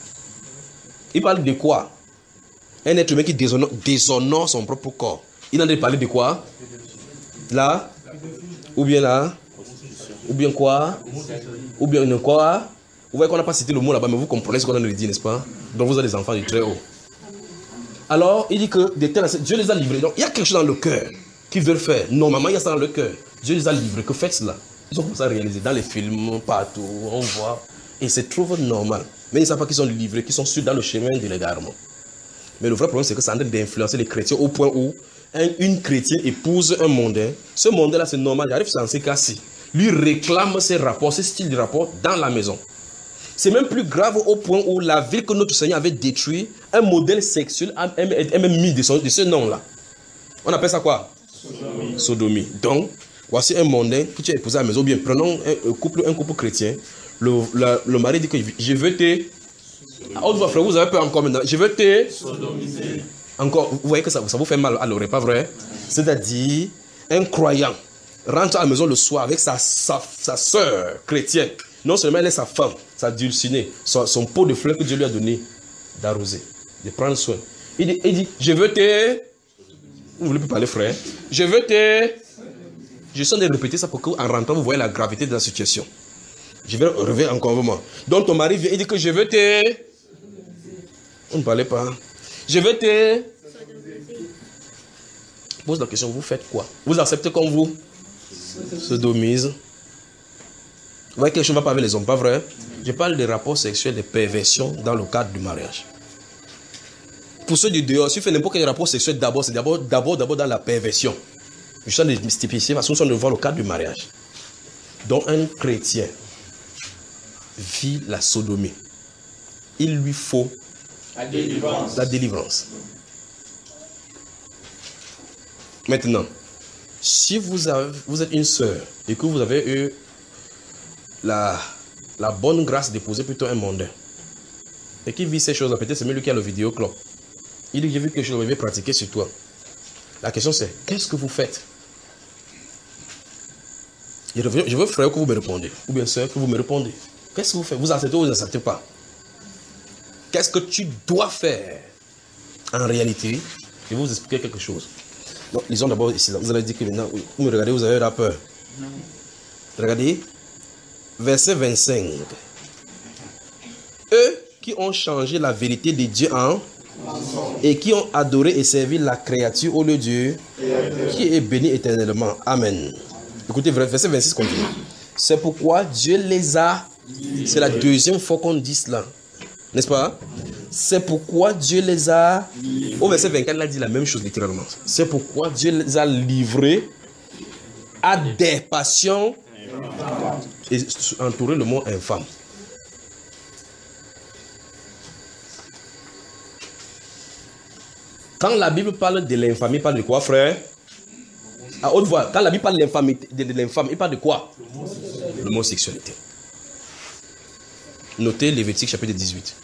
Il parle de quoi? Un être humain qui déshonore, déshonore son propre corps. Il en a parlé de quoi? Là? Ou bien là? Ou bien quoi? Ou bien quoi? Vous voyez qu'on n'a pas cité le mot là-bas, mais vous comprenez ce qu'on a dit, n'est-ce pas? Donc vous avez des enfants du très haut. Alors, il dit que de telles, Dieu les a livrés. Donc, il y a quelque chose dans le cœur qu'ils veulent faire. Normalement, il y a ça dans le cœur. Dieu les a livrés. Que faites cela? Ils ont commencé à réaliser dans les films, partout, on voit. Et c'est trop normal. Mais ils ne savent pas qu'ils sont livrés, qu'ils sont sûrs dans le chemin de l'égarement. Mais le vrai problème, c'est que ça est en train d'influencer les chrétiens au point où un, une chrétienne épouse un mondain. Ce mondain-là, c'est normal. Il arrive dans ces cas-ci. Lui réclame ses rapports, ses styles de rapport dans la maison. C'est même plus grave au point où la ville que notre Seigneur avait détruit, un modèle sexuel est même mis de, son, de ce nom-là. On appelle ça quoi? Sodomie. Sodomie. Donc, voici un mondain que tu as épousé à la maison. Bien, prenons un, un, couple, un couple chrétien. Le, la, le mari dit que je veux te... Oh, frère, vous avez peur encore maintenant. Je veux te... Sodomiser. Encore, vous voyez que ça, ça vous fait mal à l'oreille, pas vrai? C'est-à-dire, un croyant rentre à la maison le soir avec sa, sa, sa soeur chrétienne. Non seulement elle est sa femme, sa dulcinée, son, son pot de fleurs que Dieu lui a donné d'arroser, de prendre soin. Il dit, il dit, je veux te... Vous voulez plus parler, frère? Je veux te... Je suis en train de répéter ça pour qu'en rentrant, vous voyez la gravité de la situation. Je vais revenir encore un moment. Donc ton mari vient, il dit que je veux te... On ne parlait pas. Je veux te... Pose la question, vous faites quoi? Vous acceptez comme vous? Sodomise. Vous voyez quelque chose ne va pas avec les hommes, pas vrai? Je parle des rapports sexuels, des perversions dans le cadre du mariage. Pour ceux du dehors, si vous faites n'importe quel rapport sexuel, d'abord, c'est d'abord, d'abord, d'abord dans la perversion. Je suis en train de mystifier parce qu'on est devant le cadre du mariage. Donc un chrétien vit la sodomie. Il lui faut la délivrance. La délivrance. Maintenant, Si vous, avez, vous êtes une sœur et que vous avez eu la, la bonne grâce d'épouser plutôt un mondain et qui vit ces choses-là, peut-être c'est même lui qui a le vidéoclub. Il dit, j'ai vu quelque chose, je vais pratiquer sur toi. La question c'est, qu'est-ce que vous faites? Je veux, je veux frère que vous me répondez, ou bien sœur que vous me répondez. Qu'est-ce que vous faites? Vous acceptez ou vous n'acceptez pas? Qu'est-ce que tu dois faire? En réalité, je vais vous expliquer quelque chose. Donc, lisons d'abord ici. Vous allez dire que maintenant, vous me regardez, vous avez la peur. Non. Regardez, verset vingt-cinq. Eux qui ont changé la vérité de Dieu en et qui ont adoré et servi la créature au lieu de Dieu, qui est béni éternellement. Amen. Écoutez, verset vingt-six continue. C'est pourquoi Dieu les a. C'est la deuxième fois qu'on dit cela. N'est-ce pas? C'est pourquoi Dieu les a... Au verset vingt-quatre, il a dit la même chose littéralement. C'est pourquoi Dieu les a livrés à des passions et entouré le mot infâme. Quand la Bible parle de l'infamie, il parle de quoi, frère? À haute voix, quand la Bible parle de l'infamie, de l'infâme, il parle de quoi? L'homosexualité. Notez Lévitique chapitre dix-huit.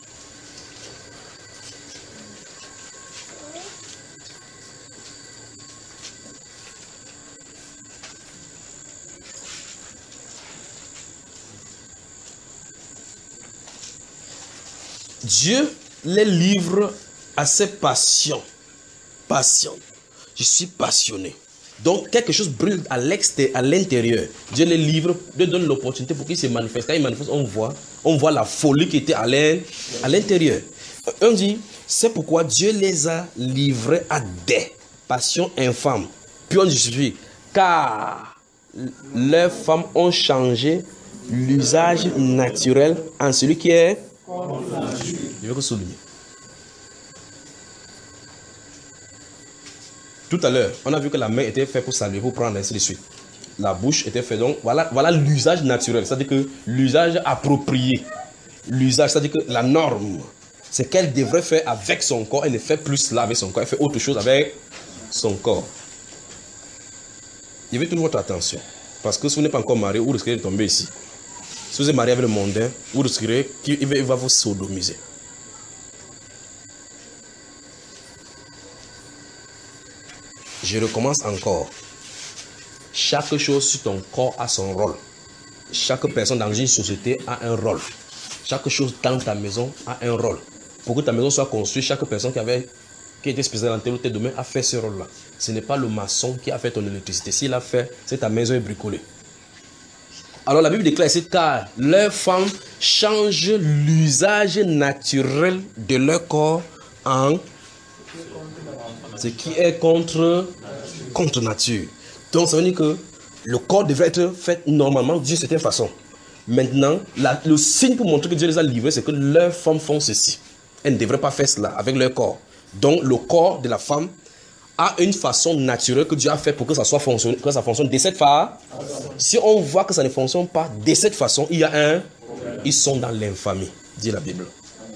Dieu les livre à ses passions. Passion. Je suis passionné. Donc, quelque chose brûle à l'extérieur, à l'intérieur. Dieu les livre, Dieu donne l'opportunité pour qu'ils se manifestent. Quand ils manifestent, on voit, on voit la folie qui était à l'intérieur. On dit, c'est pourquoi Dieu les a livrés à des passions infâmes. Puis on justifie, car leurs femmes ont changé l'usage naturel en celui qui est... Je vais vous souligner. Tout à l'heure, on a vu que la main était faite pour saluer, pour prendre, ainsi de suite. La bouche était faite, donc voilà, voilà l'usage naturel, c'est-à-dire que l'usage approprié. L'usage, c'est-à-dire que la norme, c'est qu'elle devrait faire avec son corps, elle ne fait plus cela avec son corps, elle fait autre chose avec son corps. Je veux toute votre attention, parce que si vous n'êtes pas encore marié, vous risquez de tomber ici. Si vous êtes marié avec le mondain, vous risquerez qu'il va vous sodomiser. Je recommence encore. Chaque chose sur ton corps a son rôle. Chaque personne dans une société a un rôle. Chaque chose dans ta maison a un rôle. Pour que ta maison soit construite, chaque personne qui, avait, qui était spécialisée dans tel ou tel domaine a fait ce rôle-là. Ce n'est pas le maçon qui a fait ton électricité. S'il a fait, c'est ta maison est bricolée. Alors la Bible déclare ici, car leurs femmes changent l'usage naturel de leur corps en ce qui est contre, contre nature. Donc ça veut dire que le corps devrait être fait normalement d'une certaine façon. Maintenant, la, le signe pour montrer que Dieu les a livrés, c'est que leurs femmes font ceci. Elles ne devraient pas faire cela avec leur corps. Donc le corps de la femme a une façon naturelle que Dieu a fait pour que ça soit fonctionne, que ça fonctionne de cette façon. Si on voit que ça ne fonctionne pas de cette façon, il y a un, ils sont dans l'infamie, dit la Bible.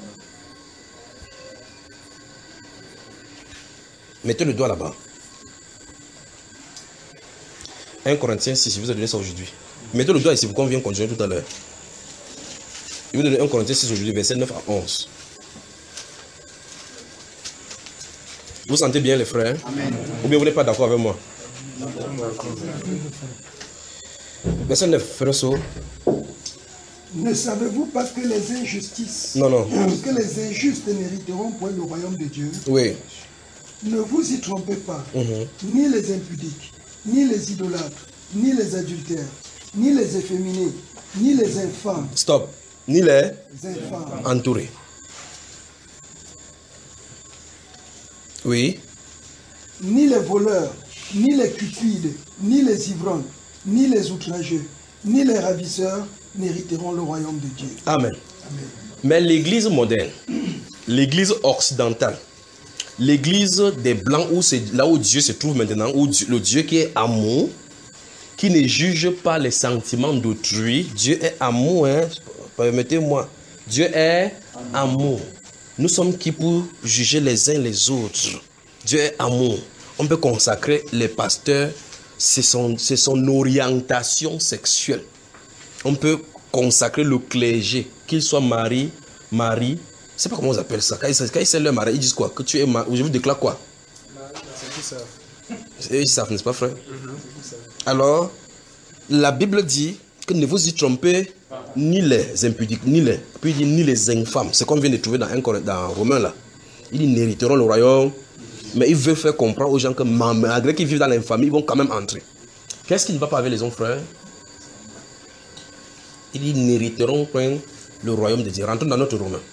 Mettez le doigt là-bas. un Corinthiens six, je vous ai donné ça aujourd'hui. Mettez le doigt ici pour qu'on vienne continuer tout à l'heure. Je vous ai donné un Corinthiens six aujourd'hui, verset neuf à onze. Vous sentez bien les frères? Amen. Ou bien vous n'êtes pas d'accord avec moi? Verset neuf, frère Saul. Ne savez-vous pas que les injustices, non, non. que les injustes n'hériteront point le royaume de Dieu? Oui. Ne vous y trompez pas, Mm-hmm. ni les impudiques, ni les idolâtres, ni les adultères, ni les efféminés, ni les infâmes. Stop. Ni les infâmes. Entourés. Oui. Ni les voleurs, ni les cupides, ni les ivrognes, ni les outrageux, ni les ravisseurs n'hériteront le royaume de Dieu. Amen. Amen. Mais l'église moderne, l'église occidentale, l'église des Blancs, où c'est là où Dieu se trouve maintenant, où Dieu, le Dieu qui est amour, qui ne juge pas les sentiments d'autrui. Dieu est amour, hein? Permettez-moi. Dieu est amour. Nous sommes qui pour juger les uns les autres? Dieu est amour. On peut consacrer les pasteurs c'est son, c'est son orientation sexuelle. On peut consacrer le clergé, qu'il soit mari, mari, je ne sais pas comment on appelle ça. Quand ils, quand ils sont leur mari, ils disent quoi? Que tu es mari, je vous déclare quoi? C'est qui ça? Ils savent, n'est-ce pas, frère? Alors, la Bible dit que ne vous y trompez ni les impudiques, ni les, puis il dit ni les infâmes. C'est comme on vient de trouver dans, un, dans Romain là. Ils disent, n'hériteront le royaume. Mais il veut faire comprendre aux gens que malgré qu'ils vivent dans l'infamie, ils vont quand même entrer. Qu'est-ce qui ne va pas avec les hommes, frères? Il dit, n'hériteront point le royaume de Dieu. Rentrons dans notre Romain.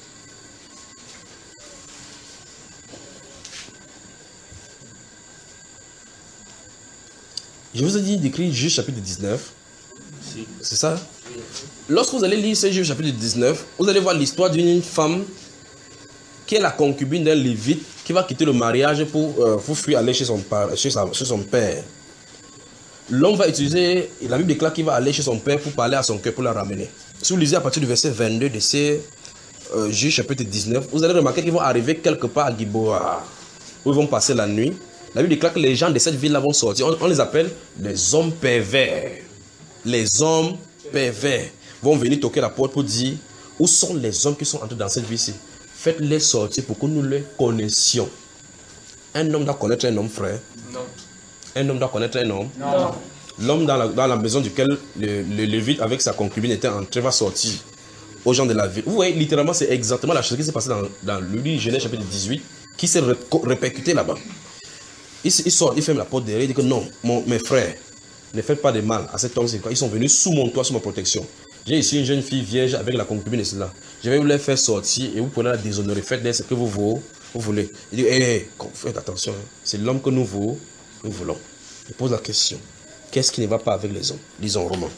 Je vous ai dit d'écrire Juge chapitre dix-neuf. C'est ça? Lorsque vous allez lire ce Juge chapitre dix-neuf, vous allez voir l'histoire d'une femme qui est la concubine d'un lévite qui va quitter le mariage pour, euh, pour fuir aller chez son, père, chez, sa, chez son père. L'homme va utiliser, la Bible déclare qu'il va aller chez son père pour parler à son cœur, pour la ramener. Si vous lisez à partir du verset vingt-deux de ce euh, Juge chapitre dix-neuf, vous allez remarquer qu'ils vont arriver quelque part à Giboa, où ils vont passer la nuit. La Bible déclare que les gens de cette ville-là vont sortir. On, on les appelle les hommes pervers. Les hommes pervers vont venir toquer la porte pour dire où sont les hommes qui sont entrés dans cette ville-ci. Faites-les sortir pour que nous les connaissions. Un homme doit connaître un homme, frère. Non. Un homme doit connaître un homme. Non. L'homme dans la, dans la maison duquel le, le lévite avec sa concubine était entré va sortir aux gens de la ville. Vous voyez, littéralement, c'est exactement la chose qui s'est passée dans, dans le livre Genèse chapitre dix-huit qui s'est ré, répercuté là-bas. Il, il sort, il ferme la porte derrière, il dit que non, mon, mes frères, ne faites pas de mal à cet homme. Ils sont venus sous mon toit, sous ma protection. J'ai ici une jeune fille vierge avec la concubine et cela. Je vais vous les faire sortir et vous pourrez la déshonorer. Faites-les ce que vous, vous, vous voulez. Il dit, hé, hey, faites attention, c'est l'homme que nous, vous, nous voulons. Il pose la question, qu'est-ce qui ne va pas avec les hommes? Lisons Romains.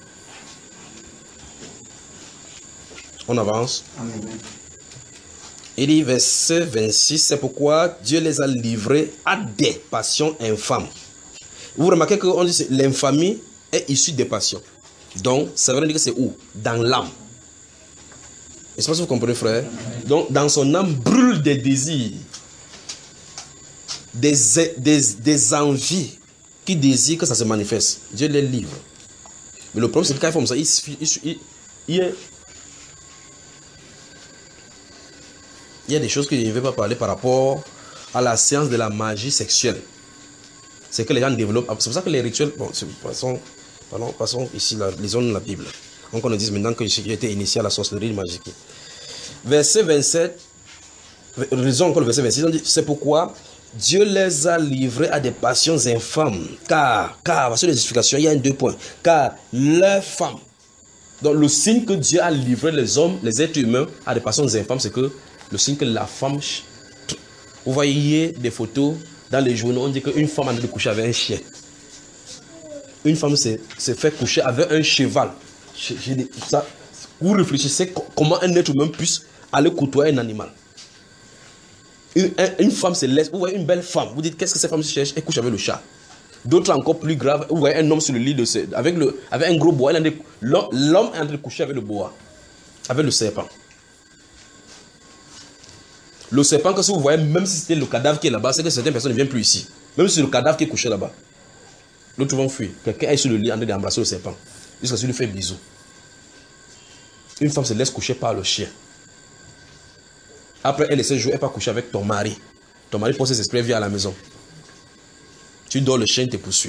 On avance. Amen. Il dit, verset vingt-six, c'est pourquoi Dieu les a livrés à des passions infâmes. Vous remarquez qu'on dit que l'infamie est issue des passions. Donc, ça veut dire que c'est où? Dans l'âme. Je ne sais pas si vous comprenez, frère. Donc, dans son âme brûle des désirs, des, des, des envies qui désirent que ça se manifeste. Dieu les livre. Mais le problème, c'est que quand ils font ça, il, il, il, il, est, il y a des choses que je ne vais pas parler par rapport à la science de la magie sexuelle. C'est que les gens développent. C'est pour ça que les rituels. Bon, passons, pardon, passons ici, la, lisons la Bible. Donc on nous dit maintenant que j'ai été initié à la sorcellerie magique. Verset vingt-sept. Lisons encore le verset vingt-six. On dit, c'est pourquoi Dieu les a livrés à des passions infâmes. Car, car, voici les explications, il y a un deux points. Car leurs femmes. Donc le signe que Dieu a livré les hommes, les êtres humains à des passions infâmes, c'est que le signe que la femme. Vous voyez des photos. Dans les journaux, on dit qu'une femme a envie de coucher avec un chien. Une femme s'est fait coucher avec un cheval. Je, je, ça, vous réfléchissez comment un être humain puisse aller côtoyer un animal. Une, un, une femme se laisse. Vous voyez une belle femme. Vous dites qu'est-ce que cette femme se cherche? Elle couche avec le chat. D'autres encore plus graves. Vous voyez un homme sur le lit de ce, avec, le, avec un gros bois. L'homme est en train de coucher avec le bois. Avec le serpent. Le serpent, que si vous voyez, même si c'était le cadavre qui est là-bas, c'est que certaines personnes ne viennent plus ici. Même si c'est le cadavre qui est couché là-bas. L'autre vont fuir. Quelqu'un est sur le lit en train d'embrasser le serpent. Jusqu'à ce qu'il lui fait bisou. Une femme se laisse coucher par le chien. Après, elle essaie de jouer, elle va coucher avec ton mari. Ton mari pose ses esprits, vient à la maison. Tu dors, le chien te poursuit.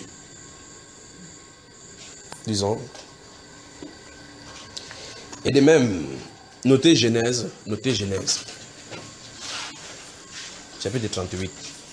Disons. Et de même, notez Genèse, notez Genèse. Chapitre trente-huit.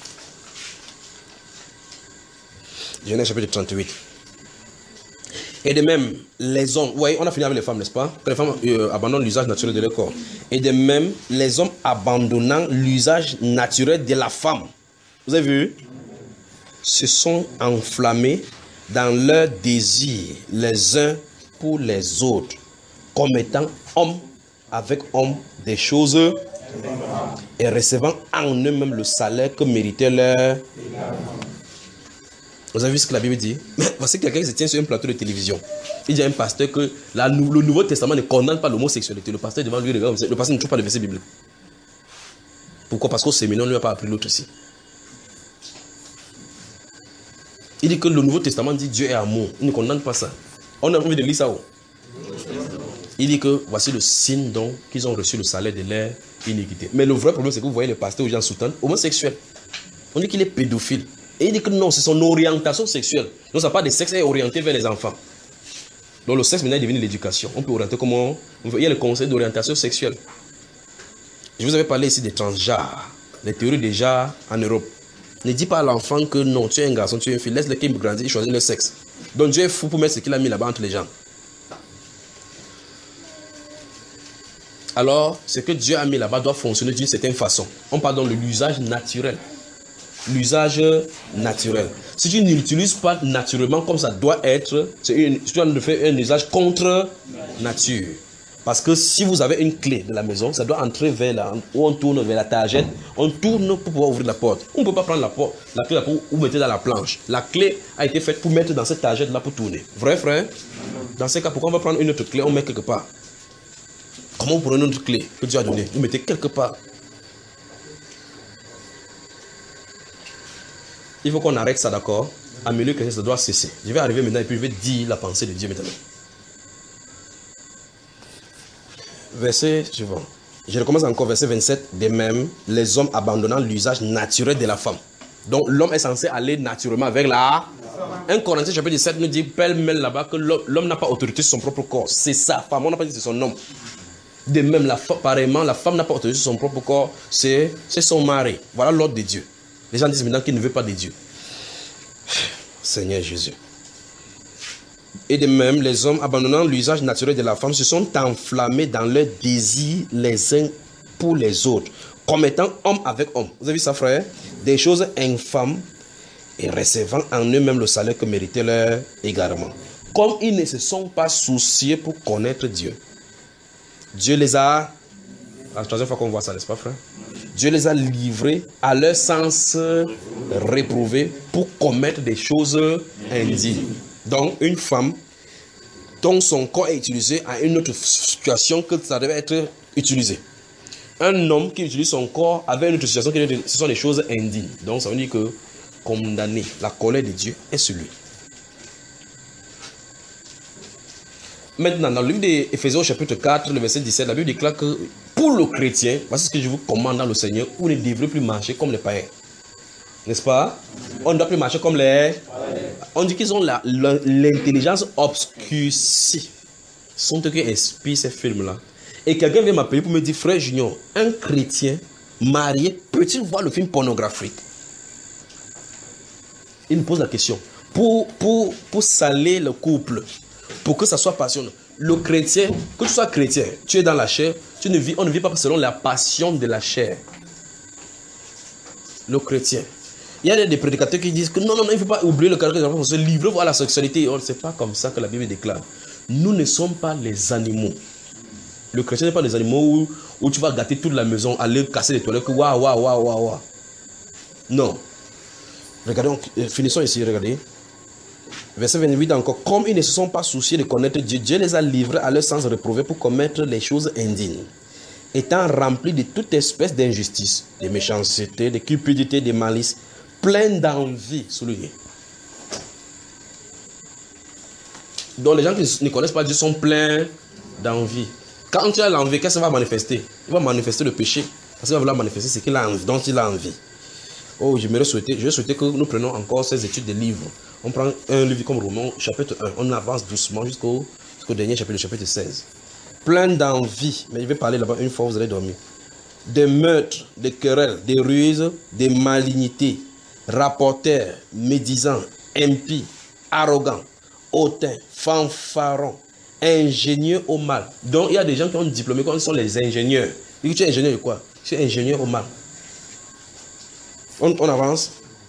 Genèse chapitre trente-huit. Et de même, les hommes, vous voyez, on a fini avec les femmes, n'est-ce pas? Que les femmes euh, abandonnent l'usage naturel de leur corps. Et de même, les hommes abandonnant l'usage naturel de la femme. Vous avez vu? Se sont enflammés dans leur désir les uns pour les autres, comme étant hommes avec hommes des choses et recevant en eux-mêmes le salaire que méritait leur. Vous avez vu ce que la Bible dit? Voici quelqu'un qui se tient sur un plateau de télévision. Il dit à un pasteur que la, le Nouveau Testament ne condamne pas l'homosexualité. Le pasteur devant lui regarde, le pasteur ne trouve pas le verset biblique. Pourquoi? Parce qu'au séminaire, on ne lui a pas appris l'autre ici. Il dit que le Nouveau Testament dit Dieu est amour. Il ne condamne pas ça. On a envie de lire ça où? Il dit que voici le signe donc qu'ils ont reçu le salaire de leur iniquité. Mais le vrai problème, c'est que vous voyez le pasteur aux gens soutien homosexuel. On dit qu'il est pédophile. Et il dit que non, c'est son orientation sexuelle. Donc ça part de sexe, est orienté vers les enfants. Donc le sexe maintenant est devenu l'éducation. On peut orienter comment? Il y a le conseil d'orientation sexuelle. Je vous avais parlé ici des transgenres, les théories des genres en Europe. Ne dis pas à l'enfant que non, tu es un garçon, tu es une fille. Laisse-le qu'il grandisse, il choisit le sexe. Donc Dieu est fou pour mettre ce qu'il a mis là-bas entre les gens. Alors, ce que Dieu a mis là-bas doit fonctionner d'une certaine façon. On parle donc de l'usage naturel. L'usage naturel. Si tu ne l'utilises pas naturellement comme ça doit être, une, tu dois faire un usage contre nature. Parce que si vous avez une clé de la maison, ça doit entrer vers la, ou on tourne vers la tagette, on tourne pour pouvoir ouvrir la porte. On ne peut pas prendre la porte, la clé là pour vous mettez dans la planche. La clé a été faite pour mettre dans cette tagette là pour tourner. Vrai frère? Dans ce cas, pourquoi on va prendre une autre clé, on met quelque part? Comment vous prenez une autre clé que Dieu a donnée? Vous mettez quelque part. Il faut qu'on arrête ça, d'accord? À milieu que ça doit cesser. Je vais arriver maintenant et puis je vais dire la pensée de Dieu maintenant. Verset suivant. Je recommence encore, verset vingt-sept. De même, les hommes abandonnant l'usage naturel de la femme. Donc l'homme est censé aller naturellement avec la... un Corinthiens chapitre dix-sept nous dit pêle-mêle là-bas que l'homme n'a pas autorité sur son propre corps. C'est sa femme, on n'a pas dit que c'est son homme. De même, la pareillement, la femme n'a pas autorité sur son propre corps, c'est son mari. Voilà l'ordre de Dieu. Les gens disent maintenant qu'ils ne veulent pas de Dieu. Seigneur Jésus. Et de même, les hommes abandonnant l'usage naturel de la femme se sont enflammés dans leur désir les uns pour les autres, comme étant homme avec homme. Vous avez vu ça, frère? Des choses infâmes et recevant en eux-mêmes le salaire que méritaient leur égarement. Comme ils ne se sont pas souciés pour connaître Dieu, Dieu les a... La troisième fois qu'on voit ça, n'est-ce pas, frère? Dieu les a livrés à leur sens réprouvé pour commettre des choses indignes. Donc, une femme dont son corps est utilisé à une autre situation que ça devait être utilisé. Un homme qui utilise son corps avec une autre situation, ce sont des choses indignes. Donc, ça veut dire que condamné, la colère de Dieu est sur lui. Maintenant, dans le livre d'Éphésiens chapitre quatre, le verset dix-sept, la Bible déclare que pour le chrétien, voici ce que je vous commande dans le Seigneur, vous ne devrez plus marcher comme les païens. N'est-ce pas? On ne doit plus marcher comme les... On dit qu'ils ont l'intelligence obscurcie. Ce sont eux qui inspirent ces films-là. Et quelqu'un vient m'appeler pour me dire, frère Junior, un chrétien marié peut-il voir le film pornographique? Il me pose la question. Pour, pour, pour saler le couple, pour que ça soit passionnant. Le chrétien, que tu sois chrétien, tu es dans la chair, tu ne vis, on ne vit pas selon la passion de la chair. Le chrétien. Il y a des prédicateurs qui disent que non, non, non, il ne faut pas oublier le caractère de la femme, se livrer à la sexualité. Ce n'est pas comme ça que la Bible déclare. Nous ne sommes pas les animaux. Le chrétien n'est pas des animaux où, où tu vas gâter toute la maison, aller casser les toilettes, waouh, waouh, waouh, waouh, waouh. Non. Regardez, finissons ici, regardez. Verset vingt-huit encore. Comme ils ne se sont pas souciés de connaître Dieu, Dieu les a livrés à leur sens réprouvé pour commettre les choses indignes. Étant remplis de toute espèce d'injustice, de méchanceté, de cupidité, de malice, pleins d'envie, souligné. Donc les gens qui ne connaissent pas Dieu sont pleins d'envie. Quand tu as l'envie, qu'est-ce que ça va manifester? Il va manifester le péché. Parce qu'il va vouloir manifester ce qu'il a envie, dont il a envie. Oh, je me souhaiter, je souhaitais que nous prenions encore ces études de livres. On prend un livre comme Romains, chapitre un. On avance doucement jusqu'au jusqu'au dernier chapitre, le chapitre seize. Plein d'envie. Mais je vais parler là-bas une fois, vous allez dormir. Des meurtres, des querelles, des ruses, des malignités, rapporteurs, médisants, impies, arrogants, hautains, fanfarons, ingénieux au mal. Donc il y a des gens qui ont diplômé, qui sont les ingénieurs. Et tu es ingénieur de quoi? Tu es ingénieur au mal. On, on avance.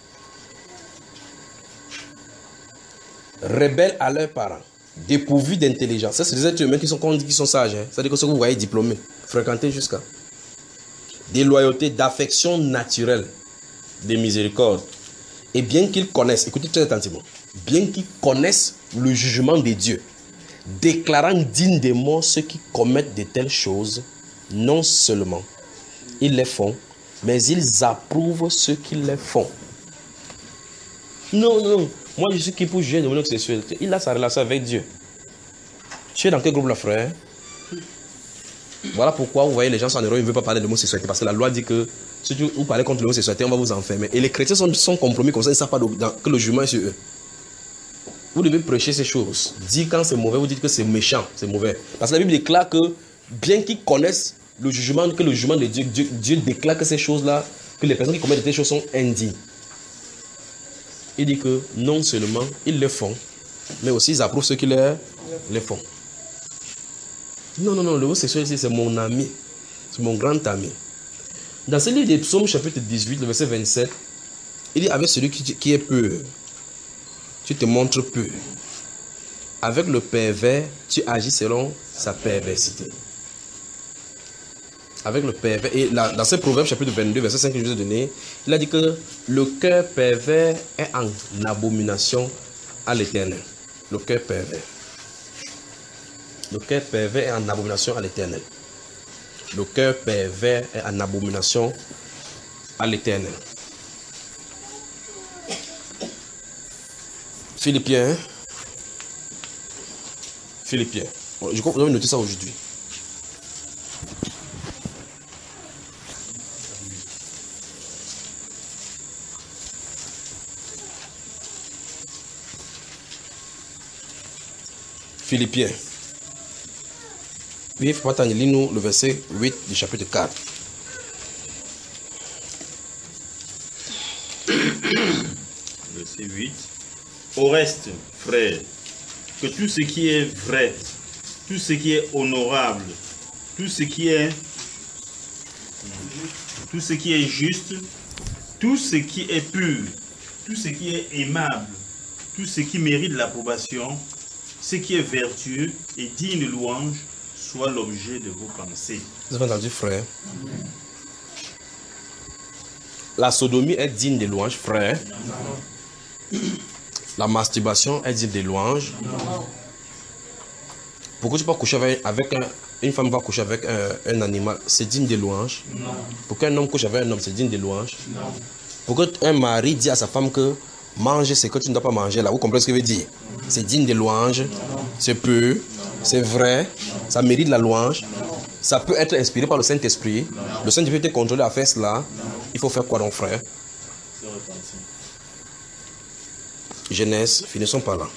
Rebelles à leurs parents, dépourvus d'intelligence. Ça, c'est des êtres humains qui sont, qui sont sages. Hein. C'est-à-dire que ceux que vous voyez diplômés, fréquentés jusqu'à. Déloyauté, d'affection naturelle, de miséricorde. Et bien qu'ils connaissent, écoutez très attentivement, bien qu'ils connaissent le jugement de Dieu, déclarant dignes de mort ceux qui commettent de telles choses, non seulement ils les font, mais ils approuvent ceux qui les font. Non, non. Moi, je suis qui pour juger de mon sexuel? Il a sa relation avec Dieu. Tu es dans quel groupe, là, frère? Voilà pourquoi vous voyez les gens sont en erreur, ils ne veulent pas parler de l'homosexualité. Parce que la loi dit que si vous parlez contre l'homosexualité, on va vous enfermer. Et les chrétiens sont, sont compromis comme ça, ils ne savent pas dans, que le jugement est sur eux. Vous devez prêcher ces choses. Dire quand c'est mauvais, vous dites que c'est méchant, c'est mauvais. Parce que la Bible déclare que, bien qu'ils connaissent le jugement, que le jugement de Dieu, Dieu, Dieu déclare que ces choses-là, que les personnes qui commettent des choses sont indignes. Il dit que non seulement ils le font, mais aussi ils approuvent ceux qui les, les font. Non, non, non, l'homosexuel ici, c'est mon ami. C'est mon grand ami. Dans ce livre des Psaumes, chapitre dix-huit, le verset vingt-sept, il dit, avec celui qui, qui est pur, tu te montres pur. Avec le pervers, tu agis selon sa perversité. Avec le pervers, et là, dans ce proverbe, chapitre vingt-deux, verset cinq que je vous ai donné, il a dit que le cœur pervers est en abomination à l'Éternel. Le cœur pervers. Le cœur pervers est en abomination à l'Éternel. Le cœur pervers est en abomination à l'Éternel. Philippiens. Philippiens. Je crois que vous avez noté ça aujourd'hui. Philippiens. Oui, il faut attendre, lis-nous le verset huit du chapitre quatre. Verset huit. Au reste, frères, que tout ce qui est vrai, tout ce qui est honorable, tout ce qui est, tout ce qui est juste, tout ce qui est pur, tout ce qui est aimable, tout ce qui mérite l'approbation, ce qui est vertueux et digne de louange, soit l'objet de vos pensées. Vous avez entendu, frère? La sodomie est digne de louange, frère. La masturbation est digne de louange. Pourquoi tu peux coucher avec, avec un, une femme va coucher avec un, un animal, c'est digne de louange? Pourquoi un homme couche avec un homme, c'est digne de louange? Pourquoi un mari dit à sa femme que manger, c'est que tu ne dois pas manger là? Vous comprenez ce que je veux dire? C'est digne de louange, c'est peu, c'est vrai, ça mérite la louange, ça peut être inspiré par le Saint-Esprit. Le Saint-Esprit peut te contrôler à faire cela. Il faut faire quoi donc, frère? Genèse, finissons par là.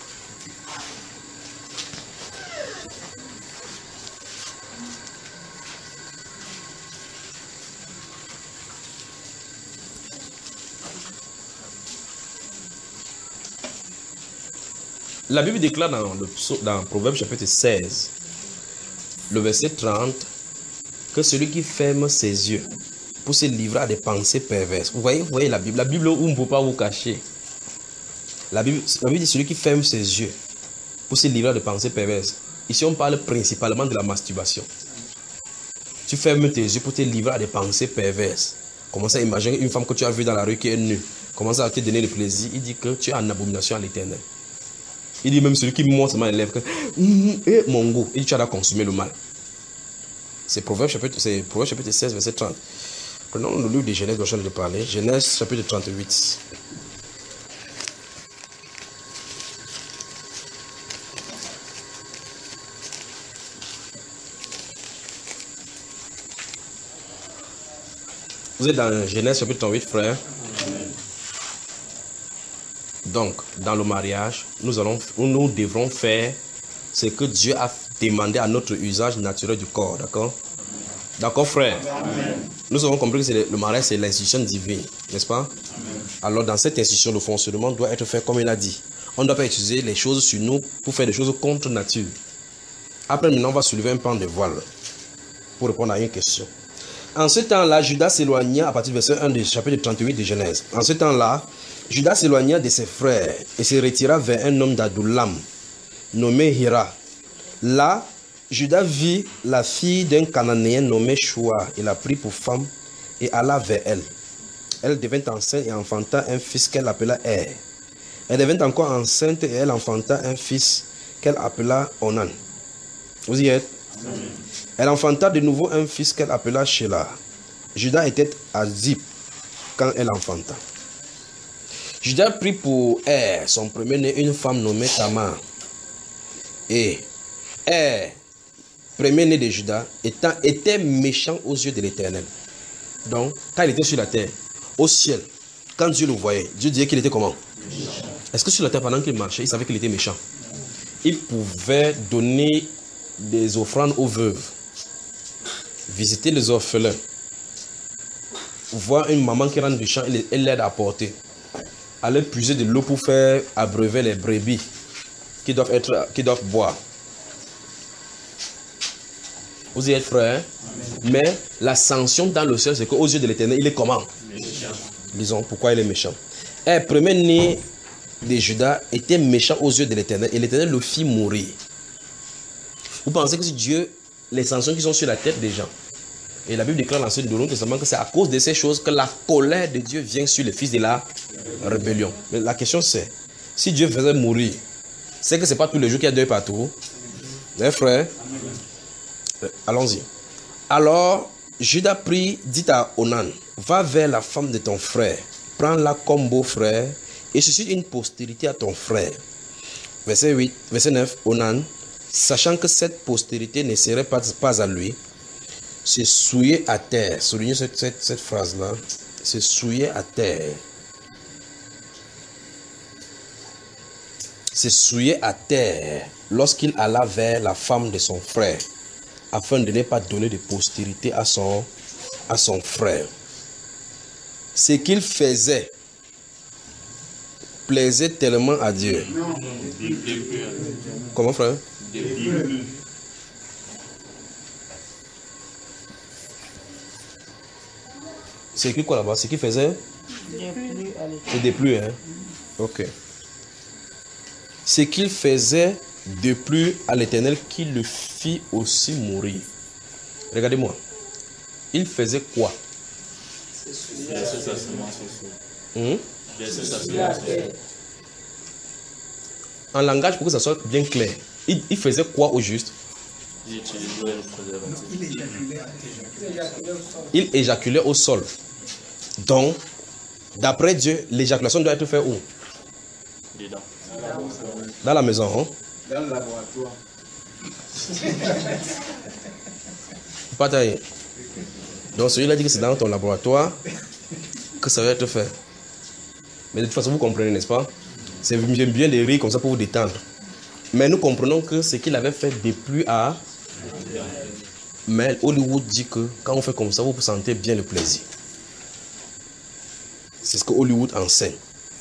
La Bible déclare dans le dans Proverbe chapitre seize, le verset trente, que celui qui ferme ses yeux pour se livrer à des pensées perverses. Vous voyez, vous voyez la Bible, la Bible où on ne peut pas vous cacher. La Bible, la Bible dit celui qui ferme ses yeux pour se livrer à des pensées perverses. Ici, on parle principalement de la masturbation. Tu fermes tes yeux pour te livrer à des pensées perverses. Commence à imaginer une femme que tu as vue dans la rue qui est nue. Commence à te donner le plaisir. Il dit que tu es en abomination à l'Éternel. Il dit même celui qui montre seulement les lèvres que mm, eh, mon goût, il dit tu as consommer le mal. C'est Proverbe chapitre, chapitre seize, verset trente. Prenons le livre de Genèse dont je viens de parler. Genèse chapitre trente-huit. Vous êtes dans Genèse chapitre trente-huit, frère. Donc, dans le mariage, nous, allons, nous devrons faire ce que Dieu a demandé à notre usage naturel du corps, d'accord? D'accord, frère? Amen. Nous avons compris que le, le mariage, c'est l'institution divine, n'est-ce pas? Amen. Alors, dans cette institution, le fonctionnement doit être fait comme il a dit. On ne doit pas utiliser les choses sur nous pour faire des choses contre nature. Après, maintenant, on va soulever un pan de voile pour répondre à une question. En ce temps-là, Judas s'éloigna à partir du verset un du chapitre trente-huit de Genèse. En ce temps-là, Judas s'éloigna de ses frères et se retira vers un homme d'Adullam, nommé Hira. Là, Judas vit la fille d'un Cananéen nommé Shua. Il la prit pour femme et alla vers elle. Elle devint enceinte et enfanta un fils qu'elle appela Er. Elle devint encore enceinte et elle enfanta un fils qu'elle appela Onan. Vous y êtes? Amen. Elle enfanta de nouveau un fils qu'elle appela Shelah. Judas était à Zip quand elle enfanta. Judas prit pour Er, son premier-né, une femme nommée Tamar. Et Er, premier-né de Judas, étant, était méchant aux yeux de l'Éternel. Donc, quand il était sur la terre, au ciel, quand Dieu le voyait, Dieu disait qu'il était comment? Est-ce que sur la terre, pendant qu'il marchait, il savait qu'il était méchant? Il pouvait donner des offrandes aux veuves, visiter les orphelins, voir une maman qui rentre du champ, elle l'aide à porter, aller puiser de l'eau pour faire abreuver les brebis qui doivent, être, qui doivent boire. Vous y êtes frères, hein? Mais la sanction dans le ciel, c'est qu'aux yeux de l'Éternel, il est comment? Méchant. Disons, pourquoi il est méchant? Un premier-né de Judas était méchant aux yeux de l'Éternel et l'Éternel le fit mourir. Vous pensez que c'est Dieu, les sanctions qui sont sur la tête des gens? Et la Bible déclare dans le Nouveau Testament que c'est à cause de ces choses que la colère de Dieu vient sur les fils de la rébellion. Mais la question c'est, si Dieu faisait mourir, c'est que ce n'est pas tous les jours qu'il y a deuil partout. Mes frères, allons-y. Alors, Judas prit, dit à Onan, va vers la femme de ton frère, prends-la comme beau-frère et suscite une postérité à ton frère. Verset huit, verset neuf, Onan, sachant que cette postérité ne serait pas, pas à lui, se souiller à terre. Soulignez cette, cette, cette phrase-là. Se souiller à terre. Se souiller à terre lorsqu'il alla vers la femme de son frère, afin de ne pas donner de postérité à son, à son frère. Ce qu'il faisait plaisait tellement à Dieu. Non. Comment, frère? C'est écrit quoi là-bas? C'est qu'il faisait? C'est des pluies, hein? Ok. Ce qu'il faisait de plus à l'Éternel qui le fit aussi mourir. Regardez-moi. Il faisait quoi? Hum? En langage, pour que ça soit bien clair, il, il faisait quoi au juste? Il éjaculait au sol. Donc, d'après Dieu, l'éjaculation doit être faite où? Dans la maison, hein? Dans le laboratoire. Pas taillé. Donc celui-là dit que c'est dans ton laboratoire que ça va être fait. Mais de toute façon, vous comprenez, n'est-ce pas? J'aime bien les rires comme ça pour vous détendre. Mais nous comprenons que ce qu'il avait fait déplut à... Mais Hollywood dit que quand on fait comme ça, vous sentez bien le plaisir. C'est ce que Hollywood enseigne.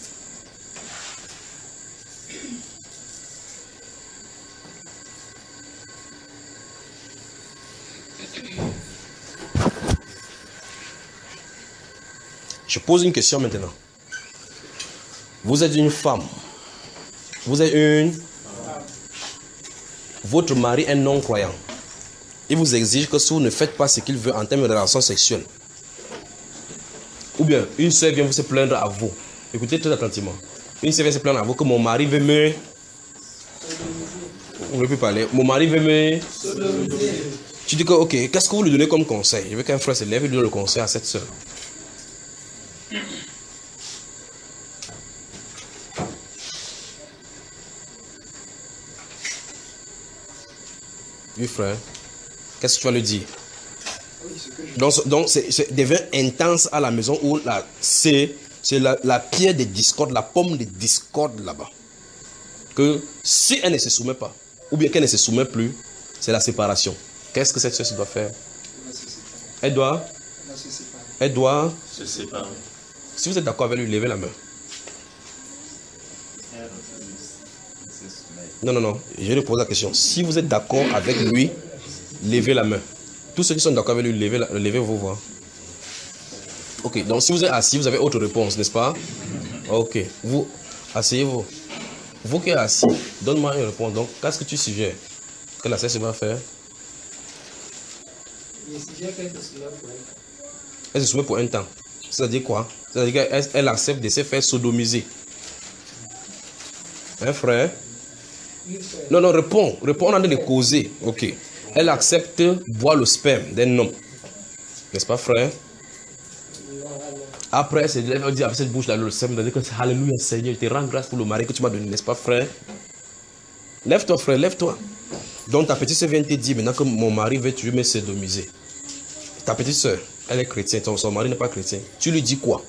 Je pose une question maintenant. Vous êtes une femme. Vous êtes une... Votre mari est non-croyant. Il vous exige que si vous ne faites pas ce qu'il veut en termes de relations sexuelles, ou bien une soeur vient vous se plaindre à vous. Écoutez très attentivement. Une soeur vient se plaindre à vous que mon mari veut me... On ne veut plus parler. Mon mari veut me... Tu dis que, ok, qu'est-ce que vous lui donnez comme conseil? Je veux qu'un frère se lève et lui donne le conseil à cette soeur. Oui, frère. Qu'est-ce que tu vas lui dire? Donc, donc c'est devient intense à la maison où c'est la, la pierre de discorde, la pomme de discorde là-bas. Que si elle ne se soumet pas, ou bien qu'elle ne se soumet plus, c'est la séparation. Qu'est-ce que cette soeur doit faire? Elle doit Elle doit se séparer. Si vous êtes d'accord avec lui, levez la main. Non, non, non. Je vais lui poser la question. Si vous êtes d'accord avec lui, levez la main. Tous ceux qui sont d'accord avec lui, levez, la, levez vos voix. Ok, donc si vous êtes assis, vous avez autre réponse, n'est-ce pas? Ok, vous, asseyez-vous. Vous qui êtes assis, donne-moi une réponse. Donc, qu'est-ce que tu suggères que la sœur va faire? Je suggère qu'elle se soumet pour un temps. Elle se soumet pour un temps. C'est-à-dire quoi? C'est-à-dire qu'elle elle accepte de se faire sodomiser. Hein, frère? Non, non, réponds. Réponds, on a de causer. Ok. Elle accepte boire le sperme d'un homme. N'est-ce pas, frère? Après, c'est on dit avec cette bouche-là, le Seigneur dit que Alléluia, Seigneur, je te rends grâce pour le mari que tu m'as donné, n'est-ce pas, frère? Lève-toi, frère, lève-toi. Donc ta petite soeur vient te dire maintenant que mon mari veut toujours me sédomiser. Ta petite soeur, elle est chrétienne, son mari n'est pas chrétien. Tu lui dis quoi?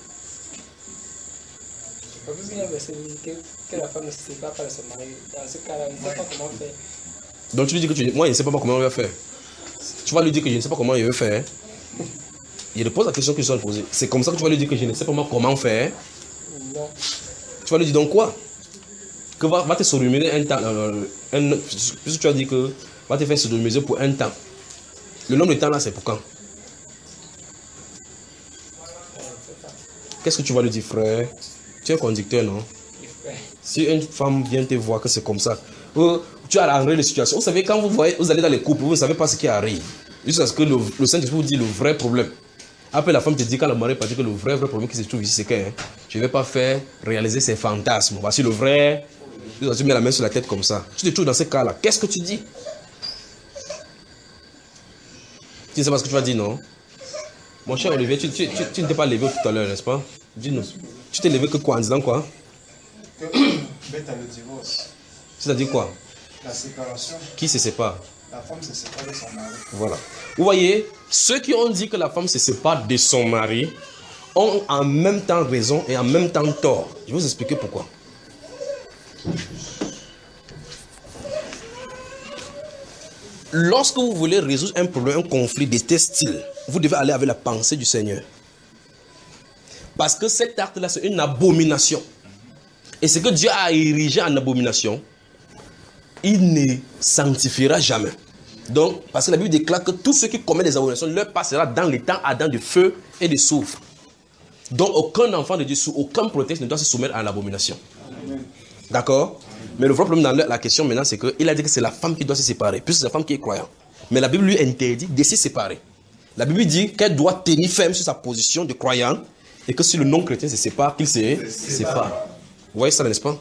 Parce qu'il y a verset que, que la femme ne se sépare pas de son mari. Dans ce cas-là, il ne sait pas comment faire. Donc tu lui dis que tu, moi je ne sais pas comment on va faire. Tu vas lui dire que je ne sais pas comment il veut faire. Il te pose la question que je suis poser. C'est comme ça que tu vas lui dire que je ne sais pas moi comment faire. Non. Tu vas lui dire donc quoi? Que va, va te sodomiser un temps. Euh, un, puisque tu as dit que va te faire sodomiser pour un temps. Le nombre de temps là c'est pour quand? Qu'est-ce que tu vas lui dire, frère? Tu es conducteur, non? Si une femme vient te voir que c'est comme ça, euh, tu as arrangé les situations. Vous savez, quand vous voyez, vous allez dans les couples, vous ne savez pas ce qui arrive. Jusqu'à ce que le, le Saint-Esprit vous dit le vrai problème. Après, la femme te dit, quand le mari partit, que le vrai, vrai problème qui se trouve ici, c'est que hein, je ne vais pas faire réaliser ses fantasmes. Voici le vrai. Tu mets la main sur la tête comme ça. Tu te trouves dans ce cas-là. Qu'est-ce que tu dis? Tu ne sais pas ce que tu vas dire, non? Mon cher Olivier, tu, tu, tu, tu ne t'es pas levé tout à l'heure, n'est-ce pas? Dis-nous. Tu t'es levé que quoi en disant quoi? Que bête à le divorce. C'est-à-dire quoi? La séparation. Qui se sépare? La femme se sépare de son mari. Voilà. Vous voyez, ceux qui ont dit que la femme se sépare de son mari ont en même temps raison et en même temps tort. Je vais vous expliquer pourquoi. Lorsque vous voulez résoudre un problème, un conflit de tel style, vous devez aller avec la pensée du Seigneur. Parce que cet acte-là, c'est une abomination. Et ce que Dieu a érigé en abomination, il ne sanctifiera jamais. Donc, parce que la Bible déclare que tous ceux qui commettent des abominations, leur passera dans les temps ardents de feu et de soufre. Donc, aucun enfant de Dieu, sous aucun prétexte, ne doit se soumettre à l'abomination. D'accord? Mais le vrai problème dans la question maintenant, c'est qu'il a dit que c'est la femme qui doit se séparer, puisque c'est la femme qui est croyante. Mais la Bible lui interdit de se séparer. La Bible dit qu'elle doit tenir ferme sur sa position de croyant et que si le non-chrétien se sépare, qu'il se sépare. Vous voyez ça, n'est-ce pas?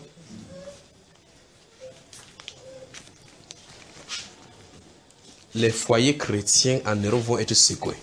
Les foyers chrétiens en Europe vont être secoués.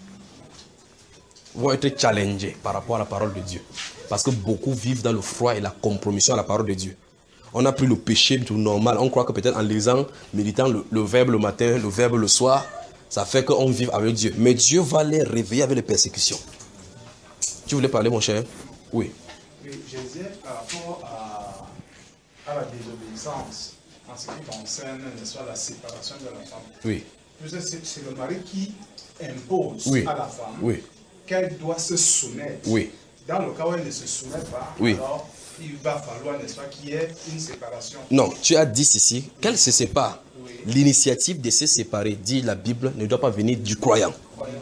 Vont être challengés par rapport à la parole de Dieu. Parce que beaucoup vivent dans le froid et la compromission à la parole de Dieu. On a pris le péché tout normal. On croit que peut-être en lisant, méditant le, le verbe le matin, le verbe le soir, ça fait qu'on vive avec Dieu. Mais Dieu va les réveiller avec les persécutions. Tu voulais parler, mon cher? Oui. Oui, je disais par rapport à, à la désobéissance en ce qui concerne soit la séparation de la femme. Oui. C'est le mari qui impose oui. à la femme oui. qu'elle doit se soumettre. Oui. Dans le cas où elle ne se soumet pas, oui. alors il va falloir, n'est-ce pas, qu'il y ait une séparation. Non, tu as dit ceci, qu'elle se sépare. Oui. L'initiative de se séparer, dit la Bible, ne doit pas venir du croyant. Croyant.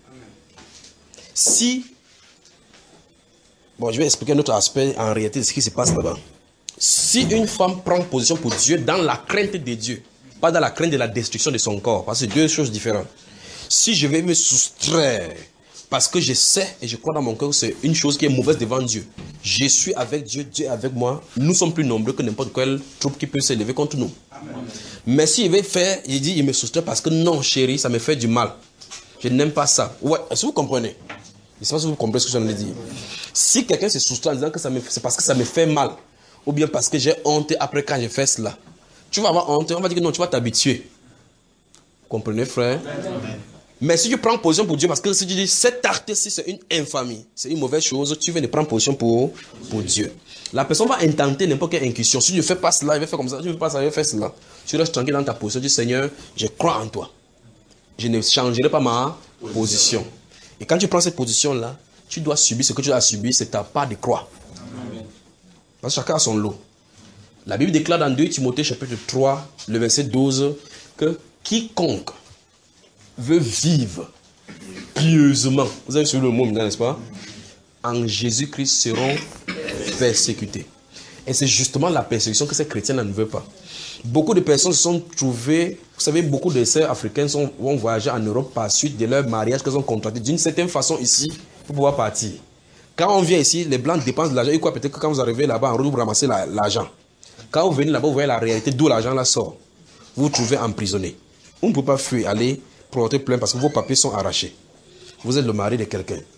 Si, bon, je vais expliquer un autre aspect en réalité de ce qui se passe là-bas. Si une femme prend position pour Dieu dans la crainte de Dieu, pas dans la crainte de la destruction de son corps, parce que c'est deux choses différentes. Si je vais me soustraire parce que je sais et je crois dans mon cœur que c'est une chose qui est mauvaise devant Dieu. Je suis avec Dieu, Dieu est avec moi. Nous sommes plus nombreux que n'importe quelle troupe qui peut s'élever contre nous. Amen. Mais s'il veut faire, il dit, il me soustrait parce que non, chérie, ça me fait du mal. Je n'aime pas ça. Ouais, est-ce que vous comprenez? Je ne sais pas si vous comprenez ce que je viens de dire. Si quelqu'un se soustrait en disant que c'est parce que ça me fait mal, ou bien parce que j'ai honte après quand je fais cela, tu vas avoir honte, on va dire que non, tu vas t'habituer. Vous comprenez, frère? Amen. Mais si tu prends position pour Dieu, parce que si tu dis cet acte-ci c'est une infamie, c'est une mauvaise chose, tu viens de prendre position pour, pour Dieu. La personne va intenter n'importe quelle incursion. Si tu ne fais pas cela, il va faire comme ça. Si tu ne fais pas ça, il va faire cela. Tu restes tranquille dans ta position. Tu dis Seigneur, je crois en toi. Je ne changerai pas ma position. Et quand tu prends cette position-là, tu dois subir ce que tu as subi, c'est ta part de croix. Parce que chacun a son lot. La Bible déclare dans deux Timothée chapitre trois, le verset douze, que quiconque veut vivre pieusement, vous avez suivi le mot maintenant, n'est-ce pas? En Jésus-Christ seront persécutés. Et c'est justement la persécution que ces chrétiens ne veulent pas. Beaucoup de personnes se sont trouvées, vous savez, beaucoup de sœurs africaines sont, vont voyager en Europe par suite de leur mariage qu'elles ont contracté d'une certaine façon ici pour pouvoir partir. Quand on vient ici, les blancs dépensent de l'argent. Et quoi, peut-être que quand vous arrivez là-bas, en route, vous ramassez l'argent. Quand vous venez là-bas, vous voyez la réalité d'où l'argent là sort. Vous vous trouvez emprisonné. Vous ne pouvez pas fuir, aller porter plainte parce que vos papiers sont arrachés. Vous êtes le mari de quelqu'un.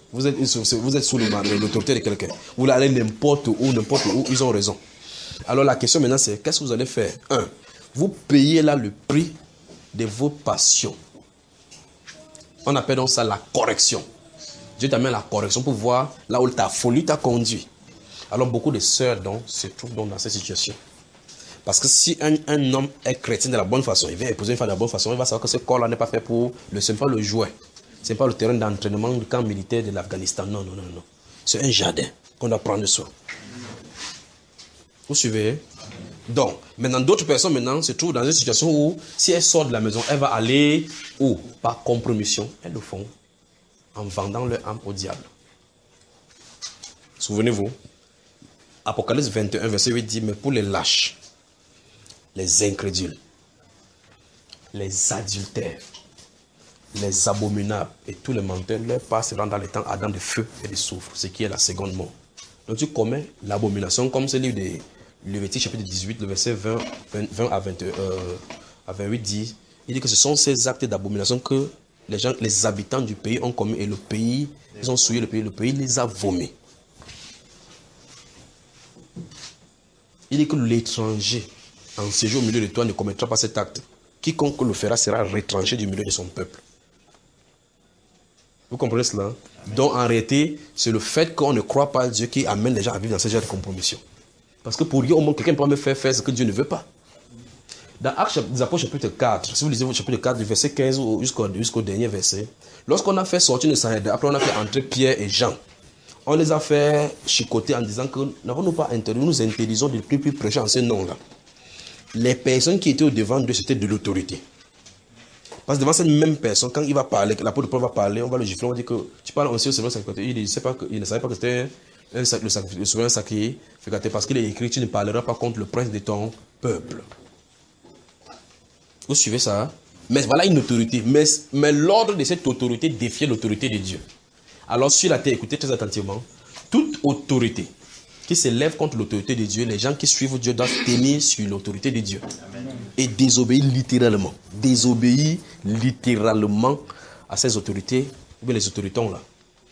Vous êtes, vous êtes sous l'autorité de quelqu'un. Vous allez n'importe où, n'importe où, ils ont raison. Alors la question maintenant c'est, qu'est-ce que vous allez faire? Un, vous payez là le prix de vos passions. On appelle donc ça la correction. Dieu t'amène la correction pour voir là où ta folie t'a conduit. Alors beaucoup de sœurs donc, se trouvent donc dans cette situation. Parce que si un, un homme est chrétien de la bonne façon, il vient épouser une femme de la bonne façon, il va savoir que ce corps-là n'est pas fait pour le ce n'est pas le jouet. Ce n'est pas le terrain d'entraînement du camp militaire de l'Afghanistan. Non, non, non, non. C'est un jardin qu'on doit prendre soin. Vous suivez? Donc, maintenant, d'autres personnes maintenant se trouvent dans une situation où, si elles sortent de la maison, elles vont aller où? Par compromission. Elles le font en vendant leur âme au diable. Souvenez-vous, Apocalypse vingt et un, verset huit dit, mais pour les lâches, les incrédules, les adultères, les abominables et tous les menteurs, leur part sera dans les temps ardents de feu et de soufre, ce qui est la seconde mort. Donc tu commets l'abomination, comme ce livre de Lévitique chapitre dix-huit, le verset vingt, vingt à, vingt, euh, à vingt-huit dit, il dit que ce sont ces actes d'abomination que les gens, les habitants du pays ont commis et le pays, ils ont souillé le pays, le pays les a vomis. Il dit que l'étranger en séjour au milieu de toi ne commettra pas cet acte. Quiconque le fera sera retranché du milieu de son peuple. Vous comprenez cela? Donc en réalité, c'est le fait qu'on ne croit pas à Dieu qui amène les gens à vivre dans ce genre de compromission. Parce que pour Dieu, au moins, quelqu'un peut me faire faire ce que Dieu ne veut pas. Dans Actes des Apôtres chapitre quatre, si vous lisez au chapitre quatre, du verset quinze jusqu'au jusqu'au dernier verset, lorsqu'on a fait sortir le Sanhédrin, après on a fait entrer Pierre et Jean, on les a fait chicoter en disant que n'avons-nous pas interdit, nous interdisons de ne plus, plus prêcher en ce nom-là. Les personnes qui étaient au devant d'eux, c'était de l'autorité. Parce que devant cette même personne, quand il va parler, l'apôtre Paul va parler, on va le gifler, on va dire que tu parles aussi au Seigneur sacrificateur. Il, il ne savait pas que c'était le souverain sacrificateur, parce qu'il est écrit, tu ne parleras pas contre le prince de ton peuple. Vous suivez ça? Hein? Mais voilà une autorité. Mais, mais l'ordre de cette autorité défiait l'autorité de Dieu. Alors sur la terre, écoutez très attentivement, toute autorité qui s'élève contre l'autorité de Dieu, les gens qui suivent Dieu doivent tenir sur l'autorité de Dieu. Amen. Et désobéir littéralement. Désobéir littéralement à ces autorités, ou bien les autorités là. Amen.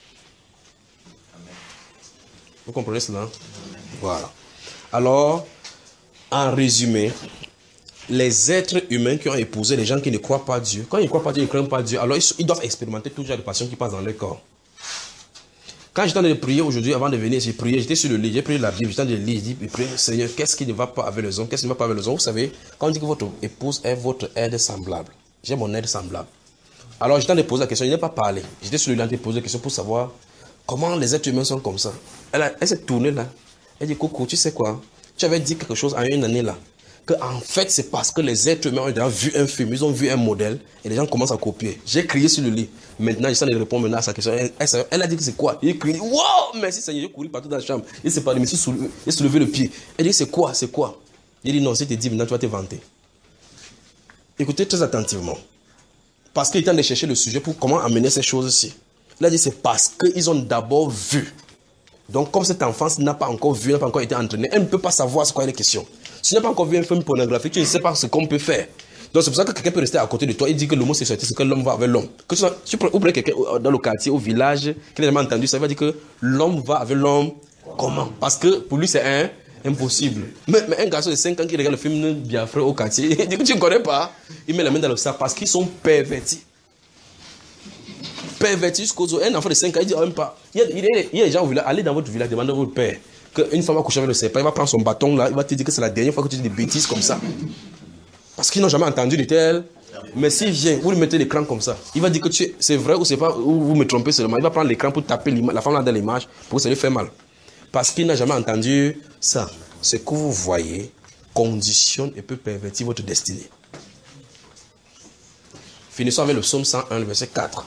Vous comprenez cela? Voilà. Alors, en résumé, les êtres humains qui ont épousé les gens qui ne croient pas à Dieu, quand ils ne croient pas à Dieu, ils ne craignent pas à Dieu, alors ils, ils doivent expérimenter tout genre de passion qui passe dans leur corps. Quand j'étais en train de prier aujourd'hui, avant de venir, j'ai prié, j'étais sur le lit, j'ai prié la Bible, j'étais en train de lire, j'ai dit, Seigneur, qu'est-ce qui ne va pas avec les hommes, qu'est-ce qui ne va pas avec les hommes? Vous savez, quand on dit que votre épouse est votre aide semblable, j'ai mon aide semblable. Alors j'étais en train de poser la question, je n'ai pas parlé. J'étais sur le lit en train de poser la question pour savoir comment les êtres humains sont comme ça. Elle, a, elle s'est tournée là, elle dit, Coco, tu sais quoi? Tu avais dit quelque chose en une année là. Que en fait, c'est parce que les êtres humains ont déjà vu un film, ils ont vu un modèle, et les gens commencent à copier. J'ai crié sur le lit. Maintenant, j'essaie de répondre maintenant à sa question. Elle, elle, elle a dit que c'est quoi? Il crié, wow, merci Seigneur, j'ai couru partout dans la chambre. Il s'est parlé, mais il s'est soulevé le pied. Elle dit, c'est quoi? C'est quoi? Il dit, non, si tu te dis, maintenant tu vas te vanter. Écoutez très attentivement. Parce qu'il est en train de chercher le sujet pour comment amener ces choses-ci. Il a dit, c'est parce qu'ils ont d'abord vu. Donc, comme cette enfance n'a pas encore vu, n'a pas encore été entraînée, elle ne peut pas savoir ce quoi est la question. Si tu n'as pas encore vu un film pornographique, tu ne sais pas ce qu'on peut faire. Donc c'est pour ça que quelqu'un peut rester à côté de toi et dire que l'homosexualité, c'est que l'homme va avec l'homme. Que tu, sois, tu prends quelqu'un dans le quartier, au village, qui n'a jamais entendu, ça veut dire que l'homme va avec l'homme. Comment? Parce que pour lui, c'est un, impossible. Mais, mais un garçon de cinq ans qui regarde le film Biafra au quartier, il dit que tu ne connais pas, il met la main dans le sac parce qu'ils sont pervertis. Pervertis jusqu'aux autres. Un enfant de cinq ans, il dit même pas. Il y a, il y a, il y a des gens au village, allez dans votre village, demandez à votre père qu'une femme va coucher avec le serpent, il va prendre son bâton là, il va te dire que c'est la dernière fois que tu dis des bêtises comme ça. Parce qu'ils n'ont jamais entendu de tel. Mais s'il vient, vous lui mettez l'écran comme ça, il va dire que tu, c'est vrai ou c'est pas, ou vous me trompez seulement. Il va prendre l'écran pour taper la femme là dans l'image pour que ça lui fait mal. Parce qu'il n'a jamais entendu ça. Ce que vous voyez conditionne et peut pervertir votre destinée. Finissons avec le psaume cent un, le verset quatre.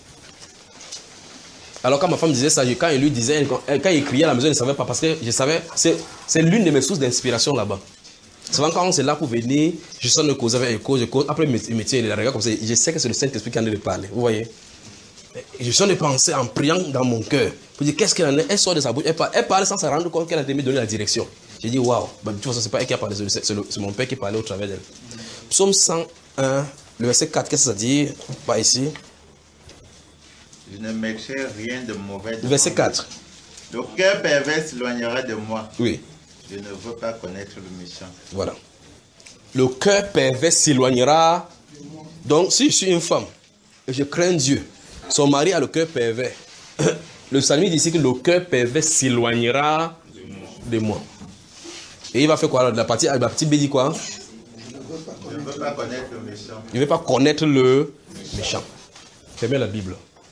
Alors quand ma femme disait ça, quand il lui disait, quand il criait à la maison, je ne savais pas parce que je savais, c'est, c'est l'une de mes sources d'inspiration là-bas. Souvent quand on est là pour venir, je sonne le cause avec un cause, je cause, après il me tient les regards comme ça, je sais que c'est le Saint-Esprit qui en est de parler, vous voyez. Je suis en train de penser en priant dans mon cœur, pour dire qu'est-ce qu'elle en est, elle sort de sa bouche, elle parle, elle parle sans se rendre compte qu'elle a été donné la direction. J'ai dit waouh, bah, de toute façon c'est pas elle qui a parlé, c'est, c'est, le, c'est mon père qui parlait au travers d'elle. Psaume cent un, le verset quatre, qu'est-ce que ça dit? Pas ici. Je ne mettrai rien de mauvais devant Verset vous. quatre. Le cœur pervers s'éloignera de moi. Oui. Je ne veux pas connaître le méchant. Voilà. Le cœur pervers s'éloignera. Donc, si je suis une femme et je crains Dieu, son mari a le cœur pervers. Le psalmiste dit ici que le cœur pervers s'éloignera de moi. Et il va faire quoi alors? La partie, la partie B dit quoi? Je ne veux pas connaître le méchant. Il ne veut pas connaître le méchant. Fermez la Bible.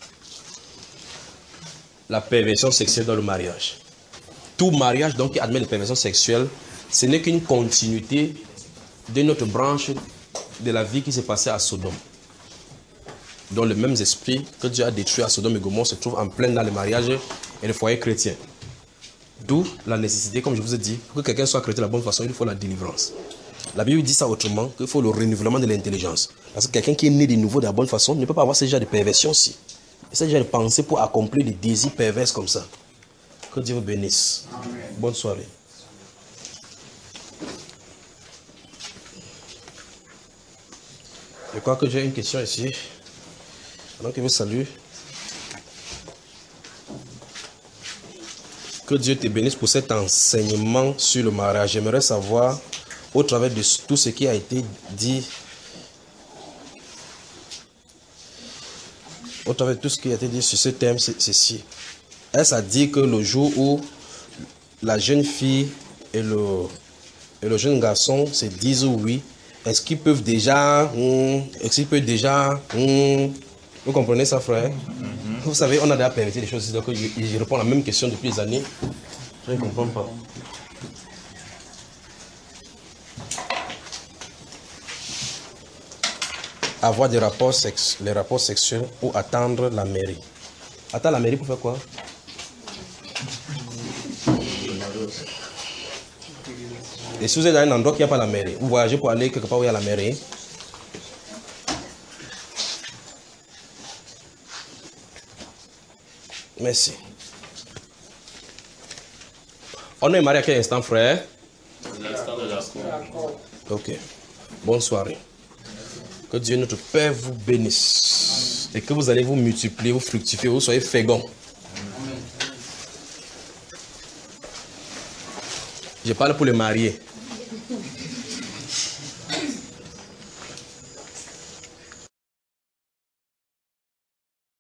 La perversion sexuelle dans le mariage. Tout mariage donc qui admet les perversions sexuelles, ce n'est qu'une continuité de notre branche de la vie qui s'est passée à Sodome. Dont les mêmes esprits que Dieu a détruits à Sodome et Gomorrhe se trouvent en plein dans les mariages et les foyers chrétiens. D'où la nécessité, comme je vous ai dit, pour que quelqu'un soit chrétien de la bonne façon, il faut la délivrance. La Bible dit ça autrement, qu'il faut le renouvellement de l'intelligence. Parce que quelqu'un qui est né de nouveau de la bonne façon ne peut pas avoir ce genre de perversion-ci. Ce genre de pensée pour accomplir des désirs pervers comme ça. Que Dieu vous bénisse. Amen. Bonne soirée. Je crois que j'ai une question ici. Alors que je vous salue. Que Dieu te bénisse pour cet enseignement sur le mariage. J'aimerais savoir, au travers de tout ce qui a été dit, au travers de tout ce qui a été dit sur ce thème, c'est ceci. Est-ce à dire que le jour où la jeune fille et le, et le jeune garçon se disent oui, est-ce qu'ils peuvent déjà, hum, est-ce qu'ils peuvent déjà, hum, vous comprenez ça, frère? Mm-hmm. Vous savez, on a déjà permis des choses, donc je, je réponds à la même question depuis des années. Je ne comprends pas. Avoir des rapports, sex, les rapports sexuels ou attendre la mairie. Attendre la mairie pour faire quoi? Et si vous êtes dans un endroit qui n'a pas la mairie, vous voyagez pour aller quelque part où il y a la mairie. Merci. On est marié à quel instant, frère? L'instant de l'accord. Ok. Bonne soirée. Que Dieu notre Père vous bénisse. Et que vous allez vous multiplier, vous fructifier, vous soyez féconds. Je parle pour les mariés.